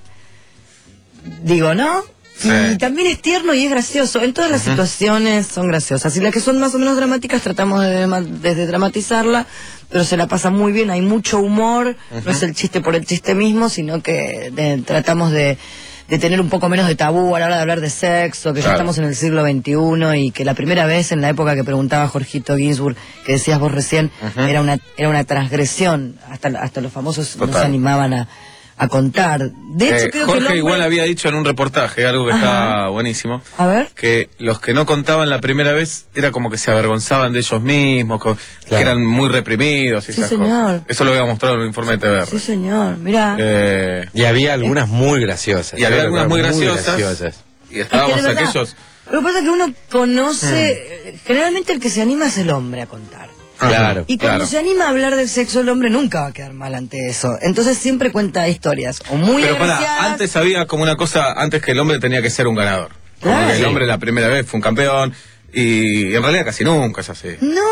digo, ¿no? Sí. Y también es tierno y es gracioso. En todas las Ujú. situaciones son graciosas. Y las que son más o menos dramáticas tratamos de, dema- de dramatizarla, pero se la pasa muy bien. Hay mucho humor, Ujú. no es el chiste por el chiste mismo, sino que de- tratamos de, de tener un poco menos de tabú a la hora de hablar de sexo, que ya Claro. estamos en el siglo veintiuno y que la primera vez en la época que preguntaba Jorgito Ginsburg, que decías vos recién, Ujú. era una era una transgresión. Hasta, hasta los famosos no Total. se animaban a, a contar. De hecho, Eh, creo Jorge que el hombre- igual había dicho en un reportaje algo que Ajá. está buenísimo, A ver. que los que no contaban la primera vez era como que se avergonzaban de ellos mismos, co- que eran muy reprimidos y Sí, esas señor. cosas. Eso lo había mostrado en el informe de T V R. Sí, señor, mira. Eh, Y había algunas muy graciosas. y había Yo algunas muy recuerdo graciosas. Y estábamos Es que de verdad, aquellos... Lo que pasa es que uno conoce, eh, generalmente el que se anima es el hombre a contar. Claro, Y cuando claro. se anima a hablar del sexo, el hombre nunca va a quedar mal ante eso. Entonces siempre cuenta historias o muy Pero pará, desgraciadas. antes había como una cosa, antes que el hombre tenía que ser un ganador. Como Claro. que el Sí. hombre la primera vez fue un campeón y en realidad casi nunca es así.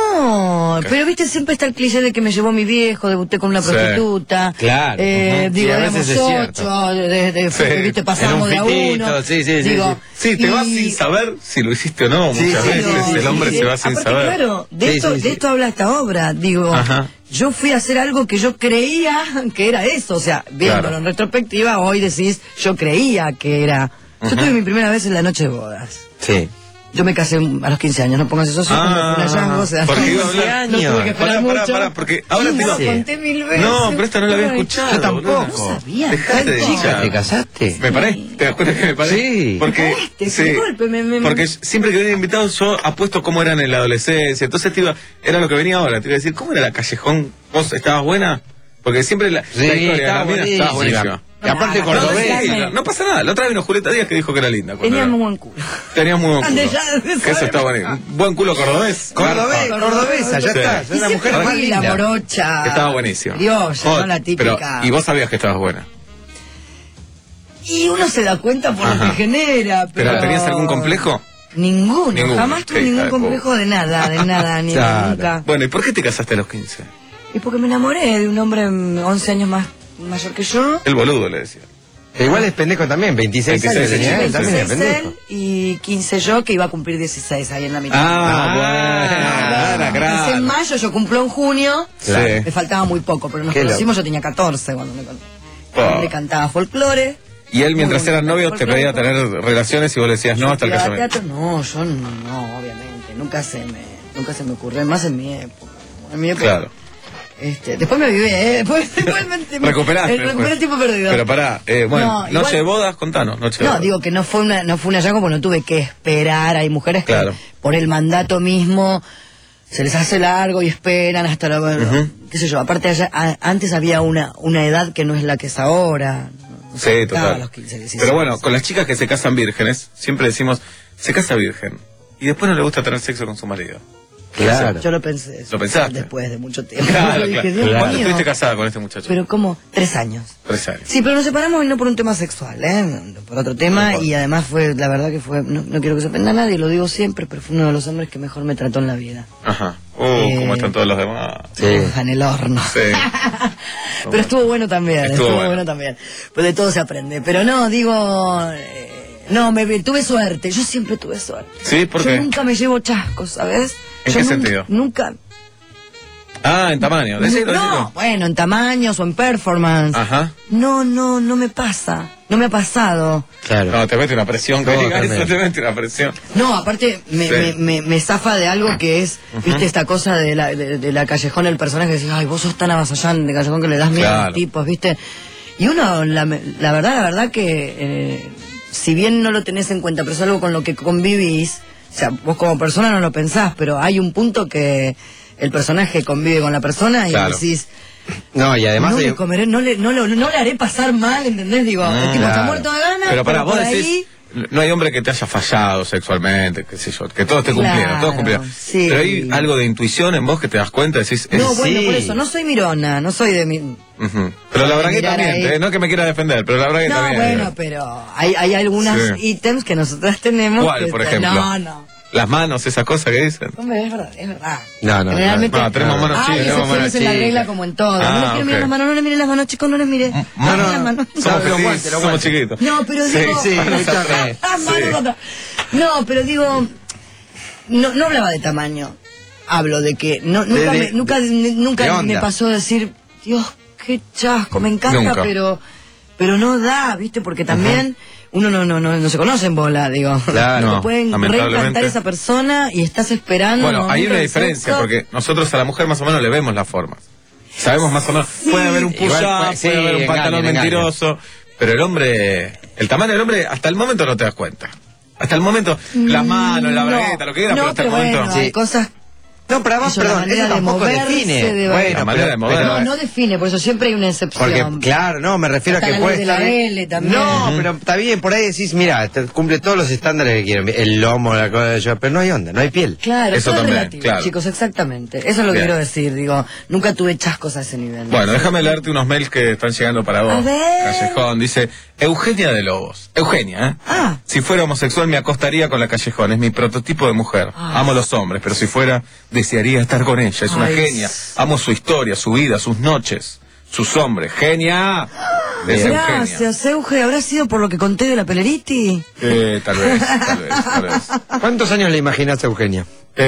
No, pero viste, siempre está el cliché de que me llevó mi viejo, debuté con una Sí. prostituta. Claro, Eh, ujú. digo, Sí, a éramos veces es cierto. ocho, de, de- Sí. viste, pasamos En de un a fitito, uno. sí, sí, sí, Digo, Sí, te y- vas sin saber si lo hiciste o no. Sí, Muchas sí, veces sí, el sí, hombre sí, se de- va sin aparte, saber. Claro, de, Sí, esto, sí, de sí. esto habla esta obra. Digo, Ajá. yo fui a hacer algo que yo creía que era eso. O sea, viéndolo Claro. en retrospectiva, hoy decís, yo creía que era. Yo Ujú. tuve mi primera vez en la noche de bodas. Sí. Yo me casé a los quince años, no pongas eso, sí, Ah, fue un hallazgo, o sea, porque iba a no hablar- tuve que esperar Pará, pará, mucho. pará, porque ahora Sí, te lo digo- conté mil veces. No, pero esta no la había Ay, escuchado. Yo tampoco. boludo. No sabía, Dejate tan de chica. hinchar. ¿Te casaste? Me paré, ¿te das cuenta que me paré? Sí. Porque, Este, sí, qué golpe, me- me- porque siempre que venía invitados yo apuesto cómo eran en la adolescencia. Entonces te iba, era lo que venía ahora. Te iba a decir, ¿cómo era la Callejón? ¿Vos estabas buena? Porque siempre la, Sí, la historia de estaba la mina buenísima. estaba buenísima. Y aparte No, cordobés. no, Sí, no, no, no pasa nada. La otra vez vino Julieta Díaz que dijo que era linda. cuando Tenía era- muy buen culo. Tenía muy buen Ande, culo. ya, Que eso está bueno. Buen culo cordobés. Cordobés, Marfa. cordobesa, ya Sí. está. Y Es una siempre mujer más fui la linda. morocha. Que estaba buenísimo. Dios, Oh, no la típica. pero, y vos sabías que estabas buena. Y uno se da cuenta por lo Ajá. que genera, pero... ¿Pero tenías algún complejo? Ninguno, Ninguno. jamás tuve Qué ningún hija de complejo de nada, de nada, ni de Claro. nunca. Bueno, ¿y por qué te casaste a los quince? Y porque me enamoré de un hombre once años más mayor que yo. El boludo le decía. Igual es pendejo también, veintiséis años tenía él, también es pendejo. Él y quince yo, que iba a cumplir dieciséis ahí en la mitad. Ah, bueno, claro. Empecé en mayo, yo cumplo en junio. Claro. Me faltaba muy poco, pero nos Qué conocimos, loco. yo tenía catorce cuando me conocí. Oh. Le cantaba folclore. Y él, mientras Muy eran bueno, novios, te folclore, pedía tener relaciones y vos le decías no hasta el ¿Iba a casamiento. teatro? No, yo no, no, obviamente. Nunca se me, nunca se me ocurrió, más en mi época. En mi época. Claro. Este, después me viví, ¿eh? Después, después me, Recuperaste. eh, Recuperé el tiempo perdido. Pero pará, eh, bueno, No, noche igual- de bodas, contanos, noche de No, bodas. digo que no fue una, no fue un hallazgo porque no tuve que esperar. Hay mujeres que Claro. por el mandato mismo se les hace largo y esperan hasta la, Ujú. qué sé yo. Aparte allá, a- antes había una, una edad que no es la que es ahora. No Sí, se contaba a total. los quince, dieciséis. Pero bueno, con las chicas que se casan vírgenes, siempre decimos, se casa virgen. Y después no le gusta tener sexo con su marido. Claro. Yo lo pensé. eso, ¿Lo pensaste? Después de mucho tiempo. Claro, Dije, claro. Dios ¿Cuándo mío. estuviste casada con este muchacho? Pero como tres años. Tres años. Sí, pero nos separamos y no por un tema sexual, ¿eh? Por otro tema, y además fue, la verdad que fue, no, no quiero que se ofenda a nadie, lo digo siempre, pero fue uno de los hombres que mejor me trató en la vida. Ajá. Uh, Eh, como están todos los demás. Sí. En el horno. Sí. Pero estuvo bueno también, Estuvo estuvo, bueno. bueno. también. Pues de todo se aprende. Pero no, digo, eh, no, me, tuve suerte, yo siempre tuve suerte. ¿Sí? ¿Por yo qué? nunca me llevo chascos, ¿sabes? ¿En Yo qué nunca- sentido? Nunca. Ah, en tamaño. Decilo, no, decilo. bueno, en tamaños o en performance. Ajá. No, no, no me pasa. No me ha pasado. Claro. No, te mete una presión. Que No, diga eso, también. te mete una presión. No, aparte me, Sí. me, me, me zafa de algo que es, viste, esta cosa de la, de, de la Callejón, el personaje que dice, ay, vos sos tan avasallante, Callejón, que le das miedo a Claro. los tipos, viste. Y uno, la, la verdad, la verdad que, eh, si bien no lo tenés en cuenta, pero es algo con lo que convivís, o sea, vos como persona no lo pensás, pero hay un punto que el personaje convive con la persona y Claro. decís, No, y además no hay- le comeré, no le, no, le, no le haré pasar mal, ¿entendés? Digo, el tipo está claro. muerto de ganas, Pero para vos por decís, ahí- no hay hombre que te haya fallado sexualmente, qué sé yo, que todo esté cumplido, Claro, todo cumplido. sí. Pero hay algo de intuición en vos que te das cuenta, decís, es- No, bueno, sí. por eso, no soy mirona, no soy de mi... Ujú. Pero la verdad que Mirar también, ahí. eh, no que me quiera defender, pero la verdad que No, también. bueno, pero hay, hay algunos Sí. ítems que nosotras tenemos. ¿Cuál, que- por ejemplo? No, no. Las manos, esas cosas que dicen. Hombre, es verdad, es verdad. No, no, Generalmente. no, tenemos manos Ay, chicas, eso tenemos manos es en la chicas. regla como en todo. Ah, no les quiero mirar ok. las manos, no les miren las manos, chicos, no les miren. No, No, no, las manos. Somos, los petits, guantes, los somos guantes. chiquitos. No, pero Sí, digo. sí, las exactamente. manos Sí. rotas. No, pero digo. No, no hablaba de tamaño. Hablo de que no, nunca, De- me, de- nunca, de nunca onda. me pasó decir, Dios, qué chasco, me encanta, Nunca. pero pero no da, ¿viste? Porque también uno no no no no se conoce en bola, digo. Claro, Te no, pueden lamentablemente. reencantar esa persona y estás esperando. Bueno, el hay momento una del diferencia, sexo. porque nosotros a la mujer más o menos le vemos las formas. Sabemos más o menos, puede haber un Igual push-up, puede- sí, puede haber un engañan, pantalón engañan. mentiroso, pero el hombre, el tamaño del hombre, hasta el momento no te das cuenta. Hasta el momento, las manos, la No, bragueta, lo que quiera, no, pero hasta el pero momento. bueno, hay cosas. No, pero además, Eso, la perdón, manera eso de tampoco moverse, define. de- Bueno, La manera de pero- moverse. pero- No, no define, por eso siempre hay una excepción. Porque, claro, no, me refiero Está a que la puede ley de la estar bien. L también. No, Ujú. pero está bien, por ahí decís, mira, te cumple todos los estándares que quieren. El lomo, la cosa de yo, pero no hay onda, no hay piel. Claro, Eso todo también, es relativo, claro. chicos, exactamente. Eso es lo que Bien. quiero decir, digo, nunca tuve chascos a ese nivel. Bueno, déjame leerte unos mails que están llegando para vos. A ver. Callejón, dice, Eugenia de Lobos. Eugenia, ¿eh? Ah. Si fuera homosexual me acostaría con la Callejón, es mi prototipo de mujer. Ah. Amo los hombres, pero si fuera, desearía estar con ella. Es una Ay, genia. s- Amo su historia, su vida, sus noches, sus hombres. ¡Genia! Es Eugenia. Gracias, Euge. ¿Habrá sido por lo que conté de la Peleriti? Eh, tal vez, tal vez, tal vez. ¿Cuántos años le imaginaste a Eugenia?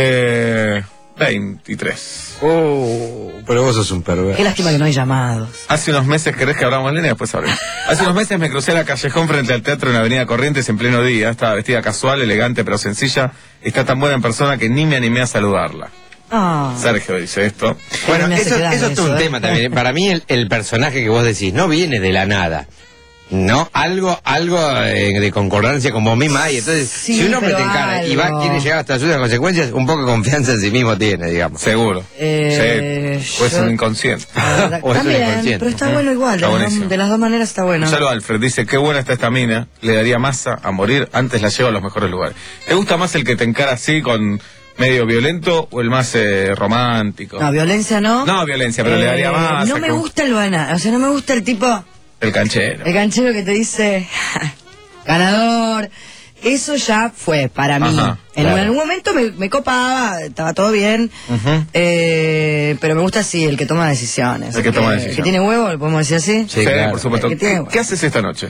Eh, veintitrés. Oh, pero vos sos un perverso. Qué lástima que no hay llamados. Hace unos meses, ¿querés que abramos en línea? Después hablemos. Hace unos meses me crucé la Callejón frente al teatro en Avenida Corrientes en pleno día. Estaba vestida casual, elegante, pero sencilla. Está tan buena en persona que ni me animé a saludarla. Ah. Sergio dice esto. Bueno, Me hace eso, quedar eso es eso, un ¿eh? tema también. Para mí el, el personaje que vos decís no viene de la nada. No, algo, algo eh, de concordancia como misma hay. Entonces, Sí, si un hombre pero te encara y va, algo. quiere llegar hasta las últimas consecuencias, un poco de confianza en sí mismo tiene, digamos. Seguro. Eh, sí. O es yo- un inconsciente. O es un También, inconsciente. pero está bueno igual. Está de, las, buenísimo. de las dos maneras está bueno. Un saludo a Alfred. Dice, qué buena está esta mina. Le daría masa a morir. Antes la llevo a los mejores lugares. ¿Te gusta más el que te encara así con medio violento o el más eh, romántico? No, violencia no. No, violencia, pero le daría Eh, masa. No me que- gusta el banal. O sea, no me gusta el tipo. El canchero. El canchero que te dice ganador, eso ya fue para mí. Ajá, en claro. algún momento me, me copaba, estaba todo bien, Ujú. eh, pero me gusta así, el que toma decisiones. El que toma Eh, decisiones. que tiene huevo, ¿lo podemos decir así? Sí, por supuesto. El que tiene ¿Qué, huevo. qué haces esta noche?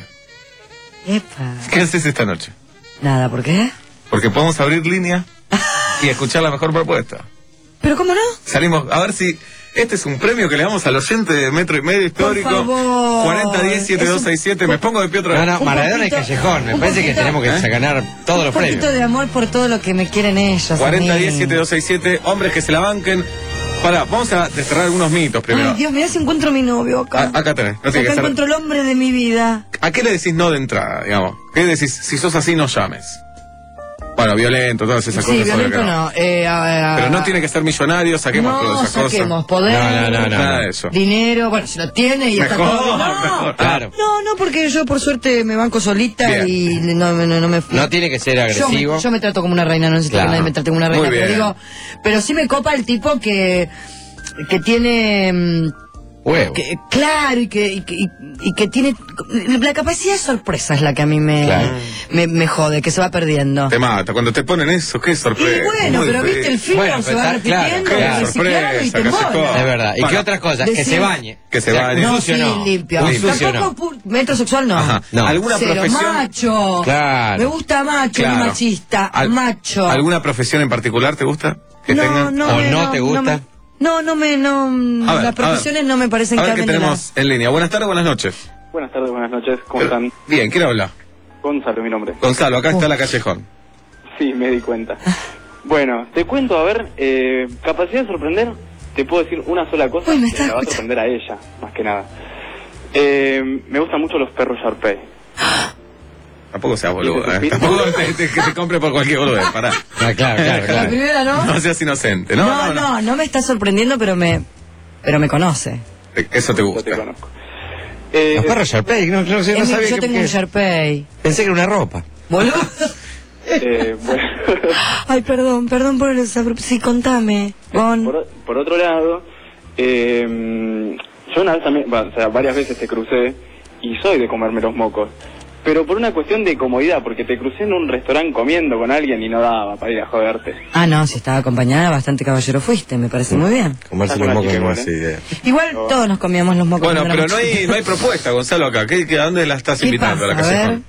Epa. ¿Qué haces esta noche? Nada, ¿por qué? Porque podemos abrir línea y escuchar la mejor propuesta. ¿Pero cómo no? Salimos, a ver si... Este es un premio que le damos al oyente de Metro y Medio Histórico. Por favor. cuarenta diez setenta y dos sesenta y siete. Me pongo de pie otra vez. No, no, Maradona y Callejón. Me un parece que poquito- tenemos que ¿Eh? ganar todos los Un poquito premios. de amor por todo lo que me quieren ellos. cuarenta diez a mí. setenta y dos sesenta y siete. Hombres que se la banquen. Pará, vamos a desterrar algunos mitos primero. Ay, Dios, mirá si encuentro a mi novio acá. A- acá tenés. No tiene acá que ser... encuentro el hombre de mi vida. ¿A qué le decís no de entrada, digamos? ¿Qué decís? Si sos así, no llames. Bueno, violento, todas esas Sí, cosas. obvio violento que no. Eh, a- a- Pero no tiene que ser millonario, saquemos No, todas esas saquemos cosas. poder. No, no, no, no. Nada de eso. Dinero, bueno, si lo tiene y está Mejor, todo bien. No, mejor. Claro. no, no, porque yo por suerte me banco solita Bien. y no, no, no me... No tiene que ser Yo agresivo. me, yo me trato como una reina, no necesito Claro. que nadie me trate como una Muy reina, pero bien. digo, pero sí me copa el tipo que que tiene mm, Huevo. que- claro y que, y, que, y- y que tiene la capacidad de sorpresa es la que a mí me, Claro. me, me jode, que se va perdiendo. Te mata. Cuando te ponen eso, qué sorpresa. Y bueno, Muy pero feo. viste, el film Bueno, se pero va está- claro, repitiendo, claro. reciclando y te Sorpresa, embola. callejón. Es verdad. ¿Y Bueno, qué otra cosa? Que decir- se bañe. Que se O sea, bañe. No, Sucio sí, no. limpio. Sucio Tampoco no. pu- metrosexual no. Ajá. No. ¿Alguna Cero, profesión? macho. Claro. Me gusta macho, Claro. no machista. Al- macho. ¿Alguna profesión en particular te gusta? Que no, tengan. no, ¿O me- no te gusta? me- No, no me, no, A ver, las profesiones no me parecen A que ver qué hablen de nada. tenemos en línea. Buenas tardes, buenas noches. Buenas tardes, buenas noches, ¿cómo están? Bien, ¿quién habla? Gonzalo, mi nombre. Gonzalo, acá está la Callejón. Sí, me di cuenta. Bueno, te cuento, a ver, eh, capacidad de sorprender, te puedo decir una sola cosa Uy, me que está la va a sorprender a ella, más que nada. Eh, me gustan mucho los perros Sharpei. Tampoco seas boludo, ¿Y ¿eh? te Tampoco te, te- que te compre por cualquier boludo, pará. Ah, claro, claro, La claro. primera, ¿no? No seas inocente, ¿no? No, no, no, me está sorprendiendo, pero me, pero me conoce. Eso te Yo gusta. te conozco. Eh, Los perros Sharpei, no, no, sé, no Es mi- sabía yo que- tengo que- un Sharpei. Pensé que era una ropa. ¿Boludo? eh, bueno, Ay, perdón, perdón por esa... Sí, contame. Gon. por, por otro lado, eh, yo una vez también, bueno, o sea, varias veces te crucé y soy de comerme los mocos. Pero por una cuestión de comodidad, porque te crucé en un restaurante comiendo con alguien y no daba para ir a joderte. Ah, no, si estaba acompañada, bastante caballero fuiste, me parece muy bien. Comerse Está los con la mocos chica no igual, hace idea. Igual todos nos comíamos los mocos. Bueno, cuando pero éramos no hay, chiquitos. no hay propuesta, Gonzalo, acá. ¿Qué, qué- ¿A dónde la estás ¿Qué invitando a la pasa? A ver. Callejón?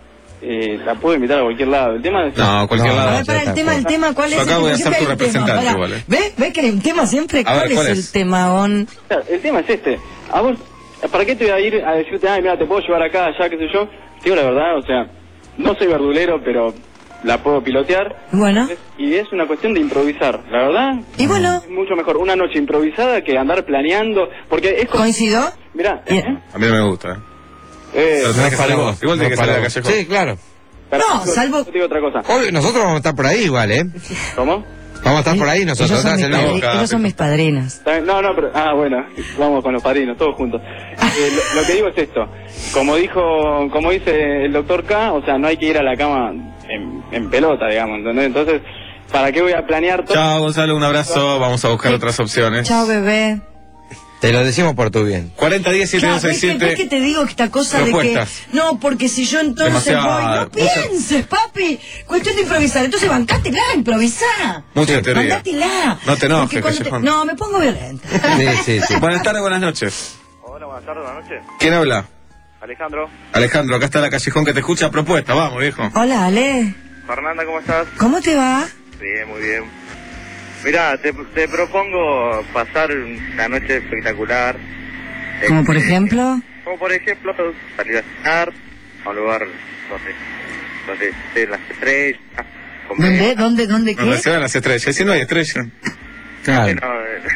Eh, la puedo invitar a cualquier lado. El tema es... No, cualquier No, A lado. ver, para el tema, el tema, ¿cuál Yo es? acá el voy a tema? ser tu Siempre hay un tema, representante pará. igual, ¿eh? ¿Ves? ¿Ves que hay un tema siempre? A ver, ¿Cuál, ¿cuál es, es? el tema, Gon? Claro, el tema es este. A vos, ¿para qué te voy a ir a decirte, ay, mira, te puedo llevar acá, allá, qué sé yo? Te digo la verdad, o sea, no soy verdulero, pero la puedo pilotear. Bueno. Y es una cuestión de improvisar, la verdad. Y bueno. Es mucho mejor una noche improvisada que andar planeando, porque es como... ¿Coincido? Mirá, ¿eh? A mí no me gusta, ¿eh? Eh, Pero tenés que salir vos. Igual tenés que salir a la para- Callejón. Sí, claro. pero- No, salvo- Yo te digo otra cosa. Obvio, nosotros vamos a estar por ahí igual, ¿eh? ¿Cómo? Vamos a estar por ahí nosotros. Ellos son, ¿no? mis, Es el mismo. padri- ellos son mis padrinos. Está bien, No, no, pero... Ah, bueno, vamos con los padrinos, todos juntos. Eh, lo, lo que digo es esto. Como dijo, como dice el doctor K, o sea, no hay que ir a la cama en, en pelota, digamos, ¿entendés? Entonces, ¿para qué voy a planear todo? Chao, Gonzalo, un abrazo. Vamos a buscar otras opciones. Chao, bebé. Te lo decimos por tu bien. cuarenta diez setenta y dos Claro, ¿ves, que, sesenta y ves que siete. te digo esta cosa Propuestas. de que... No, porque si yo entonces Demasiado- voy... No mucho- pienses, papi. Cuestión de improvisar. Entonces bancátela, improvisá. Mucha teoría. Bancátela. No te enojes, Porque cuando te- Callejón. No, me pongo violenta. Sí, sí, sí. Buenas tardes, buenas noches. Hola, buenas tardes, buenas noches. ¿Quién habla? Alejandro. Alejandro, acá está la Callejón que te escucha. Propuesta, vamos, viejo. Hola, Ale. Fernanda, ¿cómo estás? ¿Cómo te va? Bien, muy bien. Mirá, te, te propongo pasar una noche espectacular. Como por ejemplo... Como por ejemplo, salir a cenar a un lugar donde, donde estén las estrellas. comer. ¿Dónde? ¿Dónde? ¿Dónde Donde qué? se ven las estrellas. Si no hay estrellas. Claro. No,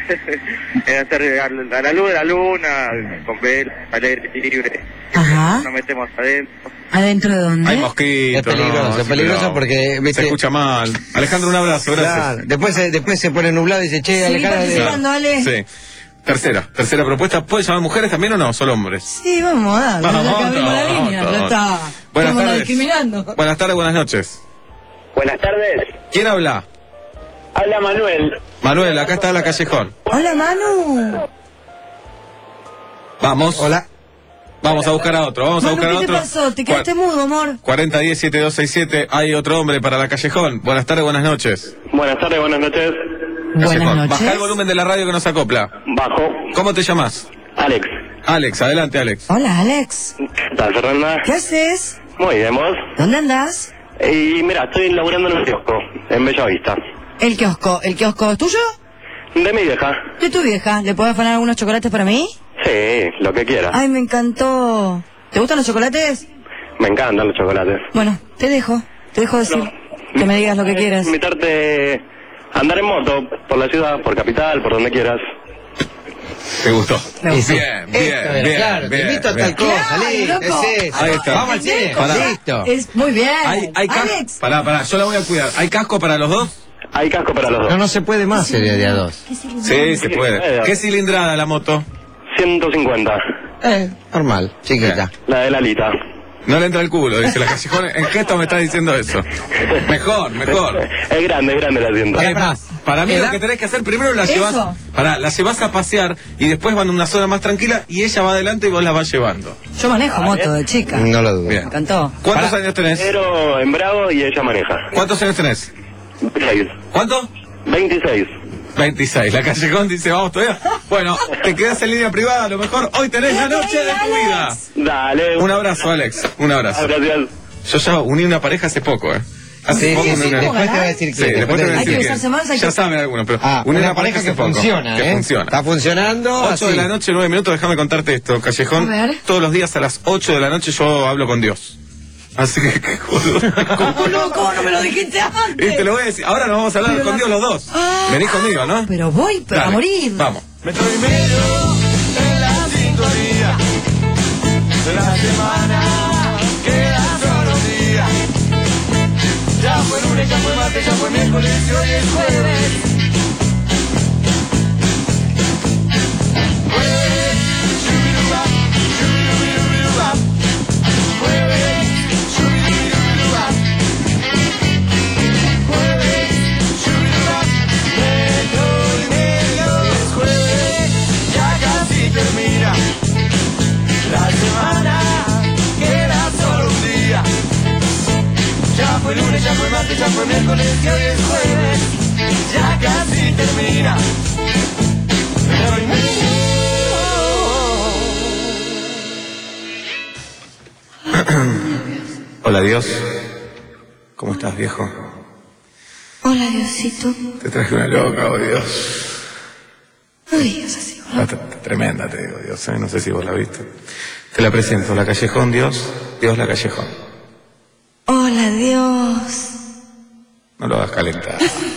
eh, hacer a la, a la luz de la luna, con velas, al aire libre. Ajá. Nos metemos adentro. ¿Adentro de dónde? Hay mosquitos. Es peligroso, no, es peligroso pero porque, viste- se escucha mal. Alejandro, un abrazo, gracias. Claro. Después, se- después se pone nublado y dice, che, Sí, Alejandro. participando, Ale. Sí. Tercera, tercera propuesta. ¿Puede llamar mujeres también o no? Solo hombres. Sí, vamos a darle. Vamos, Ya que abrimos la vamos, línea. Ya vamos. está. Buenas Estamos tardes. discriminando. Buenas tardes, buenas noches. Buenas tardes. ¿Quién habla? Habla Manuel. Manuel, acá está la Callejón. Hola, Manu. Vamos. Hola. Vamos a buscar a otro, vamos a Manu, buscar a ¿qué te otro. pasó? ¿Te quedaste mudo, amor? cuarenta diez siete dos seis siete, hay otro hombre para la Callejón. Buenas tardes, buenas noches. Buenas tardes, buenas noches. Buenas noches. Baja el volumen de la radio que nos acopla. Bajo. ¿Cómo te llamas? Alex. Alex, adelante, Alex. Hola, Alex. ¿Qué tal, Fernanda? ¿Qué haces? Muy bien, ¿vos? ¿Dónde andás? Y mira, estoy laburando en un kiosco, en Bellavista. El kiosco. ¿El kiosco es tuyo? De mi vieja. ¿De tu vieja? ¿Le puedo afanar algunos chocolates para mí? Sí, lo que quieras. Ay, me encantó. ¿Te gustan los chocolates? Me encantan los chocolates. Bueno, te dejo. Te dejo decir. No. Que me digas lo que quieras. Invitarte a andar en moto por la ciudad, por capital, por donde quieras. ¿Te gustó? Me Bien, gustó. bien, bien, bien. Claro, te bien, invito a bien. tal cosa, Claro, listo, loco. es eso. Ahí está. Vamos al cine, Pará. listo. Es muy bien. Hay, hay casco. Alex. Pará, pará, yo la voy a cuidar. ¿Hay casco para los dos? Hay casco para los dos. No, no se puede más sería de a dos. Sí, se puede. ¿Qué cilindrada la moto? ciento cincuenta. Eh, normal, chiquita. La de la Lita. No le entra el culo, dice la Callejón. ¿En qué esto me está diciendo eso? Mejor, mejor. Es grande, es grande el asiento. Es más, para mí lo que tenés que hacer primero la Eso. llevas, pará, la llevas a pasear y después van a una zona más tranquila y ella va adelante y vos la vas llevando. Yo manejo moto de chica. No lo dudo. Me encantó. ¿Cuántos años tenés? Pero en Bravo y ella maneja. ¿Cuántos años tenés? veintiséis. ¿Cuánto? veintiséis. veintiséis. La Callejón dice, vamos todavía. Bueno, te quedás en línea privada, a lo mejor hoy tenés la noche de tu vida. Dale. Un abrazo, Alex. Un abrazo. Gracias. Yo ya uní una pareja hace poco, ¿eh? Hace Sí, poco sí, uní sí, una- después te voy a decir Sí, que después te voy a Hay que decir besarse más, hay Ya que- saben algunos, pero Ah, uní una pareja que hace poco, funciona, que ¿eh? funciona. Está funcionando. ocho de así. la noche, nueve minutos, déjame contarte esto, Callejón. A ver. Todos los días a las ocho de la noche yo hablo con Dios. Así que, que ¿Cómo no? ¿Cómo no me lo dijiste Y antes? te lo voy a decir, ahora nos vamos a hablar Pero con la- Dios los dos. Ah. Venís conmigo, ¿no? Pero voy pero a Dale, morir. Vamos. Metro y medio en la sintonía de la semana. Queda solo un día. Ya fue lunes, ya fue martes, ya fue miércoles y hoy es jueves. Jueves, shubiruba, shubirubirubiruba. Jueves, shubirubirubiruba. Jueves, shubiruba. Metro y medio es jueves, ya casi termina. La semana queda solo un día. Ya fue lunes, ya fue martes, ya fue miércoles y hoy es jueves. Ya casi termina. Pero hoy Hola, Dios. ¿Cómo estás, viejo? Hola, Diosito. Te traje una loca, oh Dios. Ay, Dios, así. Está t- t- tremenda, te digo, Dios. ¿eh? No sé si vos la viste. Te la presento, la Callejón, Dios. Dios, la Callejón. Hola, Dios. No lo hagas calentar.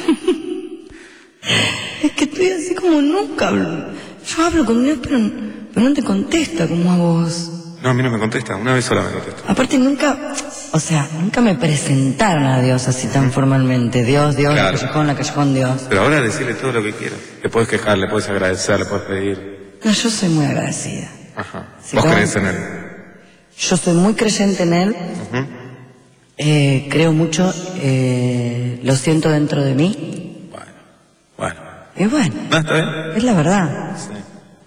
Es que estoy así como nunca hablo. Yo hablo con Dios, pero, pero no te contesta como a vos. No, a mí no me contesta. Una vez sola me contesta. Aparte nunca, o sea, nunca me presentaron a Dios así tan formalmente. Dios, Dios, Claro. la Callejón, la Callejón, Dios. Pero ahora decirle todo lo que quieras. Le puedes quejar, le puedes agradecer, le puedes pedir. No, yo soy muy agradecida. Ajá. Sí, Vos claro. crees en él. Yo soy muy creyente en Él. Ujú. Eh, creo mucho, eh, lo siento dentro de mí. Bueno. Y bueno, ¿No está bien? es la verdad. Sí.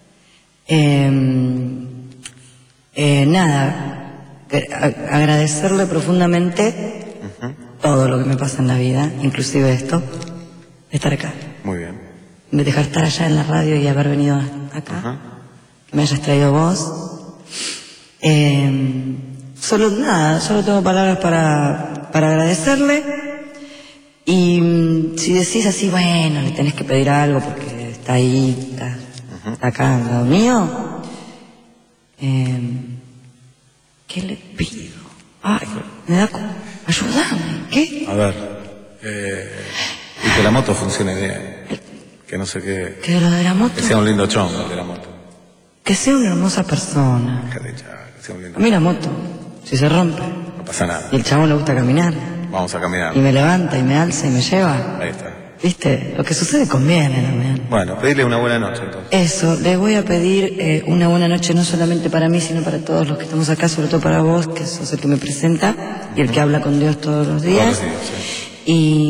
Eh, eh, nada, que- a- agradecerle profundamente todo lo que me pasa en la vida, inclusive esto, de estar acá, Muy bien. de dejar estar allá en la radio y haber venido a- acá, Ajá. que me hayas traído vos. Eh, solo nada, solo tengo palabras para, para agradecerle. Y mm, si decís así, bueno, le tenés que pedir algo porque está ahí, está, está acá al lado mío, eh, ¿qué le pido? Ay, me da... co- ayúdame, ¿qué? A ver. Eh, y que la moto funcione bien. Que no sé qué. Que lo de la moto, Que sea un lindo chongo el de la moto. que sea una hermosa persona. Déjate echar, que sea un lindo. A mí la moto, si se rompe, No pasa nada. y el chabón le gusta caminar, Vamos a caminar. y me levanta y me alza y me lleva, Ahí está. ¿viste? Lo que sucede conviene también. Bueno, pedirle una buena noche entonces. Eso, le voy a pedir eh, una buena noche no solamente para mí, sino para todos los que estamos acá, sobre todo para vos, que sos el que me presenta y el que habla con Dios todos los días. Todos los días, sí.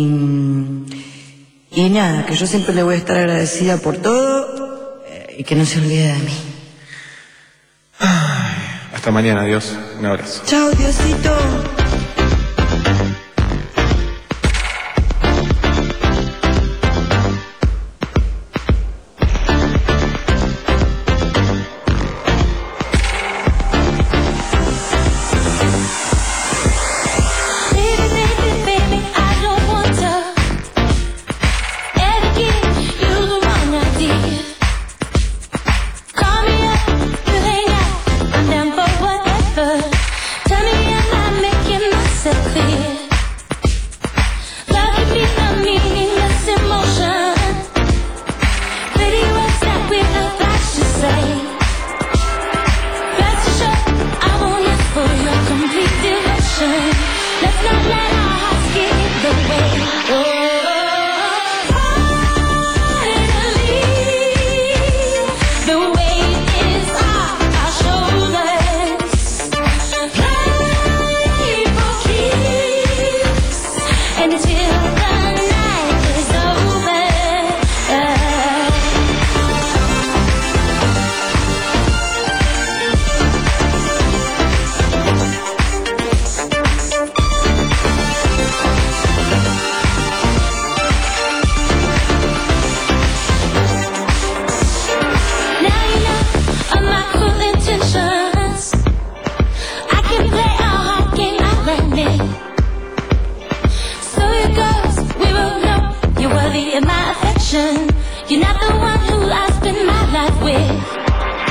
Y, y nada, que yo siempre le voy a estar agradecida por todo eh, y que no se olvide de mí. Hasta mañana, adiós. Un abrazo. Chao, Diosito. You're not the one who I spend my life with.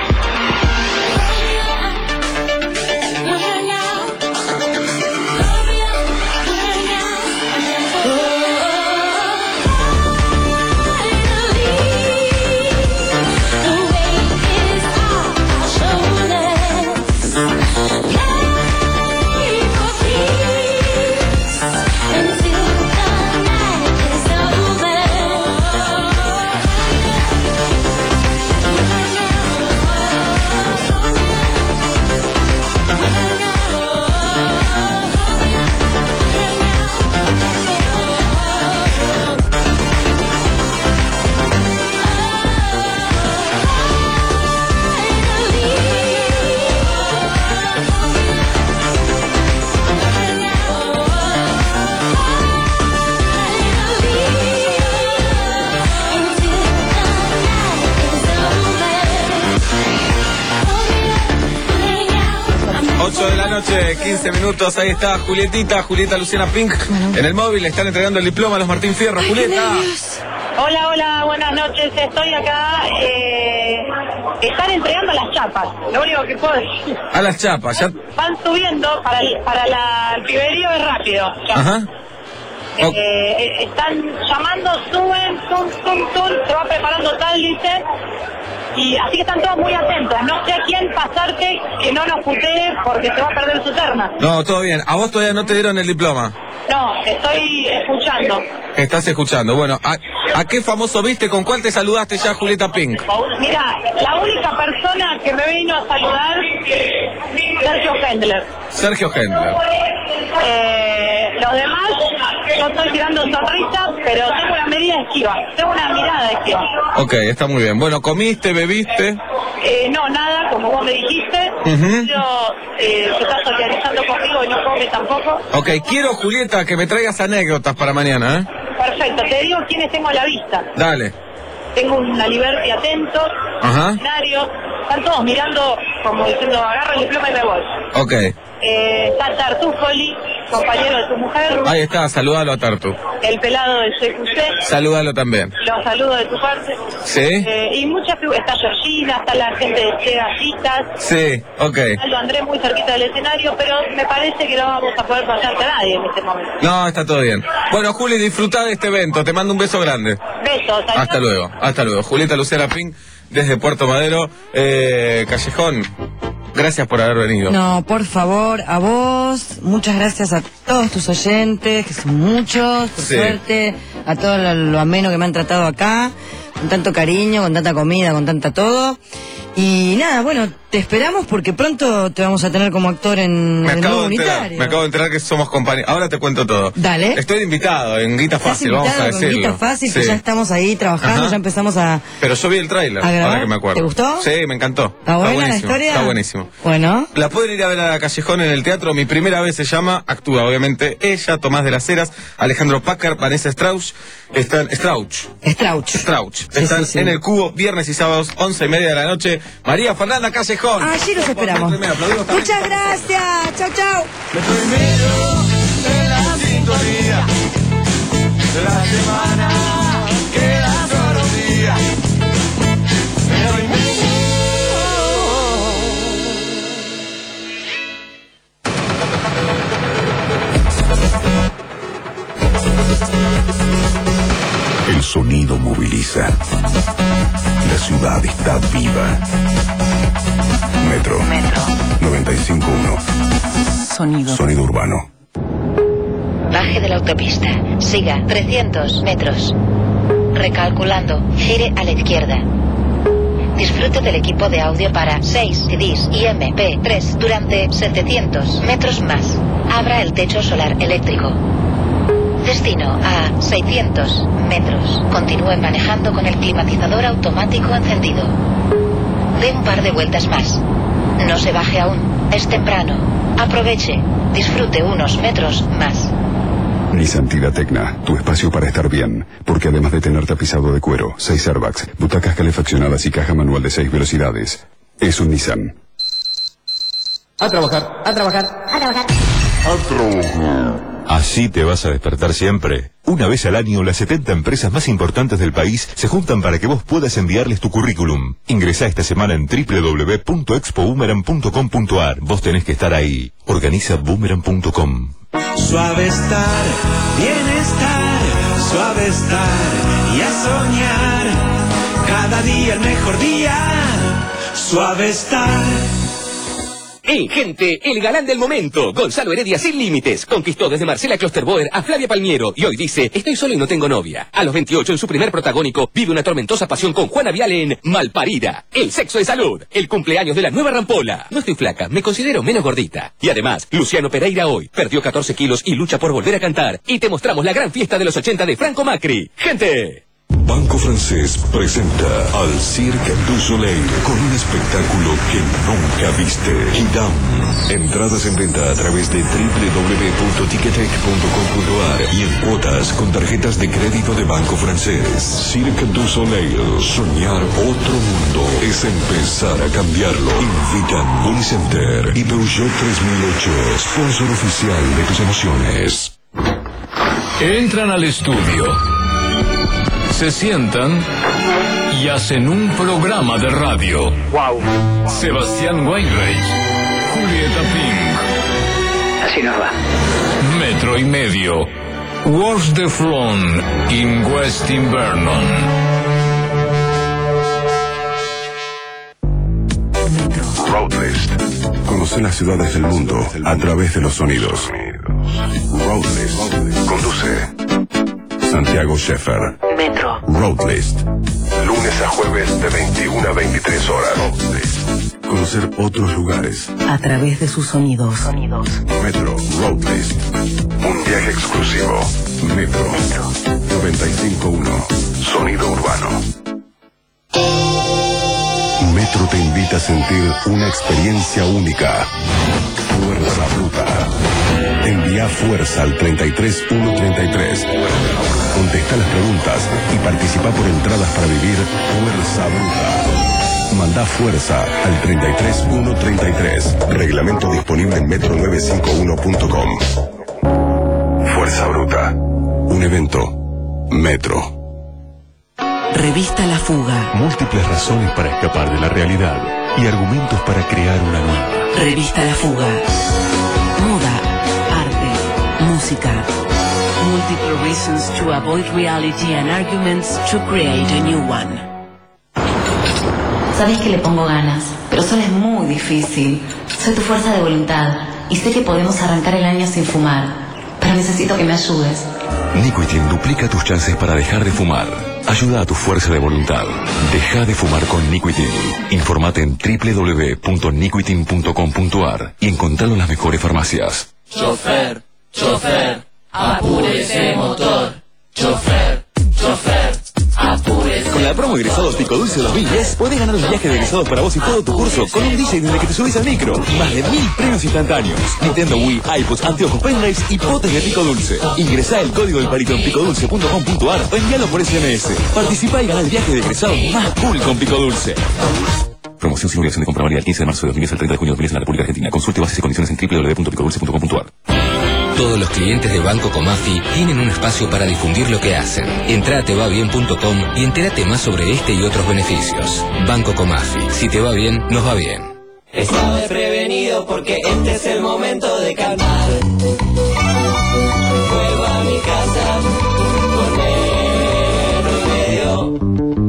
ocho de la noche, quince minutos, ahí está Julietita, Julieta Luciana Pink. En el móvil le están entregando el diploma a los Martín Fierro. Julieta. Hola, hola, buenas noches, estoy acá. Eh, están entregando las chapas, lo único que puedo decir. A las chapas, ya. Van subiendo, para el, para la, el piberío es rápido. Ya. Ajá. Eh, eh, están llamando, suben, tum, tum, tum, se va preparando tal, dice. Y así que están todos muy atentos. No sé a quién pasarte que no nos putee porque se va a perder su terna. No, todo bien. ¿A vos todavía no te dieron el diploma? No, estoy escuchando. Estás escuchando. Bueno, ¿a, a qué famoso viste? ¿Con cuál te saludaste ya, Julieta Pink? Mira, la única persona que me vino a saludar, Sergio Hendler. Sergio Hendler. Eh, los demás, yo estoy tirando sonrisas, pero tengo una medida esquiva. Tengo una mirada esquiva. Ok, está muy bien. Bueno, ¿comiste, bebiste? Eh, no, nada, como vos me dijiste. Uh-huh. Yo, eh, se está solidarizando conmigo y no come tampoco. Ok, quiero, Julieta, que me traigas anécdotas para mañana, ¿eh? Perfecto, te digo quiénes tengo a la vista. Dale. Tengo una Liberty atento, Ajá. escenario, están todos mirando como diciendo agarro el diploma y me voy. Ok. Eh, está Tartufoli, compañero de tu mujer. Ahí está, saludalo a Tartu. El pelado de C Q C. Saludalo también. Los saludo de tu parte. Sí. Eh, y muchas figuras, está Georgina, está la gente de Chegallitas. Sí, ok. Aldo Andrés muy cerquita del escenario, pero me parece que no vamos a poder pasarte a nadie en este momento. No, está todo bien. Bueno, Juli, disfrutá de este evento. Te mando un beso grande. Besos. Hasta, hasta luego, hasta luego. Julieta Luciana Pink, desde Puerto Madero. Eh, Callejón, gracias por haber venido. No, por favor, a vos, muchas gracias a todos tus oyentes, que son muchos, por Sí. suerte, a todo lo, lo ameno que me han tratado acá, con tanto cariño, con tanta comida, con tanta todo. Y nada, bueno, te esperamos porque pronto te vamos a tener como actor en Me el acabo, nuevo de enterar, unitario. me acabo de enterar que somos compañeros. Ahora te cuento todo. Dale. Estoy invitado en Guita Estás Fácil, vamos a invitado con decirlo. Guita Fácil, que Sí. ya estamos ahí trabajando, Ajá. ya empezamos a... Pero yo vi el tráiler, ¿A grabar? ahora que me acuerdo. ¿Te gustó? Sí, me encantó. ¿Está buena la buenísimo, historia? Está buenísimo. Bueno. La pueden ir a ver a la Callejón en el teatro. Mi primera vez se llama, actúa obviamente ella, Tomás de las Heras, Alejandro Pácar, Vanessa Strauch, están Strauch. Strauch. Strauch. Sí, Están sí, sí. en el Cubo, viernes y sábados, once y media de la noche. María Fernanda Callejón. Allí los esperamos. Muchas gracias. Chau, chau. De la sintonía, la semana queda solo un día. Pero en El sonido moviliza. La ciudad está viva. Metro. Metro. noventa y cinco punto uno. Sonido. Sonido urbano. Baje de la autopista. Siga trescientos metros. Recalculando. Gire a la izquierda. Disfrute del equipo de audio para seis C Ds y M P tres durante setecientos metros más. Abra el techo solar eléctrico. Destino a seiscientos metros. Continúe manejando con el climatizador automático encendido. Dé un par de vueltas más. No se baje aún. Es temprano. Aproveche. Disfrute unos metros más. Nissan Tida Tecna, tu espacio para estar bien. Porque además de tener tapizado de cuero, seis airbags, butacas calefaccionadas y caja manual de seis velocidades, es un Nissan. A trabajar, a trabajar, a trabajar. A trabajar. Así te vas a despertar siempre. Una vez al año, las setenta empresas más importantes del país se juntan para que vos puedas enviarles tu currículum. Ingresá esta semana en doble u doble u doble u punto expo boomerang punto com punto a r. Vos tenés que estar ahí. Organiza boomerang punto com. Suave estar, bienestar, suave estar y a soñar. Cada día el mejor día, suave estar. ¡Hey, gente! El galán del momento, Gonzalo Heredia sin límites, conquistó desde Marcela Klosterboer a Flavia Palmiero y hoy dice, estoy solo y no tengo novia. A los veintiocho, en su primer protagónico, vive una tormentosa pasión con Juana Viale en Malparida. El sexo de salud, el cumpleaños de la nueva rampola. No estoy flaca, me considero menos gordita. Y además, Luciano Pereira hoy perdió catorce kilos y lucha por volver a cantar. Y te mostramos la gran fiesta de los ochenta de Franco Macri. ¡Gente! Banco Francés presenta al Cirque du Soleil con un espectáculo que nunca viste. Hidam. Entradas en venta a través de doble u doble u doble u punto ticketek punto com punto a r y en cuotas con tarjetas de crédito de Banco Francés. Cirque du Soleil. Soñar otro mundo es empezar a cambiarlo. Invitan Unicenter y Peugeot tres mil ocho, sponsor oficial de tus emociones. Entran al estudio, se sientan y hacen un programa de radio. Wow. Sebastián Weinreich, Julieta Pink. Así nos va. Metro y medio. Watch the Front in West Invernon. Roadlist. Conoce las ciudades del mundo a través de los sonidos. Roadlist. Conduce Santiago Sheffer. Metro. Roadlist. Lunes a jueves de veintiuna a veintitrés horas. Roadlist. Conocer otros lugares. A través de sus sonidos. Sonidos. Metro. Roadlist. Un viaje exclusivo. Metro. noventa y cinco punto uno. Sonido urbano. Metro te invita a sentir una experiencia única. Fuerza Bruta. Envía fuerza al treinta y tres uno treinta y tres. Contesta las preguntas y participa por entradas para vivir Fuerza Bruta. Manda fuerza al treinta y tres uno treinta y tres. Reglamento disponible en metro novecientos cincuenta y uno punto com. Fuerza Bruta. Un evento. Metro. Revista La Fuga. Múltiples razones para escapar de la realidad y argumentos para crear una nueva. Revista La Fuga. Moda, arte, música. Multiple reasons to avoid reality and arguments to create a new one. Sabes que le pongo ganas, pero solo es muy difícil. Soy tu fuerza de voluntad y sé que podemos arrancar el año sin fumar, pero necesito que me ayudes. Nicotine duplica tus chances para dejar de fumar. Ayuda a tu fuerza de voluntad. Deja de fumar con Nicotin. Informate en doble u doble u doble u punto nicotin punto com punto a r y encontralo en las mejores farmacias. Chofer, chofer, apure ese motor. Chofer, chofer, apure ese Con la promo Egresados Pico Dulce dos mil diez, podés ganar un viaje de egresados para vos y todo tu curso con un D J desde que te subís al micro. Más de mil premios instantáneos. Nintendo Wii, iPods, anteojos, pendrives y potes de Pico Dulce. Ingresá el código del parito en picodulce punto com punto a r o envíalo por S M S. Participá y ganá el viaje de egresados más cool con Pico Dulce. Promoción sin obligación de compra válida del quince de marzo de dos mil diez al treinta de junio de dos mil diez en la República Argentina. Consulte bases y condiciones en doble u doble u doble u punto picodulce punto com punto a r. Todos los clientes de Banco Comafi tienen un espacio para difundir lo que hacen. Entrá a te va bien punto com y entérate más sobre este y otros beneficios. Banco Comafi. Si te va bien, nos va bien. Estaba prevenido porque este es el momento de cantar. Vuelvo a mi casa con metro y medio.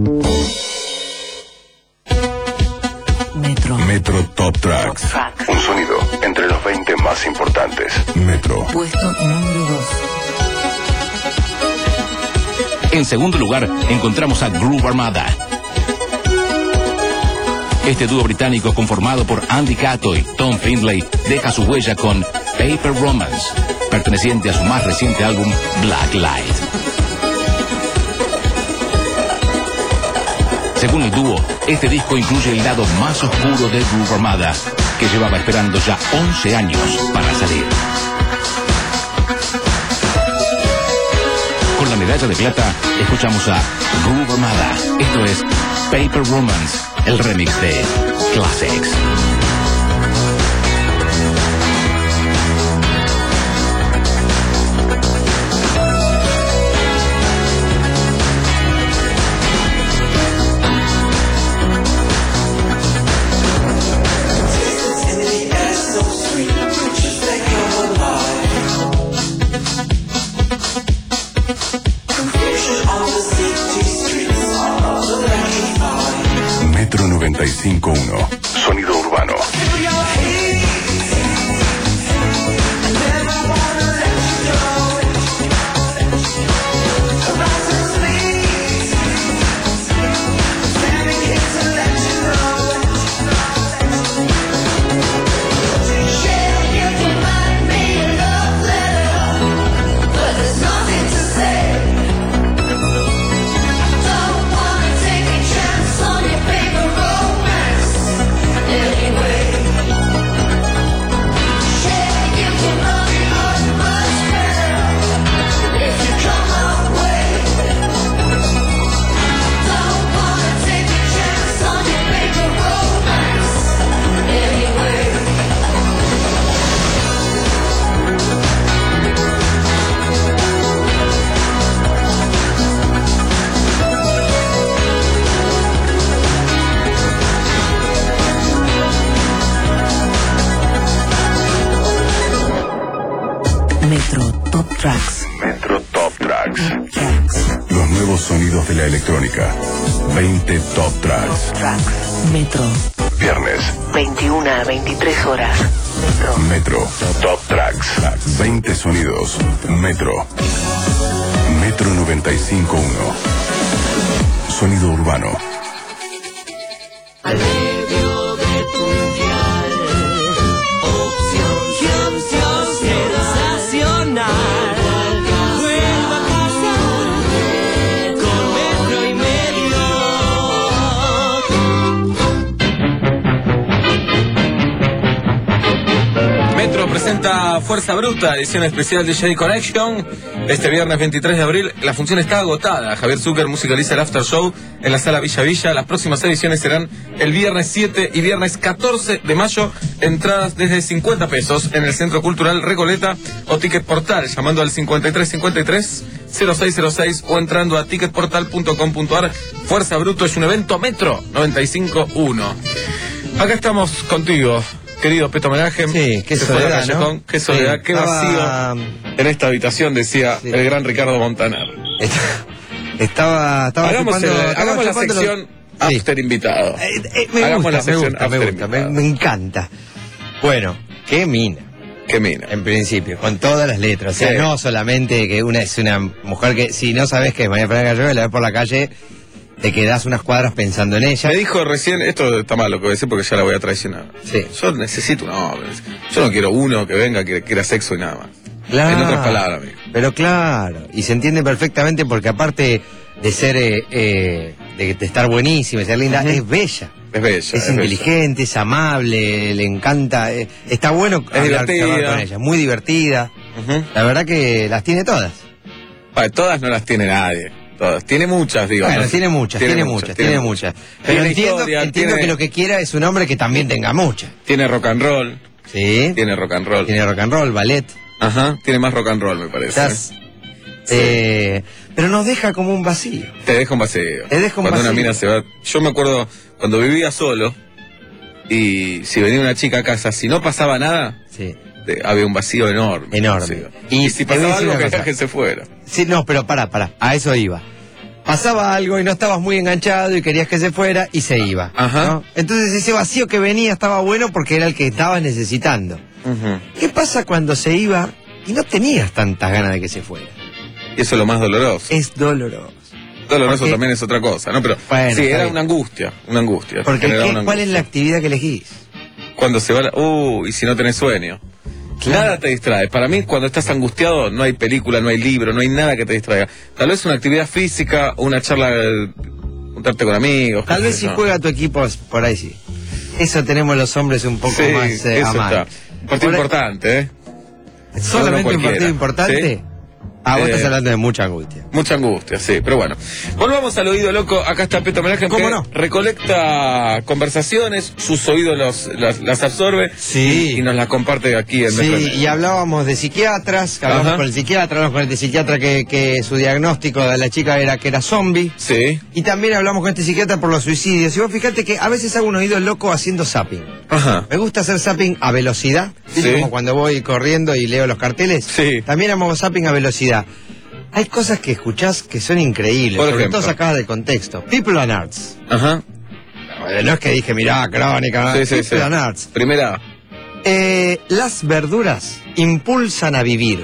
Metro. Metro Top Tracks. Un sonido entre los veinte más importantes. Metro. Puesto número dos. En segundo lugar, encontramos a Groove Armada. Este dúo británico conformado por Andy Cato y Tom Findlay deja su huella con Paper Romance, perteneciente a su más reciente álbum Black Light. Según el dúo, este disco incluye el lado más oscuro de Groove Armada, que llevaba esperando ya once años para salir. Con la medalla de plata, escuchamos a Groove Armada. Esto es Paper Romance, el remix de Classics. Metro noventa y cinco punto uno. Sonido urbano. Metro Top Tracks. Metro Top Tracks. Los nuevos sonidos de la electrónica. veinte Top Tracks. Metro. Viernes. veintiuna a veintitrés horas. Metro. Top Tracks. veinte sonidos. Metro. Metro noventa y cinco punto uno. Sonido urbano. Al medio de tu dial, opción, opción sensacional. Vuelvo a casa con metro y medio. Metro presenta Fuerza Bruta, edición especial de J Connection. Este viernes veintitrés de abril, la función está agotada. Javier Zucker musicaliza el After Show en la Sala Villa Villa. Las próximas ediciones serán el viernes siete y viernes catorce de mayo. Entradas desde cincuenta pesos en el Centro Cultural Recoleta o Ticket Portal, llamando al cincuenta y tres cincuenta y tres cero seis cero seis o entrando a ticket portal punto com punto a r. Fuerza Bruto es un evento Metro noventa y cinco punto uno. Acá estamos contigo, querido Peto Homenaje. Sí, qué Se fue a soledad, Callejón, ¿no? qué soledad, Sí, qué estaba- vacío en esta habitación, decía Sí. el gran Ricardo Montaner. Estaba, estaba Hagamos, chupando- el- estaba hagamos la chupando los- sección After Invitado. Eh, eh, me Hagamos gusta, la me sección gusta, me After gusta, me, Invitado. me encanta. Bueno, qué mina. Qué mina. En principio, con todas las letras. O sea, Sí. no solamente que una es una mujer que, si no sabes que es María Fernanda Gallegos, la ves por la calle, te quedás unas cuadras pensando en ella. Me dijo recién, esto está mal lo que voy a decir porque ya la voy a traicionar. Sí. Yo necesito un hombre. Yo no quiero uno que venga, que quiera sexo y nada más. Claro. En otras palabras, amigo. Pero claro, y se entiende perfectamente porque aparte de ser, eh, eh, de, de estar buenísima y ser linda, Ujú. es bella. Es bella. Es, Es inteligente, es amable, le encanta. eh, está bueno Es hablar, divertida. hablar con ella, muy divertida. Ujú. La verdad que las tiene todas. Vale, todas no las tiene nadie. Todas. Tiene muchas, digo. Bueno, ¿no? tiene muchas, tiene, muchas, tiene muchas. Pero Tiene entiendo, historia, entiendo tiene- que lo que quiera es un hombre que también tenga muchas. Tiene rock and roll. Sí. Tiene rock and roll. Tiene rock and roll, ballet. Ajá. Tiene más rock and roll, me parece. Estás- eh, pero nos deja como un vacío. Te deja un vacío. Te deja un Cuando una vacío. mina se va. Yo me acuerdo cuando vivía solo y si venía una chica a casa, si no pasaba nada, Sí. te- había un vacío enorme. Enorme. Sí. Y Y, si te voy a pasaba decir algo, una querías cosa. que se fuera. Sí, no, pero pará, pará, a eso iba. Pasaba algo y no estabas muy enganchado y querías que se fuera y se iba. Ajá. ¿no? Entonces ese vacío que venía estaba bueno porque era el que estabas necesitando. Ujú. ¿Qué pasa cuando se iba y no tenías tantas ganas de que se fuera? Y eso es lo más doloroso. Es doloroso. Doloroso porque- también es otra cosa, ¿no? Pero Bueno, sí, está era bien. una angustia, una angustia. Porque generaba ¿qué- una ¿cuál es angustia. la actividad que elegís? Cuando se va la... Uh, y si no tenés sueño. Claro. Nada te distrae. Para mí, cuando estás angustiado, no hay película, no hay libro, no hay nada que te distraiga. Tal vez una actividad física, una charla, eh, juntarte con amigos. Tal qué vez sé si yo. juega tu equipo, por ahí sí. Eso tenemos los hombres un poco Sí, más eh, a eso mano. está. Un partido Por ahí- importante, ¿eh? ¿Solamente un cualquiera. partido importante? ¿Sí? Ah, vos Eh, estás hablando de mucha angustia. Mucha angustia, sí, pero bueno. Volvamos al oído loco. Acá está Peto Homenaje, ¿Cómo que no? recolecta conversaciones, sus oídos los, las, las absorbe Sí. y, y nos las comparte aquí en Metro Sí, Medio. y hablábamos de psiquiatras, que hablamos Ajá. con el psiquiatra, hablamos con este psiquiatra que, que su diagnóstico de la chica era que era zombie. Sí. Y también hablamos con este psiquiatra por los suicidios. Y vos fíjate que a veces hago un oído loco haciendo zapping. Ajá. Me gusta hacer zapping a velocidad, ¿viste? Sí. Como cuando voy corriendo y leo los carteles. Sí. También hago zapping a velocidad. Hay cosas que escuchás que son increíbles, Por sobre ejemplo. todo sacadas del contexto. People and Arts. Ajá. Eh, No es que dije, mirá, crónica, Sí, sí, People sí. and Arts. Primera. Eh, las verduras impulsan a vivir.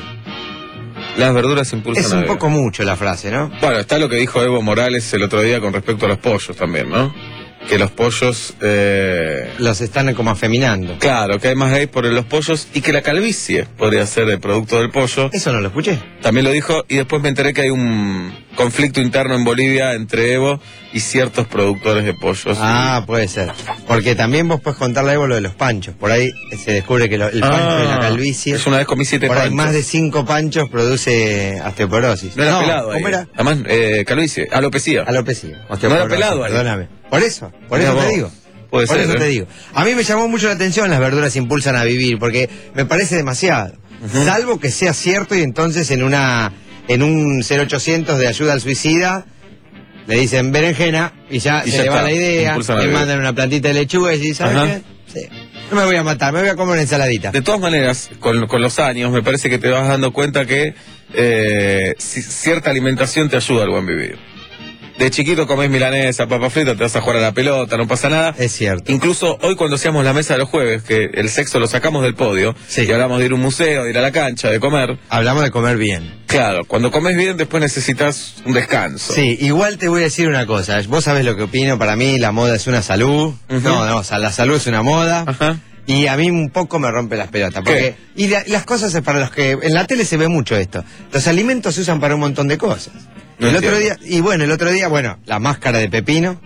Las verduras impulsan Es a un beber. poco mucho la frase, ¿no? Bueno, está lo que dijo Evo Morales el otro día con respecto a los pollos también, ¿no? Que los pollos... Eh... Los están como afeminando. Claro, que hay más gays por los pollos y que la calvicie podría ser el producto del pollo. Eso no lo escuché. También lo dijo y después me enteré que hay un conflicto interno en Bolivia entre Evo y ciertos productores de pollos. Ah, puede ser. Porque también vos podés contarle a Evo lo de los panchos. Por ahí se descubre que lo- el pancho Ah, de la calvicie. es una vez comí siete Por ahí panchos. más de cinco panchos produce osteoporosis. No era pelado ahí. ¿Cómo era? Además, eh, calvicie, alopecia. Alopecia. No era pelado ahí. Perdóname. Por eso, por Mirá eso te vos. digo. Puede por ser, eso ¿eh? te digo. A mí me llamó mucho la atención las verduras impulsan a vivir, porque me parece demasiado. Salvo que sea cierto y entonces en una en un cero ochocientos de ayuda al suicida le dicen berenjena y ya Y se ya le va está, la idea, impulsan a le vivir. mandan una plantita de lechuga y dice, ¿sabes Ajá. qué? Sí. No me voy a matar, me voy a comer una ensaladita. De todas maneras, con, con los años, me parece que te vas dando cuenta que eh, ci- cierta alimentación te ayuda al buen vivir. De chiquito comés milanesa, papa frita, te vas a jugar a la pelota, no pasa nada. Es cierto. Incluso hoy cuando hacíamos la mesa de los jueves, que el sexo lo sacamos del podio, Sí. y hablamos de ir a un museo, de ir a la cancha, de comer. Hablamos de comer bien. Claro, cuando comes bien después necesitas un descanso. Sí, igual te voy a decir una cosa. Vos sabés lo que opino, para mí la moda es una salud. Ujú. No, no, o sea, la salud es una moda. Ajá. Y a mí un poco me rompe las pelotas. Porque, y la- las cosas es para los que... En la tele se ve mucho esto. Los alimentos se usan para un montón de cosas. No el otro día, entiendo. y bueno, el otro día, bueno, la máscara de pepino.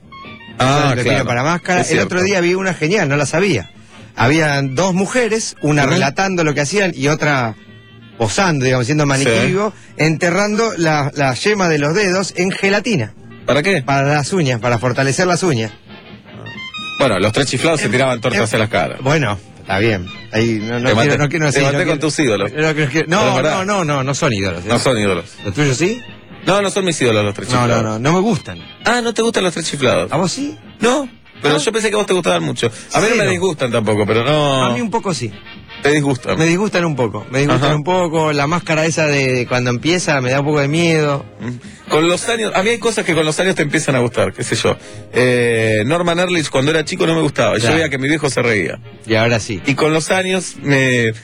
Ah, el pepino claro. para máscara. Es El cierto. otro día vi una genial, no la sabía. Habían dos mujeres, una Ujú. relatando lo que hacían y otra posando, digamos, siendo maniquí Sí. vivo, enterrando la, la yema de los dedos en gelatina. ¿Para qué? Para las uñas, para fortalecer las uñas. Bueno, los tres chiflados se tiraban tortas em, en las caras. Bueno, está bien. Ahí no, no Te quiero, maté- no quiero te sí, maté no con quiero- tus ídolos. No, no, quiero- Pero es no, verdad. no, no, no, no son ídolos. ¿eh? No son ídolos. ¿Los tuyos sí? No, no son mis ídolos los tres No, chiflados. no, no, no me gustan. Ah, ¿no te gustan los tres chiflados? ¿A vos sí? No, pero ¿No? yo pensé que a vos te gustaban mucho. A mí no me Cero. disgustan tampoco, pero no... A mí un poco sí. Te disgustan. Me disgustan un poco. Me disgustan Ajá. un poco. La máscara esa de, de cuando empieza me da un poco de miedo. Con los años, a mí hay cosas que con los años te empiezan a gustar, qué sé yo. Eh, Norman Earlich cuando era chico no me gustaba, y yo Claro. veía que mi viejo se reía. Y ahora sí. Y con los años me,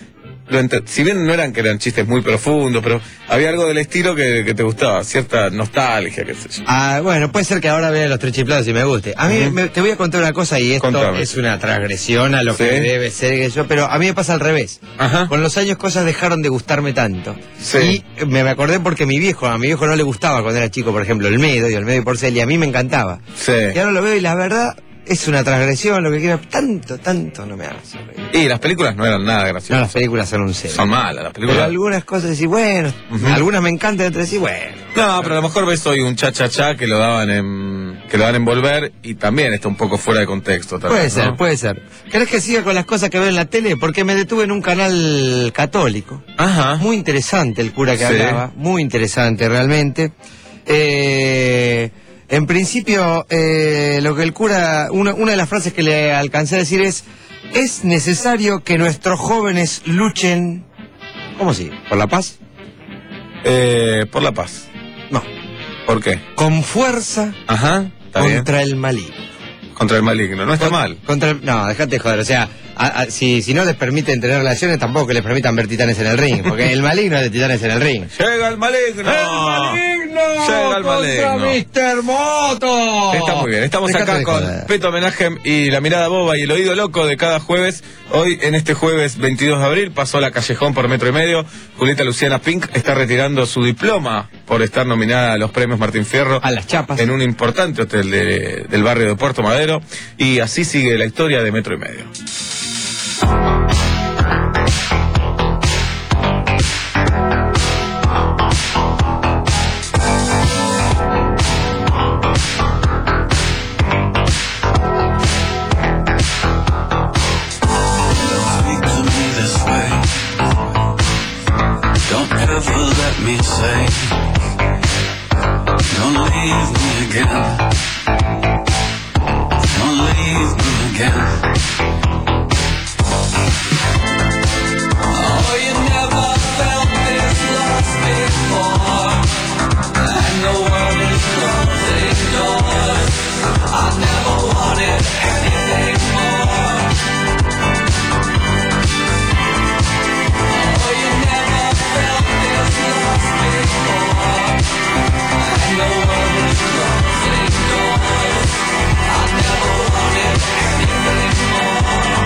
lo ente- si bien no eran que eran chistes muy profundos, pero había algo del estilo que, que te gustaba, cierta nostalgia, qué sé yo. Ah, bueno, puede ser que ahora vea los tres chiflados y me guste. A mí Ujú. me- te voy a contar una cosa y esto Contame. es una transgresión a lo Sí. que debe ser que yo, pero a mí me pasa al revés. Ajá. Con los años cosas dejaron de gustarme tanto. Sí. Y me, me acordé porque mi viejo, a mi viejo no le gustaba cuando era chico, por ejemplo, el Medo y el Medo y Porcel, y a mí me encantaba. Sí. Y ahora lo veo y la verdad es una transgresión, lo que quiera, tanto, tanto no me hace reír. Y las películas no eran nada No, graciosas. las películas son un cero. Son malas las Pero películas. algunas cosas decís, bueno, Ujú. algunas me encantan, otras decís, bueno. No, pero a lo mejor ves hoy un cha-cha-cha que lo daban en que lo dan en Volver y también está un poco fuera de contexto. tal Puede vez, ser, ¿no? puede ser. ¿Querés que siga con las cosas que veo en la tele? Porque me detuve en un canal católico. Ajá. Muy interesante el cura que Sí. hablaba, muy interesante realmente. Eh, en principio, eh, lo que el cura, una, una de las frases que le alcancé a decir es, es necesario que nuestros jóvenes luchen, ¿cómo sí? ¿Por la paz? Eh, por la paz. No. ¿Por qué? Con fuerza Ajá. Está bien. contra el maligno. Contra el maligno. No está mal. Contra el- no, déjate de joder, o sea, a- a- si, si no les permiten tener relaciones, tampoco que les permitan ver titanes en el ring, porque el maligno es de titanes en el ring. Llega el maligno. maligno! Llega el maligno. mister Moto! Está muy bien, estamos Dejate acá de con joder. Peto Homenaje y la mirada boba y el oído loco de cada jueves. Hoy, en este jueves veintidós de abril, pasó la Callejón por metro y medio. Julieta Luciana Pink está retirando su diploma por estar nominada a los premios Martín Fierro. A las chapas. En un importante hotel de- del barrio de Puerto Madero. Y así sigue la historia de metro y medio. Speak to me this way. Don't ever let me say. Don't leave me again. Don't leave me again. Oh, you never felt this lost before. And the world is closing doors. I never wanted anything more. Oh, you never felt this lost before. And the world is closing doors. I never wanted anything more.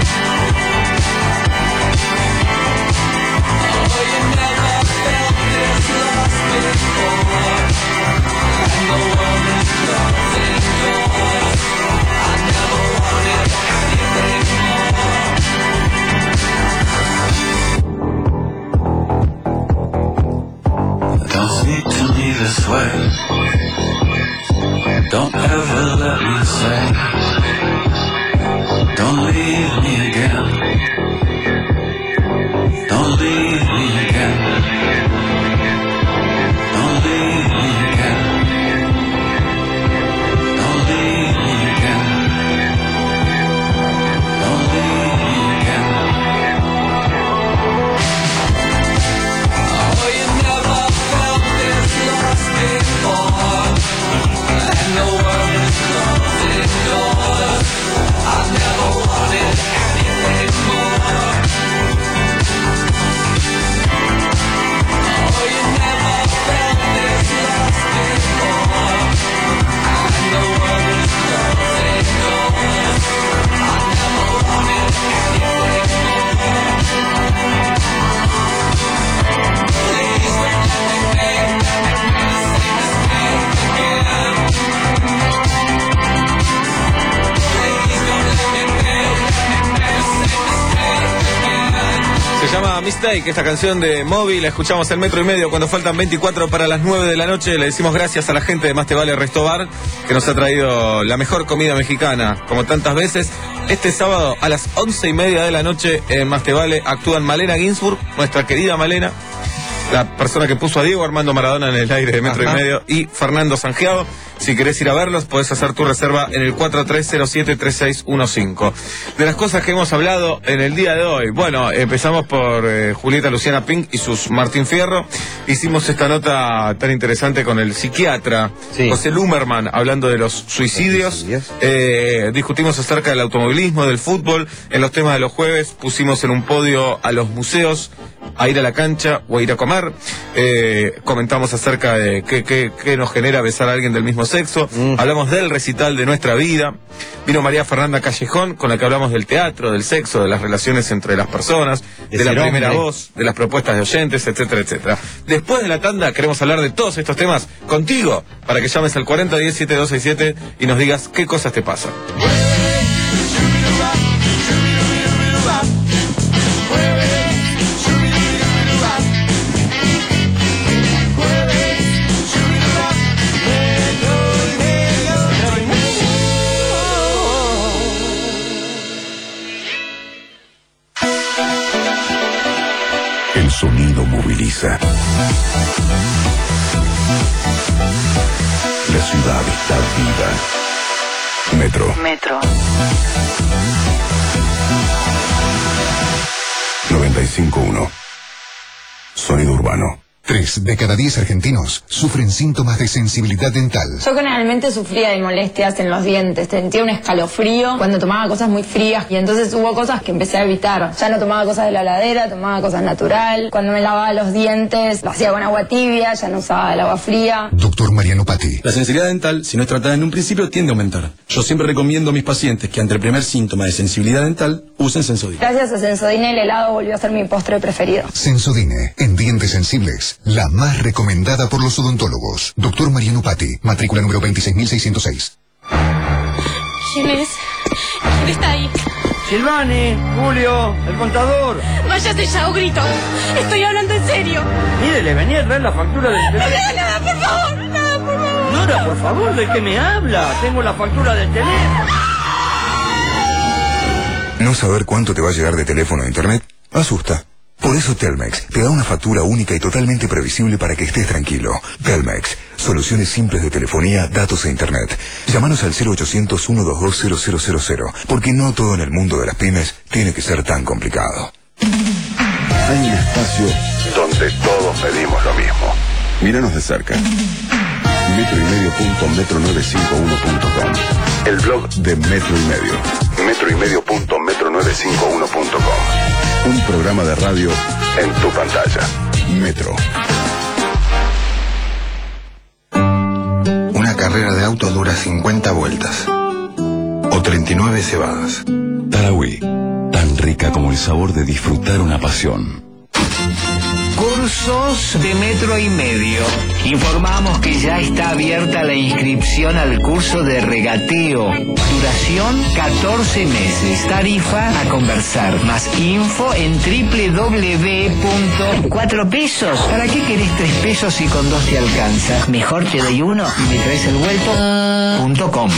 Oh, you never felt this lost before. And the world is closing doors. I never wanted anything more. Don't speak to me this way. Don't ever let me say. Don't leave me again. Don't leave me again. Don't leave me again. Don't leave me again. Don't leave me again. Oh, you never felt this lost before. And the world is closing doors. I never wanted anything more. Oh, you never felt this lost before. And the world is closing doors. I never wanted anything more. Please don't let me make this mistake again. Please don't let me make this mistake again. Se llama Mistake, esta canción de Moby, la escuchamos en metro y medio cuando faltan veinticuatro para las nueve de la noche. Le decimos gracias a la gente de Más Te Vale Resto Bar, que nos ha traído la mejor comida mexicana, como tantas veces. Este sábado a las once y media de la noche en Más Te Vale actúan Malena Ginsburg, nuestra querida Malena, la persona que puso a Diego Armando Maradona en el aire de metro Ajá. y medio, y Fernando Sangeado. Si querés ir a verlos, podés hacer tu reserva en el cuatro tres cero siete tres seis uno cinco. De las cosas que hemos hablado en el día de hoy, bueno, empezamos por eh, Julieta Luciana Pink y sus Martín Fierro. Hicimos esta nota tan interesante con el psiquiatra sí. José Lumerman, hablando de los suicidios. Eh, discutimos acerca del automovilismo, del fútbol. En los temas de los jueves pusimos en un podio a los museos, a ir a la cancha o a ir a comer. Eh, comentamos acerca de qué, qué, qué nos genera besar a alguien del mismo sexo. Mm. Hablamos del recital de nuestra vida. Vino María Fernanda Callejón, con la que hablamos del teatro, del sexo, de las relaciones entre las personas, de, de la primera hombre. voz, de las propuestas de oyentes, etcétera, etcétera. Después de la tanda queremos hablar de todos estos temas contigo, para que llames al cuarenta diez siete dos seis siete y nos digas qué cosas te pasan. El sonido moviliza. La ciudad está viva. Metro. Metro. noventa y cinco punto uno. Sonido urbano. Tres de cada diez argentinos sufren síntomas de sensibilidad dental. Yo generalmente sufría de molestias en los dientes, sentía un escalofrío cuando tomaba cosas muy frías y entonces hubo cosas que empecé a evitar. Ya no tomaba cosas de la heladera, tomaba cosas natural. Cuando me lavaba los dientes lo hacía con agua tibia, ya no usaba el agua fría. Doctor Mariano Patti. La sensibilidad dental, si no es tratada en un principio, tiende a aumentar. Yo siempre recomiendo a mis pacientes que ante el primer síntoma de sensibilidad dental usen Sensodine. Gracias a Sensodine el helado volvió a ser mi postre preferido. Sensodine, en dientes sensibles, la más recomendada por los odontólogos. Doctor Mariano Patti, matrícula número veintiséis mil seiscientos seis. ¿Quién es? ¿Quién está ahí? Silvani, Julio, el contador. Váyase ya o grito. Estoy hablando en serio. Mire, le venía a traer la factura del No teléfono. me da nada, por favor. Nada, por favor. Nora, por favor, ¿de qué me habla? Tengo la factura del teléfono. ¿No saber cuánto te va a llegar de teléfono a internet? Asusta. Por eso Telmex te da una factura única y totalmente previsible para que estés tranquilo. Telmex, soluciones simples de telefonía, datos e internet. Llámanos al cero ochocientos, ciento veintidós, cero cero cero cero, porque no todo en el mundo de las pymes tiene que ser tan complicado. Hay un espacio donde todos pedimos lo mismo. Míranos de cerca. metro y medio punto metro novecientos cincuenta y uno punto com. El blog de Metro y Medio. metro y medio punto metro novecientos cincuenta y uno punto com. Un programa de radio en tu pantalla. Metro. Una carrera de auto dura cincuenta vueltas. O treinta y nueve cebadas. Tarahui, tan rica como el sabor de disfrutar una pasión. Cursos de Metro y Medio. Informamos que ya está abierta la inscripción al curso de regateo. Duración catorce meses. Tarifa a conversar. Más info en doble u doble u doble u punto cuatro pesos. ¿Para qué querés tres pesos si con dos te alcanza? Mejor te doy uno y me traes el vuelto. Punto com.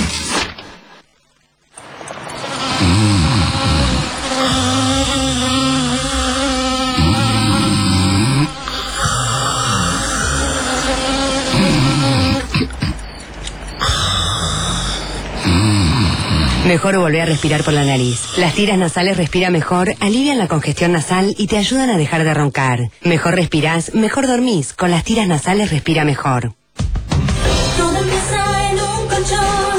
Mejor volver a respirar por la nariz. Las tiras nasales Respira Mejor alivian la congestión nasal y te ayudan a dejar de roncar. Mejor respirás, mejor dormís. Con las tiras nasales Respira Mejor. Todo empieza en un colchón.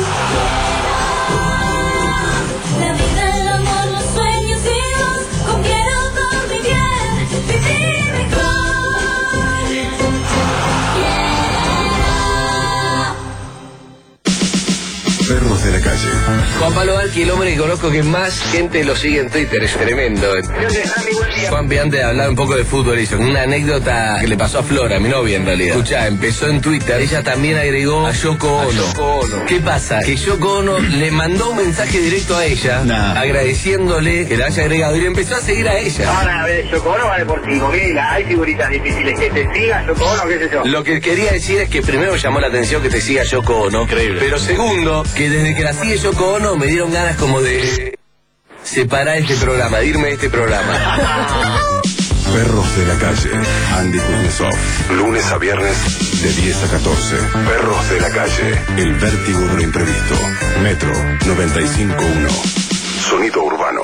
La vida, el amor, los sueños vivos. Confiero con mi piel. Vivir mejor. Perros de la calle. Juan Pablo Valqui, el hombre que conozco que más gente lo sigue en Twitter, es tremendo. Juan, antes de hablar un poco de fútbol, hizo una anécdota que le pasó a Flora, mi novia en realidad. Escuchá, empezó en Twitter, ella también agregó a Yoko Ono. A Yoko Ono. ¿Qué pasa? Que Yoko Ono le mandó un mensaje directo a ella, nah. agradeciéndole que la haya agregado y le empezó a seguir a ella. Ahora, a ver, Yoko Ono vale por cinco mil, hay figuritas difíciles que te sigan Yoko Ono, qué sé yo. Lo que quería decir es que primero me llamó la atención que te siga Yoko Ono. Increíble. Pero segundo, que desde que la sigue Yoko Ono me dieron ganas como de separar este programa, de irme de este programa. Perros Perros de la calle. Andy Kuznetsov. Lunes a viernes de diez a catorce. Perros de la calle. El vértigo de lo imprevisto. Metro noventa y cinco punto uno. Sonido urbano.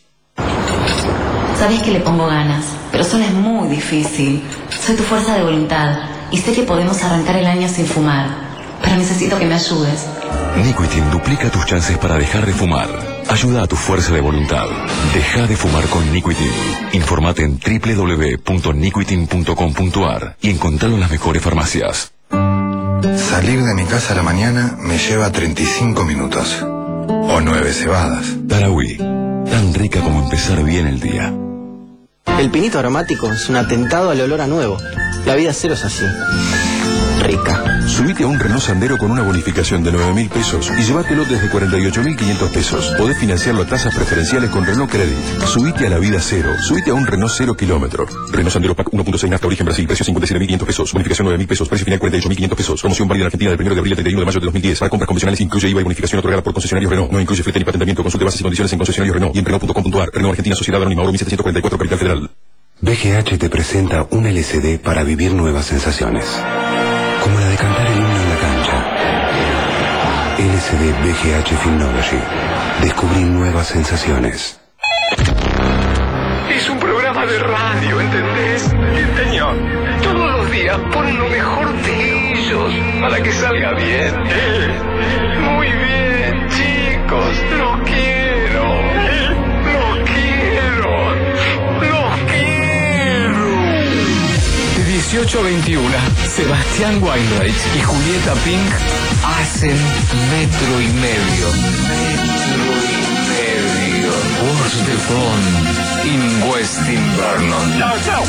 Sabes que le pongo ganas, pero solo es muy difícil. Soy tu fuerza de voluntad y sé que podemos arrancar el año sin fumar, pero necesito que me ayudes. Nicotine duplica tus chances para dejar de fumar. Ayuda a tu fuerza de voluntad. Deja de fumar con Nicotine. Informate en doble u doble u doble u punto nicotine punto com punto a r y encontralo en las mejores farmacias. Salir de mi casa a la mañana me lleva treinta y cinco minutos. O nueve cebadas. Tarahui. Tan rica como empezar bien el día. El pinito aromático es un atentado al olor a nuevo. La vida cero es así. Rica. Subite a un Renault Sandero con una bonificación de nueve mil pesos y llévatelo desde cuarenta y ocho mil quinientos pesos. Podés financiarlo a tasas preferenciales con Renault Credit. Subite a la vida cero. Subite a un Renault cero kilómetro. Renault Sandero Pack uno punto seis nafta origen Brasil. Precio cincuenta y siete mil quinientos pesos. Bonificación nueve mil pesos. Precio final cuarenta y ocho mil quinientos pesos. Promoción válida en Argentina del primero de abril al treinta y uno de mayo de dos mil diez. Para compras convencionales incluye I V A y bonificación otorgada por concesionarios Renault. No incluye flete ni patentamiento. Consulte bases y condiciones en concesionarios Renault y en Renault punto com punto a r. Renault Argentina Sociedad Anónima Oro mil setecientos cuarenta y cuatro Capital Federal. B G H te presenta un L C D para vivir nuevas sensaciones. Como la de cantar el himno en la cancha. L C D B G H Filmnology. Descubrí nuevas sensaciones. Es un programa de radio, ¿entendés? Sí, señor. Todos los días ponen lo mejor de ellos para que salga bien. Muy bien, chicos. Los quiero. Los quiero. Los quiero. De dieciocho a veintiuno, Sebastián Weinreich y Julieta Pink hacen metro y medio. Metro y medio. Watch the Fun in West Invernon. Chao, chao.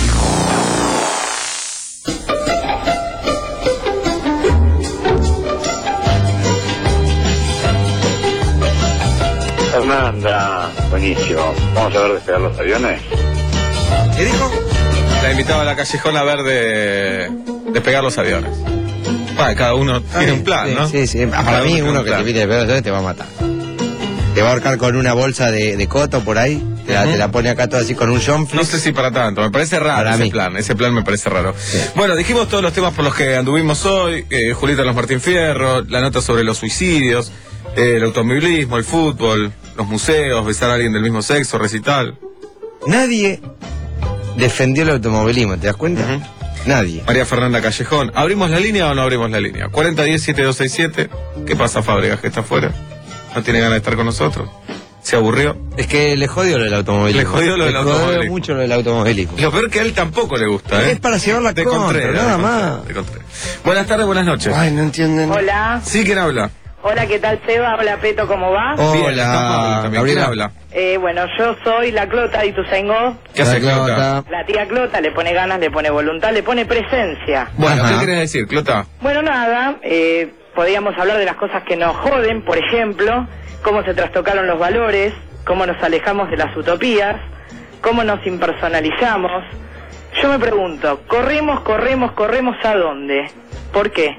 Fernanda, buenísimo. Vamos a ver despegar los aviones. ¿Qué dijo? La invitaba a la callejón a ver de despegar los aviones. Bueno, cada uno tiene un plan, sí, ¿no? Sí, sí. Para Cada mí uno uno que tiene te un pide de pedo te va a matar. Te va a ahorcar con una bolsa de, de coto por ahí. Te la, Ujú. te la pone acá todo así con un jonfle. No sé si para tanto, me parece raro Para ese mí. plan, ese plan me parece raro. Bueno, dijimos todos los temas por los que anduvimos hoy, eh, Julieta Los Martín Fierro, la nota sobre los suicidios, eh, el automovilismo, el fútbol, los museos, besar a alguien del mismo sexo, recital. Nadie defendió el automovilismo, ¿te das cuenta? Nadie. María Fernanda Callejón, ¿abrimos la línea o no abrimos la línea? cuarenta diez siete dos seis siete, ¿qué pasa, Fábregas, que está afuera? ¿No tiene ganas de estar con nosotros? ¿Se aburrió? Es que le jodió lo del automovilismo. Le jodió lo del Le jodió automovilismo. mucho lo del automovilismo. Lo peor que a él tampoco le gusta, ¿eh? Es para llevar la Te contra, contré, nada te más. contré, te contré. Buenas tardes, buenas noches. Ay, no entienden. Hola. Sí, ¿quién habla? Hola, ¿qué tal, Seba? Hola, Peto, ¿cómo va? Bien, está Pablo también. ¿Quién Gabriela. habla? Eh, bueno, yo soy la Clota de Ituzaingó. ¿Qué hace Clota? La tía Clota le pone ganas, le pone voluntad, le pone presencia. Bueno, Ajá. ¿qué querés decir, Clota? Bueno, nada, eh, podríamos hablar de las cosas que nos joden, por ejemplo, cómo se trastocaron los valores, cómo nos alejamos de las utopías, cómo nos impersonalizamos. Yo me pregunto, ¿corremos, corremos, corremos a dónde? ¿Por qué?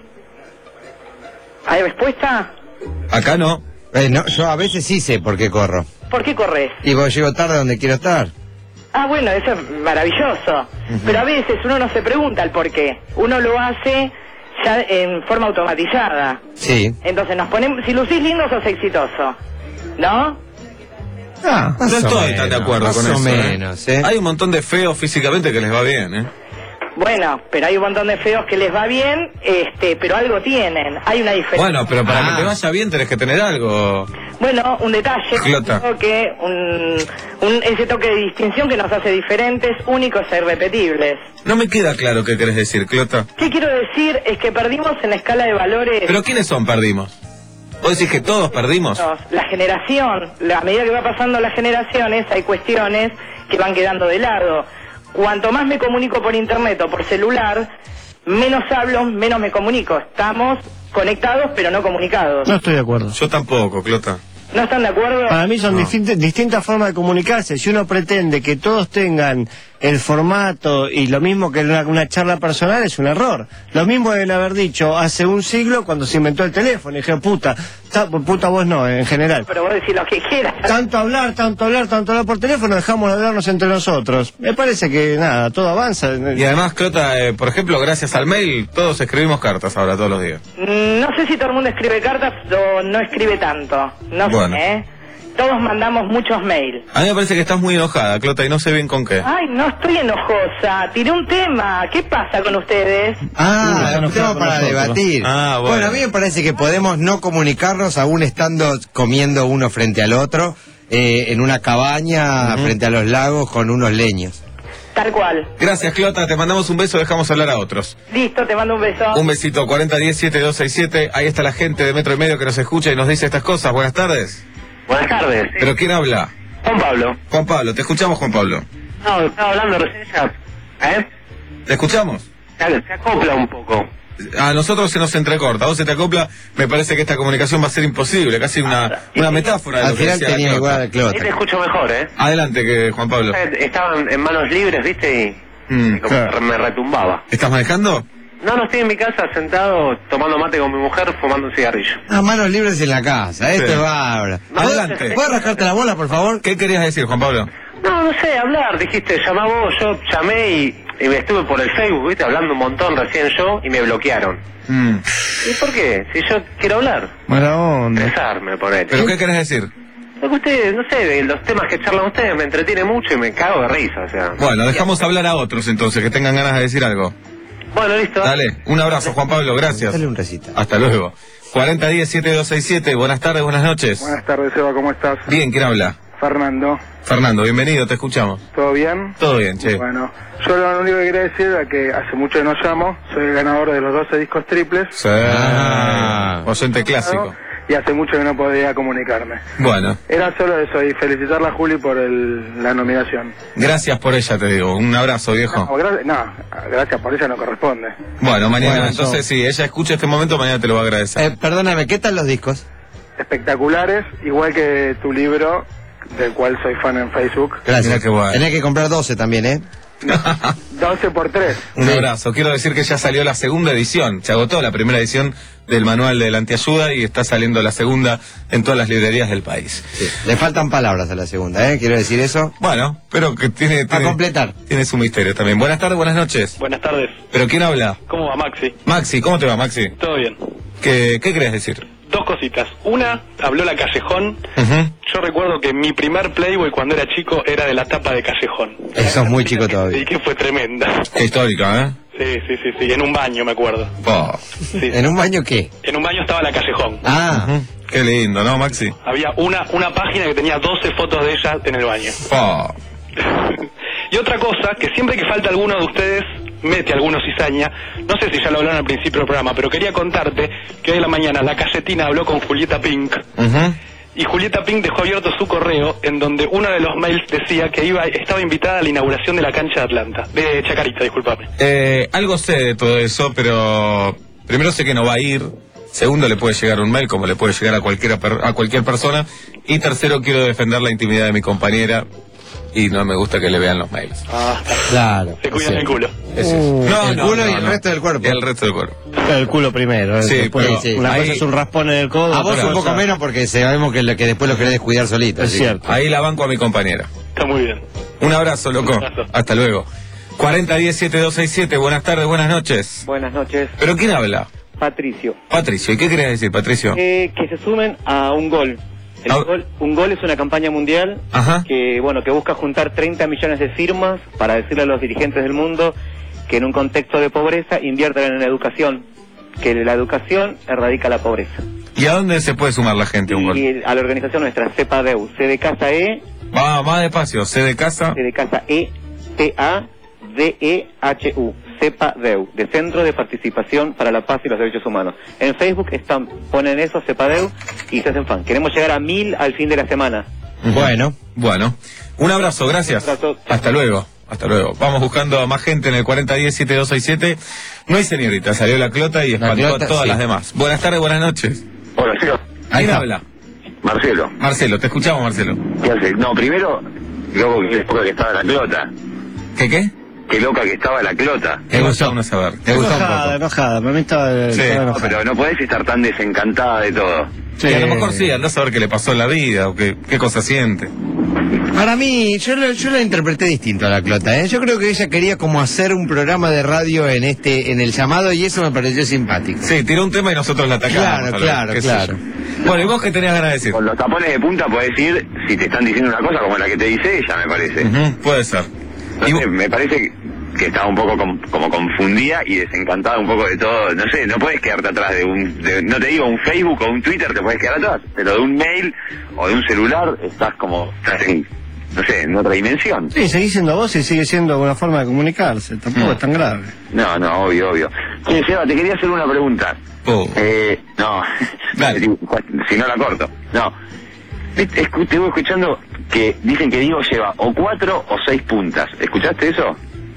¿Hay respuesta? Acá no. Eh, no, yo a veces sí sé por qué corro. ¿Por qué corres? Y vos llego tarde donde quiero estar. Ah, bueno, eso es maravilloso. Pero a veces uno no se pregunta el por qué. Uno lo hace ya en forma automatizada. Sí. Entonces nos ponemos, si lucís lindo sos exitoso, ¿no? Ah, No estoy tan de acuerdo más con o eso. menos, ¿eh? ¿eh? Hay un montón de feos físicamente que les va bien, ¿eh? Bueno, pero hay un montón de feos que les va bien, este, pero algo tienen. Hay una diferencia. Bueno, pero para Ah. que te vaya bien tenés que tener algo. Bueno, un detalle, Clota. un toque, un, un- ese toque de distinción que nos hace diferentes, únicos e irrepetibles. No me queda claro qué querés decir, Clota. ¿Qué quiero decir? Es que perdimos en la escala de valores. ¿Pero quiénes son perdimos? ¿Vos decís que todos perdimos? La generación, la- a medida que va pasando las generaciones, hay cuestiones que van quedando de lado. Cuanto más me comunico por internet o por celular, menos hablo, menos me comunico. Estamos conectados pero no comunicados. No estoy de acuerdo. Yo tampoco, Clota. ¿No están de acuerdo? Para mí son No. distintas, distintas formas de comunicarse. Si uno pretende que todos tengan el formato y lo mismo que una, una charla personal es un error. Lo mismo deben haber dicho hace un siglo cuando se inventó el teléfono. Y dijeron, puta, ta, puta vos no, en general. Pero vos decís lo que quieras. Tanto hablar, tanto hablar, tanto hablar por teléfono, dejamos de hablarnos entre nosotros. Me parece que nada, todo avanza. Y además, Clota, eh, por ejemplo, gracias al mail, todos escribimos cartas ahora todos los días. Mm, No sé si todo el mundo escribe cartas o no escribe tanto. No Bueno. sé, ¿eh? Todos mandamos muchos mails. A mí me parece que estás muy enojada, Clota, y no sé bien con qué. Ay, no estoy enojosa. Tiré un tema. ¿Qué pasa con ustedes? Ah, un tema para debatir. Ah, bueno. bueno, a mí me parece que podemos no comunicarnos aún estando comiendo uno frente al otro, eh, en una cabaña Ujú. frente a los lagos con unos leños. Tal cual. Gracias, Clota, te mandamos un beso, dejamos hablar a otros. Listo, te mando un beso. Un besito, cuarenta diez, setenta y dos sesenta y siete. Ahí está la gente de Metro y Medio que nos escucha y nos dice estas cosas. Buenas tardes. Buenas tardes. ¿Pero quién habla? Juan Pablo. Juan Pablo, te escuchamos, Juan Pablo. No, estaba hablando recién ya. ¿Eh? ¿Te escuchamos? Se, se acopla un poco. A nosotros se nos entrecorta, a vos se te acopla, me parece que esta comunicación va a ser imposible, casi una, una metáfora de Al lo que final decía la tenía Clota. igual a Clota. Ahí te escucho mejor, ¿eh? Adelante, que Juan Pablo. Estaban en manos libres, ¿viste? Y Mm, como claro. me retumbaba. ¿Estás manejando? No, no estoy en mi casa sentado tomando mate con mi mujer, fumando un cigarrillo. Ah, manos libres en la casa, esto Sí. es bárbaro. Adelante. ¿Puedes rascarte la bola, por favor? ¿Qué querías decir, Juan Pablo? No, no sé, hablar, dijiste, llamá vos, yo llamé y, y me estuve por el Facebook, ¿viste? Hablando un montón recién yo y me bloquearon. Mm. ¿Y por qué? Si yo quiero hablar, Buena onda. expresarme por él. ¿Pero qué querés decir? Lo que ustedes, no sé, de los temas que charlan ustedes me entretiene mucho y me cago de risa, o sea. Bueno, dejamos hablar a otros entonces, que tengan ganas de decir algo. Bueno, listo. Dale, un abrazo, Juan Pablo, gracias. Dale un recita. Hasta luego. cuarenta diez, setenta y dos sesenta y siete, buenas tardes, buenas noches. Buenas tardes, Eva, ¿cómo estás? Bien, ¿quién habla? Fernando, Fernando, bienvenido, te escuchamos. ¿todo bien? Todo bien, che. Bueno, yo lo único que quería decir es que hace mucho que no llamo, soy el ganador de los doce discos triples. Sí. Ah, oyente clásico. Y hace mucho que no podía comunicarme. Bueno, Era solo eso, y felicitarla a Juli por el- la nominación. gracias por ella, te digo. Un abrazo, viejo. No, gra- no, gracias por ella no corresponde. Bueno, mañana, Bueno, entonces, si ella escucha este momento, mañana te lo va a agradecer. Eh, perdóname, ¿qué tal los discos? Espectaculares, igual que tu libro, del cual soy fan en Facebook. Gracias. Mirá qué bueno. Tenés que comprar doce también, ¿eh? doce por tres. Un abrazo. Quiero decir que ya salió la segunda edición. Se agotó la primera edición del manual de la antiayuda y está saliendo la segunda en todas las librerías del país. Sí. Le faltan palabras a la segunda, ¿eh? Quiero decir eso. Bueno, pero que tiene, A tiene, completar. tiene su misterio también. Buenas tardes, buenas noches. Buenas tardes. ¿Pero quién habla? ¿Cómo va, Maxi? Maxi, ¿cómo te va, Maxi? Todo bien. ¿Qué, qué querés decir? Dos cositas. Una, habló la Callejón. Ujú. Yo recuerdo que mi primer Playboy cuando era chico era de la tapa de Callejón. Eso es muy chico Y todavía. que fue tremenda. Qué histórica, ¿eh? Sí, sí, sí, sí. En un baño, me acuerdo. Oh. Sí. ¿En un baño qué? En un baño estaba la Callejón. Ah, Ujú. Qué lindo, ¿no, Maxi? Había una, una página que tenía doce fotos de ella en el baño. Oh. Y otra cosa, que siempre que falta alguno de ustedes, mete alguno cizaña. No sé si ya lo hablaron al principio del programa, pero quería contarte que hoy en la mañana la Cayetina habló con Julieta Pink. Ujú. Y Julieta Pink dejó abierto su correo en donde uno de los mails decía que iba estaba invitada a la inauguración de la cancha de Atlanta. De Chacarita, disculpame. Eh, algo sé de todo eso, pero primero sé que no va a ir. Segundo, le puede llegar un mail, como le puede llegar a cualquiera per- a cualquier persona. Y tercero, quiero defender la intimidad de mi compañera y no me gusta que le vean los mails. Ah, claro. se cuidan Sí. el culo. Es eso. Uh, No, el no, culo no, y el no. resto del cuerpo. Y el resto del cuerpo. El culo primero. ¿eh? Sí, Después, pero sí. una ahí- cosa es un raspón en el codo. A vos otra un poco cosa- menos porque sabemos que, lo- que después lo querés descuidar solito. Es así. cierto. Ahí la banco a mi compañera. Está muy bien. Un abrazo, loco. Un abrazo. Hasta luego. cuarenta diez, setenta y dos sesenta y siete, buenas tardes, buenas noches. Buenas noches, ¿Pero quién habla? Patricio. Patricio, ¿y qué querías decir, Patricio? Eh, que se sumen a un gol. El Ah. gol. Un gol es una campaña mundial Ajá. que, bueno, que busca juntar treinta millones de firmas para decirle a los dirigentes del mundo que en un contexto de pobreza inviertan en la educación, que la educación erradica la pobreza. ¿Y a dónde se puede sumar la gente, un gol? Y a la organización nuestra, CEPADEU, C de casa E, Va, más despacio, C de casa. C de casa E, T A D E H U, CEPADEU, de Centro de Participación para la Paz y los Derechos Humanos. En Facebook están, ponen eso, CEPADEU, y se hacen fan. Queremos llegar a mil al fin de la semana. Bueno. Bueno. Un abrazo, gracias. Un abrazo. Hasta luego. Hasta luego. Vamos buscando a más gente en el cuarenta diez, setenta y dos sesenta y siete. No hay señorita, salió la Clota y espantó Clota, a todas sí. las demás. Buenas tardes, buenas noches. Hola, sí. ¿Quién habla? Marcelo. Marcelo, te escuchamos, Marcelo. ¿Qué hace? No, primero, luego que les que estaba la Clota. ¿Qué qué? Qué loca que estaba la clota. Me gustó no saber. Te gustó enojada, enojada, para mí estaba, Sí, estaba no, enojada. pero no podés estar tan desencantada de todo. Sí, a lo mejor sí, andás a ver qué le pasó en la vida o qué, qué cosa siente. Para mí, yo lo, yo lo interpreté distinto a la Clota, ¿eh? Yo creo que ella quería como hacer un programa de radio en este, en el llamado, y eso me pareció simpático. Sí, tiró un tema y nosotros la atacamos. Claro, a ver, claro, qué sé claro. yo. Bueno, ¿y vos qué tenías ganas de decir? Con los tapones de punta podés ir si te están diciendo una cosa como la que te dice ella, me parece. Ujú, puede ser. No sé, me parece que, que estaba un poco com- como confundida y desencantada un poco de todo. No sé, no puedes quedarte atrás de un... de- no te digo un Facebook o un Twitter, te puedes quedar atrás. Pero de un mail o de un celular estás como... estás en, no sé, en otra dimensión. Sí, seguís siendo vos y sigue siendo una forma de comunicarse, tampoco es tan grave. No, no, obvio, obvio. Che, Seba, te quería hacer una pregunta. Oh. Eh, no, si no la corto. No. Viste, escu- Te voy escuchando que dicen que Diego lleva o cuatro o seis puntas. ¿Escuchaste eso?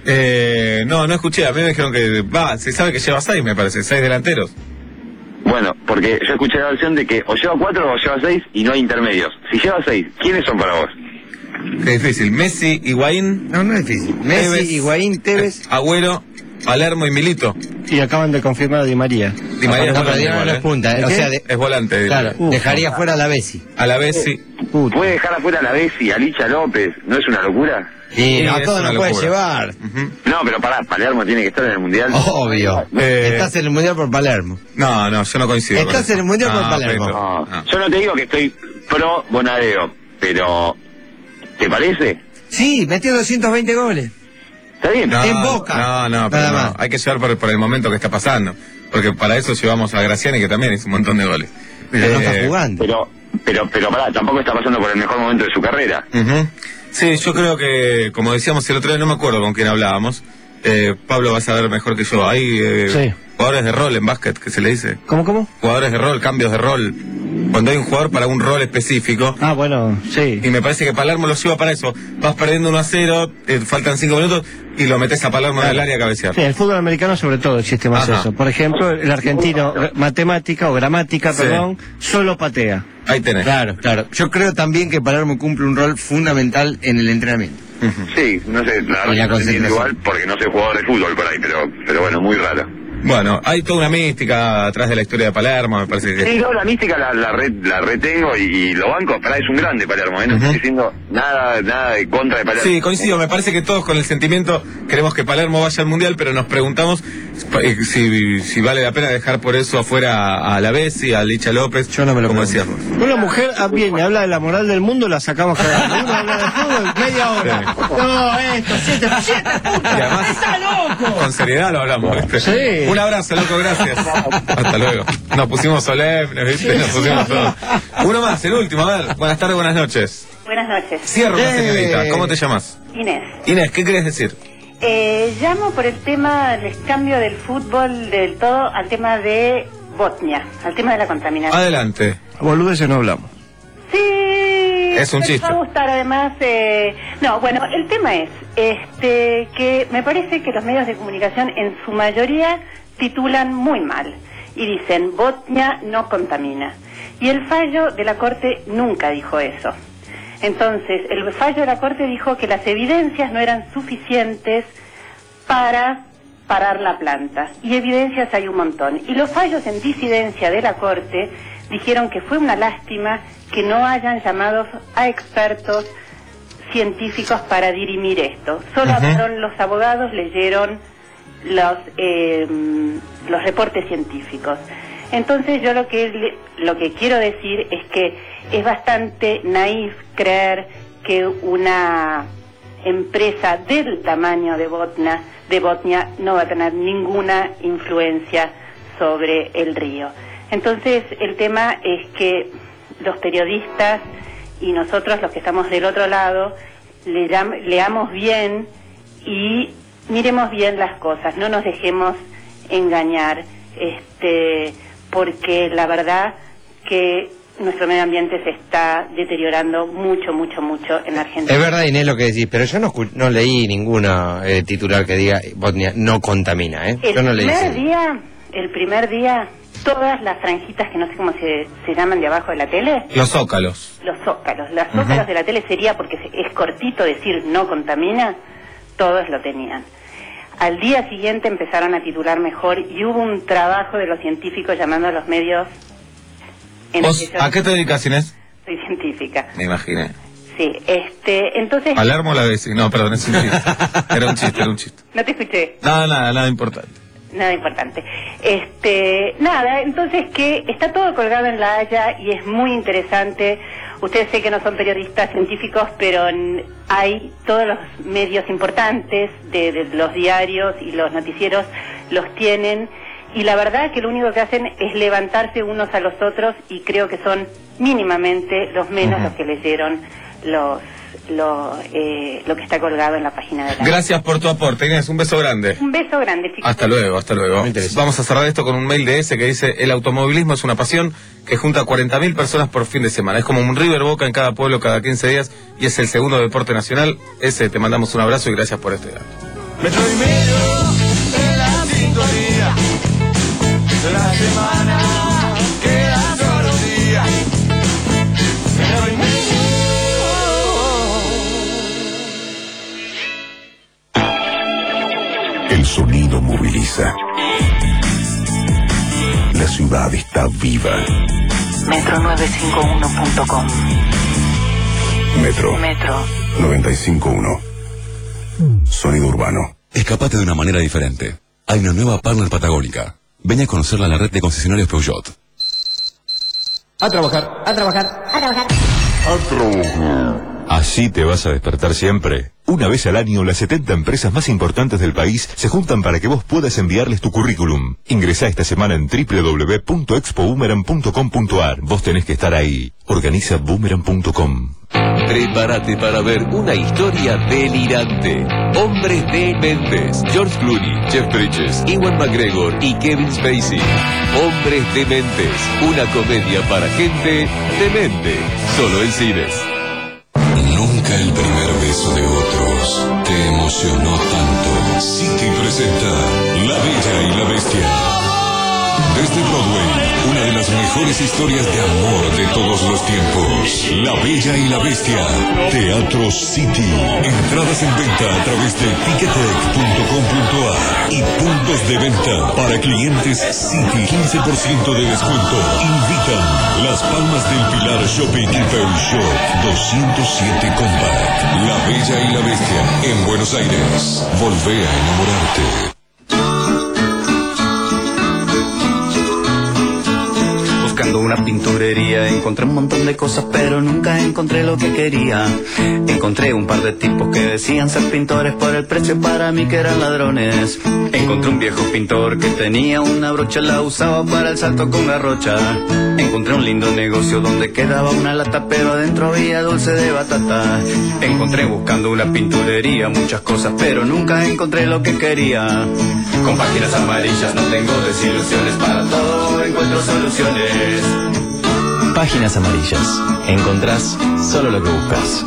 Eh, no, no escuché. A mí me dijeron que... Va, se sabe que lleva seis, me parece. Seis delanteros. Bueno, porque yo escuché la versión de que o lleva cuatro o lleva seis y no hay intermedios. Si lleva seis, ¿quiénes son para vos? Qué difícil. Messi, Higuaín... No, no es difícil. Messi, Tevez, Higuaín, Tevez... Agüero, Palermo y Milito. Y acaban de confirmar a Di María. Di María No, es pero volante Di María igual, no es ¿eh? punta, ¿eh? O sea, de- Es volante. Claro, Uf. dejaría fuera a la Bessi. A la vez sí. ¿Puede dejar afuera a la Bessi, a Licha López? ¿No es una locura? Y no, es todo una no puede locura. llevar. No, pero pará, Palermo tiene que estar en el Mundial. Obvio. Eh, Estás en el Mundial por Palermo. No, no, yo no coincido. con Estás eso. en el Mundial por No, Palermo. Peto. No, No. yo no te digo que estoy pro Bonadeo, pero ¿te parece? Sí, metió doscientos veinte goles. ¿Está bien? No, En Boca. No, no, pero Nada no. más. Hay que llevar por, por el momento que está pasando. Porque para eso llevamos a Graciani, que también hizo un montón de goles. Pero no Eh, está jugando. Pero, pero, pero pará, tampoco está pasando por el mejor momento de su carrera. Ujú. Sí, yo creo que, como decíamos el otro día, no me acuerdo con quién hablábamos. Eh, Pablo va a saber mejor que yo. Hay eh, Sí. jugadores de rol en básquet, que se le dice. ¿Cómo, cómo? Jugadores de rol, cambios de rol. Cuando hay un jugador para un rol específico. Ah, bueno, sí. Y me parece que Palermo lo lleva para eso. Vas perdiendo uno a cero, eh, faltan cinco minutos y lo metes a Palermo en el área a cabecear. Sí, el fútbol americano sobre todo existe más Ajá. eso. Por ejemplo, el argentino, eh, matemática o gramática, Sí. perdón, solo patea. Ahí tenés. Claro, claro. Yo creo también que Palermo cumple un rol fundamental en el entrenamiento. Sí, no sé, la verdad Y la que no entiendo concentración. igual porque no soy jugador de fútbol por ahí, pero, pero bueno, muy raro. Bueno, hay toda una mística atrás de la historia de Palermo, me parece que... Sí, no, la mística la, la, re- la retengo y, y lo banco, pará, es un grande Palermo, ¿eh? No estoy diciendo nada, nada de contra de Palermo. Sí, coincido, me parece que todos con el sentimiento queremos que Palermo vaya al Mundial, pero nos preguntamos eh, si, si vale la pena dejar por eso afuera a la Bessi, a Licha López, Yo no me lo como pregunto. decíamos. Una mujer ah, viene, habla de la moral del mundo, la sacamos cagando. Uno habla de fútbol, media hora. No, esto, siete, siete puntos. Y además, ¡Está loco! con seriedad lo hablamos, ¿viste? Sí. Un abrazo, loco, gracias. Hasta luego. Nos pusimos solemnes, ¿viste? Nos pusimos todo. Uno más, el último, a ver. Buenas tardes, buenas noches. Buenas noches. Cierro, una Eh. señorita. ¿Cómo te llamas? Inés. Inés, ¿qué querés decir? Eh, llamo por el tema del cambio del fútbol del todo al tema de Botnia, al tema de la contaminación. Adelante. Boludeces no hablamos. Sí. Es un me chiste. va a gustar además. Eh, no, bueno, el tema es este que me parece que los medios de comunicación en su mayoría titulan muy mal y dicen Botnia no contamina. Y el fallo de la Corte nunca dijo eso. Entonces, el fallo de la Corte dijo que las evidencias no eran suficientes para parar la planta. Y evidencias hay un montón. Y los fallos en disidencia de la Corte dijeron que fue una lástima que no hayan llamado a expertos científicos para dirimir esto. Solo Ujú. hablaron los abogados, leyeron los eh, los reportes científicos. Entonces yo lo que le- lo que quiero decir es que es bastante naif creer que una empresa del tamaño de Botnia, de Botnia no va a tener ninguna influencia sobre el río. Entonces el tema es que los periodistas y nosotros los que estamos del otro lado le llam- leamos bien y miremos bien las cosas, no nos dejemos engañar, este, porque la verdad que nuestro medio ambiente se está deteriorando mucho, mucho, mucho en Argentina. Es verdad, Inés, lo que decís, pero yo no, escu- no leí ninguna eh, titular que diga Botnia no contamina, ¿eh? El Yo no leí primer eso. día, el primer día, todas las franjitas que no sé cómo se, se llaman de abajo de la tele, Los zócalos. los zócalos, las zócalos Ujú. de la tele sería porque se- es cortito decir no contamina, todos lo tenían. Al día siguiente empezaron a titular mejor y hubo un trabajo de los científicos llamando a los medios... En ¿Vos el que yo a qué te dedicas, Inés? soy científica. Me imaginé. Sí, este, entonces... Palermo la vez. No, perdón, es un chiste. Era un chiste, era un chiste. No te escuché. Nada, nada, nada importante. Nada importante. Este, nada, entonces que está todo colgado en La Haya y es muy interesante. Ustedes sé que no son periodistas científicos, pero n- hay todos los medios importantes de, de los diarios y los noticieros los tienen. Y la verdad que lo único que hacen es levantarse unos a los otros y creo que son mínimamente los menos Ujú. los que leyeron los, lo, eh, lo que está colgado en la página de la... Gracias por tu aporte, Inés. Un beso grande. Un beso grande, chicos. Hasta luego, hasta luego. Vamos a cerrar esto con un mail de ese que dice: el automovilismo es una pasión que junta a cuarenta mil personas por fin de semana. Es como un River Boca en cada pueblo cada quince días y es el segundo deporte nacional. Ese, te mandamos un abrazo y gracias por este dato. Metro y medio en la sintonía. La semana queda solo un día. Metro y El sonido moviliza. La ciudad está viva. metro novecientos cincuenta y uno punto com. Metro Metro. noventa y cinco punto uno. Sonido urbano. Escapate de una manera diferente. Hay una nueva partner patagónica. Ven a conocerla en la red de concesionarios Peugeot. A trabajar, a trabajar, a trabajar. A trabajar. ¿Así te vas a despertar siempre? Una vez al año, las setenta empresas más importantes del país se juntan para que vos puedas enviarles tu currículum. Ingresá esta semana en doble u doble u doble u punto expo boomerang punto com punto a r. Vos tenés que estar ahí. Organiza boomerang punto com. Prepárate para ver una historia delirante. Hombres dementes. George Clooney, Jeff Bridges, Ewan McGregor y Kevin Spacey. Hombres dementes. Una comedia para gente demente. Solo en cines. Nunca el primer beso de otros te emocionó tanto. City presenta La Bella y la Bestia. Desde Broadway, una de las mejores historias de amor de todos los tiempos. La Bella y la Bestia. Teatro City. Entradas en venta a través de ticketek punto com punto a r y puntos de venta para clientes City. quince por ciento de descuento. Invitan Las Palmas del Pilar Shopping y Peugeot doscientos siete Compact. La Bella y la Bestia en Buenos Aires. Volvé a enamorarte. Buscando una pinturería, encontré un montón de cosas, pero nunca encontré lo que quería. Encontré un par de tipos que decían ser pintores por el precio, para mí que eran ladrones. Encontré un viejo pintor que tenía una brocha, la usaba para el salto con garrocha. Encontré un lindo negocio donde quedaba una lata, pero adentro había dulce de batata. Encontré buscando una pinturería muchas cosas, pero nunca encontré lo que quería. Con páginas amarillas no tengo desilusiones, para todo encuentro soluciones. Páginas amarillas. Encontrás solo lo que buscas.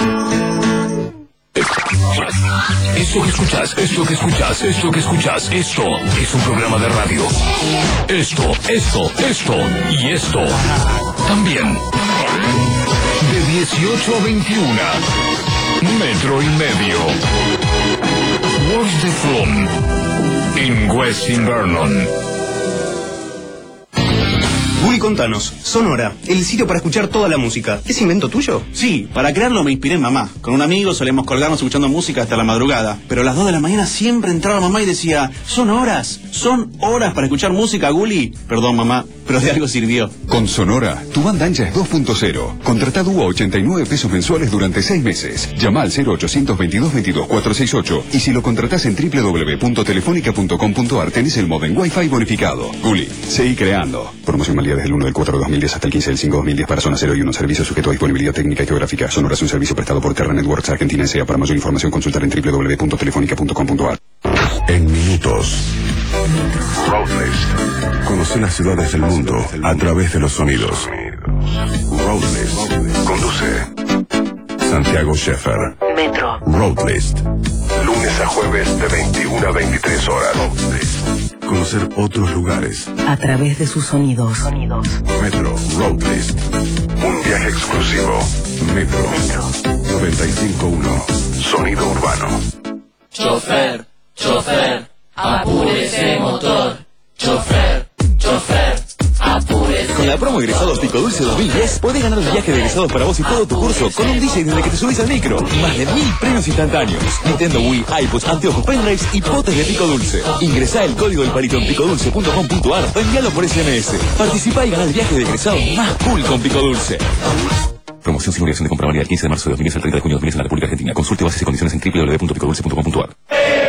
Esto que escuchas, esto que escuchas, esto que escuchas, esto es un programa de radio. Esto, esto, esto y esto también. De dieciocho a veintiuna. Metro y medio. What's the Fun en West Invernon. Guli, contanos, Sonora, el sitio para escuchar toda la música. ¿Es invento tuyo? Sí, para crearlo me inspiré en mamá. Con un amigo solemos colgarnos escuchando música hasta la madrugada. Pero a las dos de la mañana siempre entraba mamá y decía: son horas, son horas para escuchar música, Guli. Perdón, mamá, pero de algo sirvió. Con Sonora, tu banda ancha es dos punto cero. Contratá dúo a ochenta y nueve pesos mensuales durante seis meses. Llama al cero ochocientos veintidós veintidós cuatrocientos sesenta y ocho y si lo contratás en doble u doble u doble u punto telefónica punto com punto a r tenés el modem Wi-Fi bonificado. Guli, seguí creando. Promoción válida desde el uno del cuatro de dos mil diez hasta el quince del cinco de dos mil diez para zona cero y uno. Servicio sujeto a disponibilidad técnica y geográfica. Sonora es un servicio prestado por Terra Networks Argentina S A. Para mayor información consultar en doble u doble u doble u punto telefónica punto com punto a r. En minutos. Roadlist. Conoce las ciudades del mundo a través de los sonidos. Roadlist. Conduce Santiago Scheffer. Metro. Roadlist. Lunes a jueves de veintiuna a veintitrés horas. Roadlist. Conocer otros lugares. A través de sus sonidos. Sonidos. Metro Roadlist. Un viaje exclusivo. Metro. noventa y cinco punto uno. Sonido urbano. chofer, chofer, apure ese motor. Chofer, chofer, apure ese Con la promo Egresados Pico Dulce dos mil diez podés ganar un viaje de egresados para vos y todo tu curso con un D J desde que te subís al micro. Más de mil premios instantáneos. Nintendo Wii, iPods, anteojos, pendrives y potes de Pico Dulce. Ingresá el código del palito en picodulce punto com punto ar o envíalo por S M S. Participá y ganá el viaje de egresados más cool con Pico Dulce. Promoción sin obligación de compra válida del quince de marzo de dos mil diez al treinta de junio de dos mil diez en la República Argentina. Consulte bases y condiciones en doble u doble u doble u punto picodulce punto com punto ar.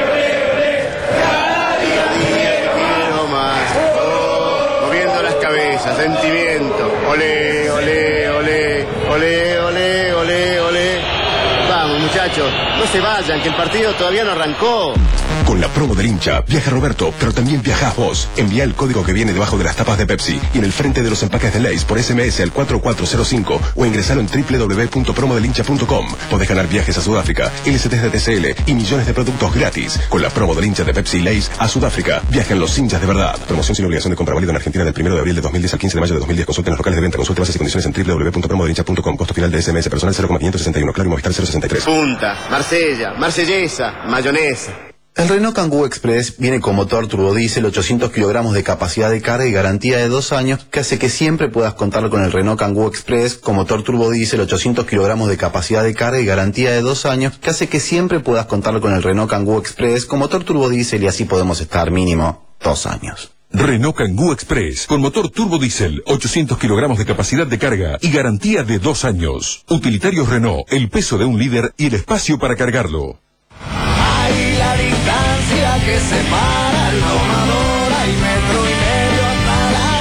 Moviendo las cabezas, sentimiento. Olé, olé, olé, olé, olé, olé, olé. Vamos, muchachos, no se vayan, que el partido todavía no arrancó. Con la promo del hincha, viaja Roberto, pero también viajás vos. Envía el código que viene debajo de las tapas de Pepsi y en el frente de los empaques de Lay's por S M S al cuatro cuatro cero cinco o ingresalo en doble u doble u doble u punto promo del hincha punto com. Podés ganar viajes a Sudáfrica, L C Ts de T C L y millones de productos gratis. Con la promo del hincha de Pepsi y Lay's a Sudáfrica, viajan los hinchas de verdad. Promoción sin obligación de compra válida en Argentina del primero de abril de dos mil diez al quince de mayo de dos mil diez. Consulta en los locales de venta. Consulte bases y condiciones en doble u doble u doble u punto promo del hincha punto com. Costo final de S M S personal cero coma quinientos sesenta y uno. Claro y Movistar cero sesenta y tres. Punta, Marsella, marsellesa, mayonesa. El Renault Kangoo Express viene con motor turbodiesel, ochocientos kilogramos de capacidad de carga y garantía de dos años, que hace que siempre puedas contar con el Renault Kangoo Express con motor turbodiesel, ochocientos kilogramos de capacidad de carga y garantía de dos años, que hace que siempre puedas contar con el Renault Kangoo Express con motor turbodiesel y así podemos estar mínimo dos años. Renault Kangoo Express con motor turbodiesel, ochocientos kilogramos de capacidad de carga y garantía de dos años. Utilitarios Renault, el peso de un líder y el espacio para cargarlo. Hay la distancia que separa el domador, hay metro y medio hasta la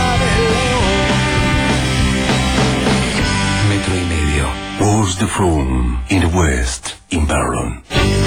boca del león. Metro y medio. Who's the Froome in the West, in Berlin.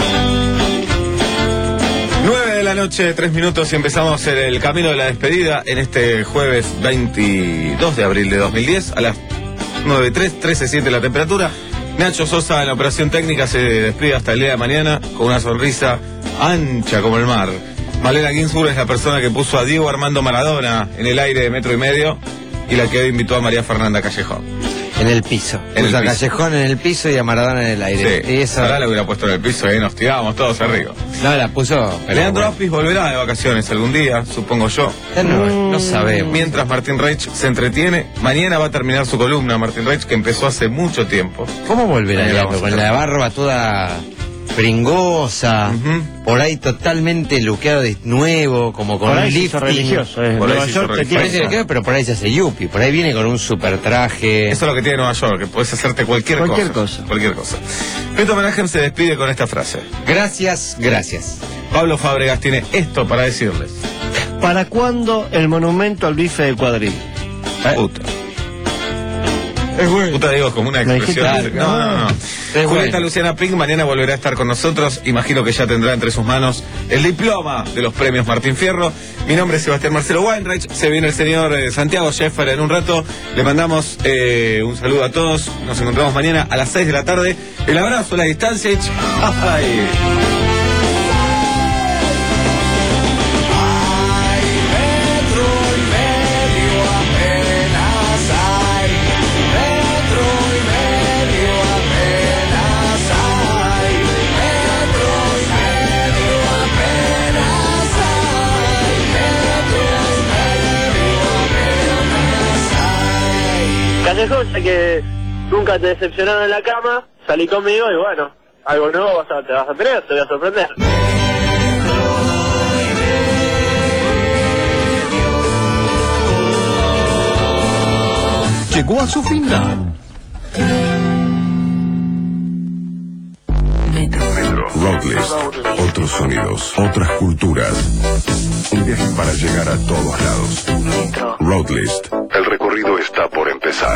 nueve de la noche, tres minutos y empezamos el, el camino de la despedida en este jueves veintidós de abril de dos mil diez a las nueve tres, trece siete la temperatura. Nacho Sosa en la operación técnica se despide hasta el día de mañana con una sonrisa ancha como el mar. Malena Ginsburg es la persona que puso a Diego Armando Maradona en el aire de metro y medio y la que hoy invitó a María Fernanda Callejón. En el piso. En Puso el a piso. Callejón en el piso y a Maradona en el aire. Sí, Eso... ahora la hubiera puesto en el piso y ahí nos tirábamos todos arriba. No, la puso... Leandro Apis volverá de vacaciones algún día, supongo yo. No, no sabemos. Mientras Martín Reich se entretiene, mañana va a terminar su columna, Martín Reich, que empezó hace mucho tiempo. ¿Cómo volverá? Ahí Ya, vamos a con ver. la barba toda pringosa, por ahí totalmente luqueado de nuevo, como con Por un ahí se hizo lifting. religioso, eh. Por ahí Nueva se hizo York te religioso. Por ahí se tiene- le queda, pero por ahí se hace yuppie, por ahí viene con un super traje. Eso es lo que tiene Nueva York, que puedes hacerte cualquier, Cualquier cosa. cosa. Cualquier cosa. Peto Menahem se despide con esta frase. Gracias, gracias. Pablo Fábregas tiene esto para decirles. ¿Para cuándo el monumento al bife de Cuadril? Puta. Puta, digo, como una Me dijiste expresión. algo. No, no, no. Es Julieta bueno. Luciana Pink mañana volverá a estar con nosotros. Imagino que ya tendrá entre sus manos el diploma de los premios Martín Fierro. Mi nombre es Sebastián Marcelo Weinreich. Se viene el señor eh, Santiago Scheffer en un rato. Le mandamos eh, un saludo a todos. Nos encontramos mañana a las seis de la tarde. El abrazo a la distancia. y ch- ¡Ay! Metro y medio apenas hay, metro y medio apenas hay, metro y medio apenas hay, metro y medio apenas hay. Callejón, ya que nunca te decepcionaron en la cama, salí conmigo y bueno, algo nuevo vas a, te vas a tener, te voy a sorprender. Llegó a su final. Roadlist. Otros sonidos, otras culturas. Un viaje para llegar a todos lados. Roadlist. El recorrido está por empezar.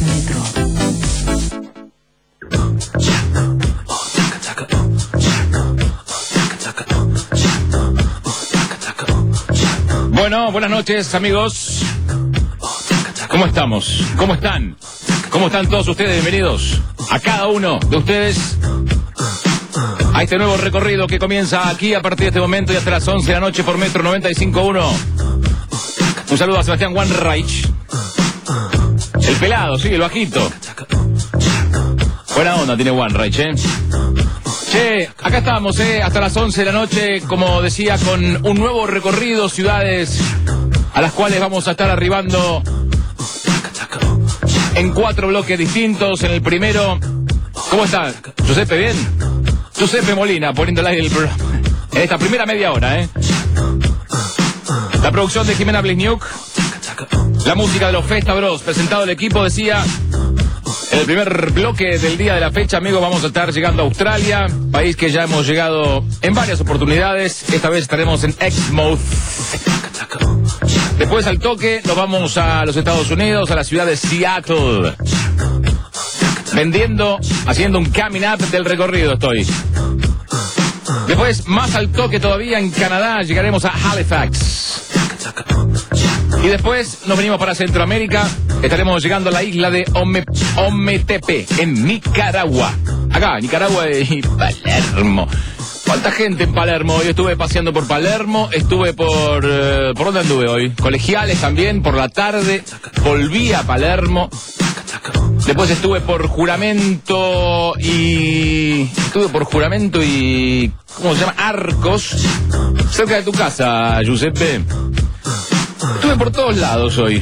Bueno, buenas noches, amigos. ¿Cómo estamos? ¿Cómo están? ¿Cómo están todos ustedes? Bienvenidos a cada uno de ustedes a este nuevo recorrido que comienza aquí a partir de este momento y hasta las once de la noche por Metro noventa y cinco punto uno. Un saludo a Sebastián Weinreich. El pelado, sí, el bajito. Buena onda tiene Weinreich, ¿eh? Che, acá estamos, eh, hasta las once de la noche, como decía, con un nuevo recorrido, ciudades a las cuales vamos a estar arribando en cuatro bloques distintos. En el primero, ¿cómo está? Giuseppe, ¿bien? Giuseppe Molina, poniendo el aire del programa. En esta primera media hora, ¿eh? La producción de Jimena Blizniuk, la música de los Festa Bros, presentado el equipo, decía... En el primer bloque del día de la fecha, amigos, vamos a estar llegando a Australia, país que ya hemos llegado en varias oportunidades. Esta vez estaremos en Exmouth. Después, al toque, nos vamos a los Estados Unidos, a la ciudad de Seattle. Vendiendo, haciendo un coming up del recorrido estoy. Después, más al toque todavía, en Canadá, llegaremos a Halifax. Y después nos venimos para Centroamérica. Estaremos llegando a la isla de Ome, Ometepe, en Nicaragua. Acá, Nicaragua y Palermo. ¿Cuánta gente en Palermo? Hoy estuve paseando por Palermo, estuve por... Eh, ¿Por dónde anduve hoy? Colegiales también, por la tarde. Volví a Palermo. Después estuve por Juramento y... Estuve por Juramento y... ¿Cómo se llama? Arcos. Cerca de tu casa, Giuseppe. Estuve por todos lados hoy.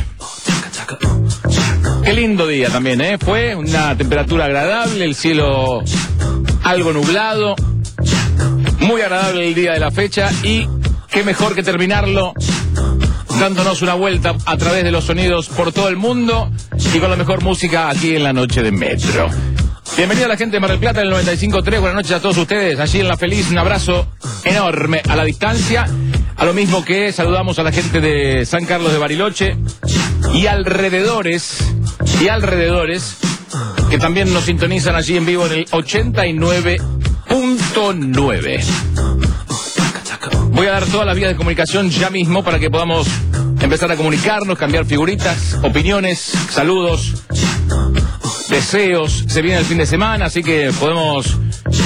Qué lindo día también, ¿eh? Fue una temperatura agradable, el cielo algo nublado. Muy agradable el día de la fecha y qué mejor que terminarlo dándonos una vuelta a través de los sonidos por todo el mundo y con la mejor música aquí en la noche de Metro. Bienvenida a la gente de Mar del Plata del noventa y cinco punto tres. Buenas noches a todos ustedes. Allí en La Feliz, un abrazo enorme a la distancia. A lo mismo que saludamos a la gente de San Carlos de Bariloche y alrededores, y alrededores, que también nos sintonizan allí en vivo en el ochenta y nueve punto nueve. Voy a dar todas las vías de comunicación ya mismo para que podamos empezar a comunicarnos, cambiar figuritas, opiniones, saludos, deseos. Se viene el fin de semana, así que podemos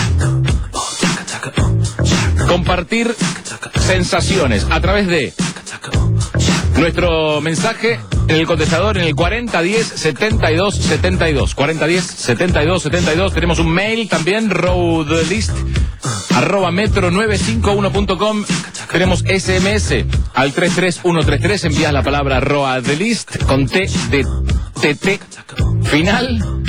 compartir sensaciones a través de nuestro mensaje en el contestador en el cuarenta diez setenta y dos setenta y dos. cuarenta diez setenta y dos setenta y dos. Tenemos un mail también, roadlist arroba metro novecientos cincuenta y uno punto com. Tenemos S M S al tres tres uno tres tres. Envías la palabra roadlist con T de T T final.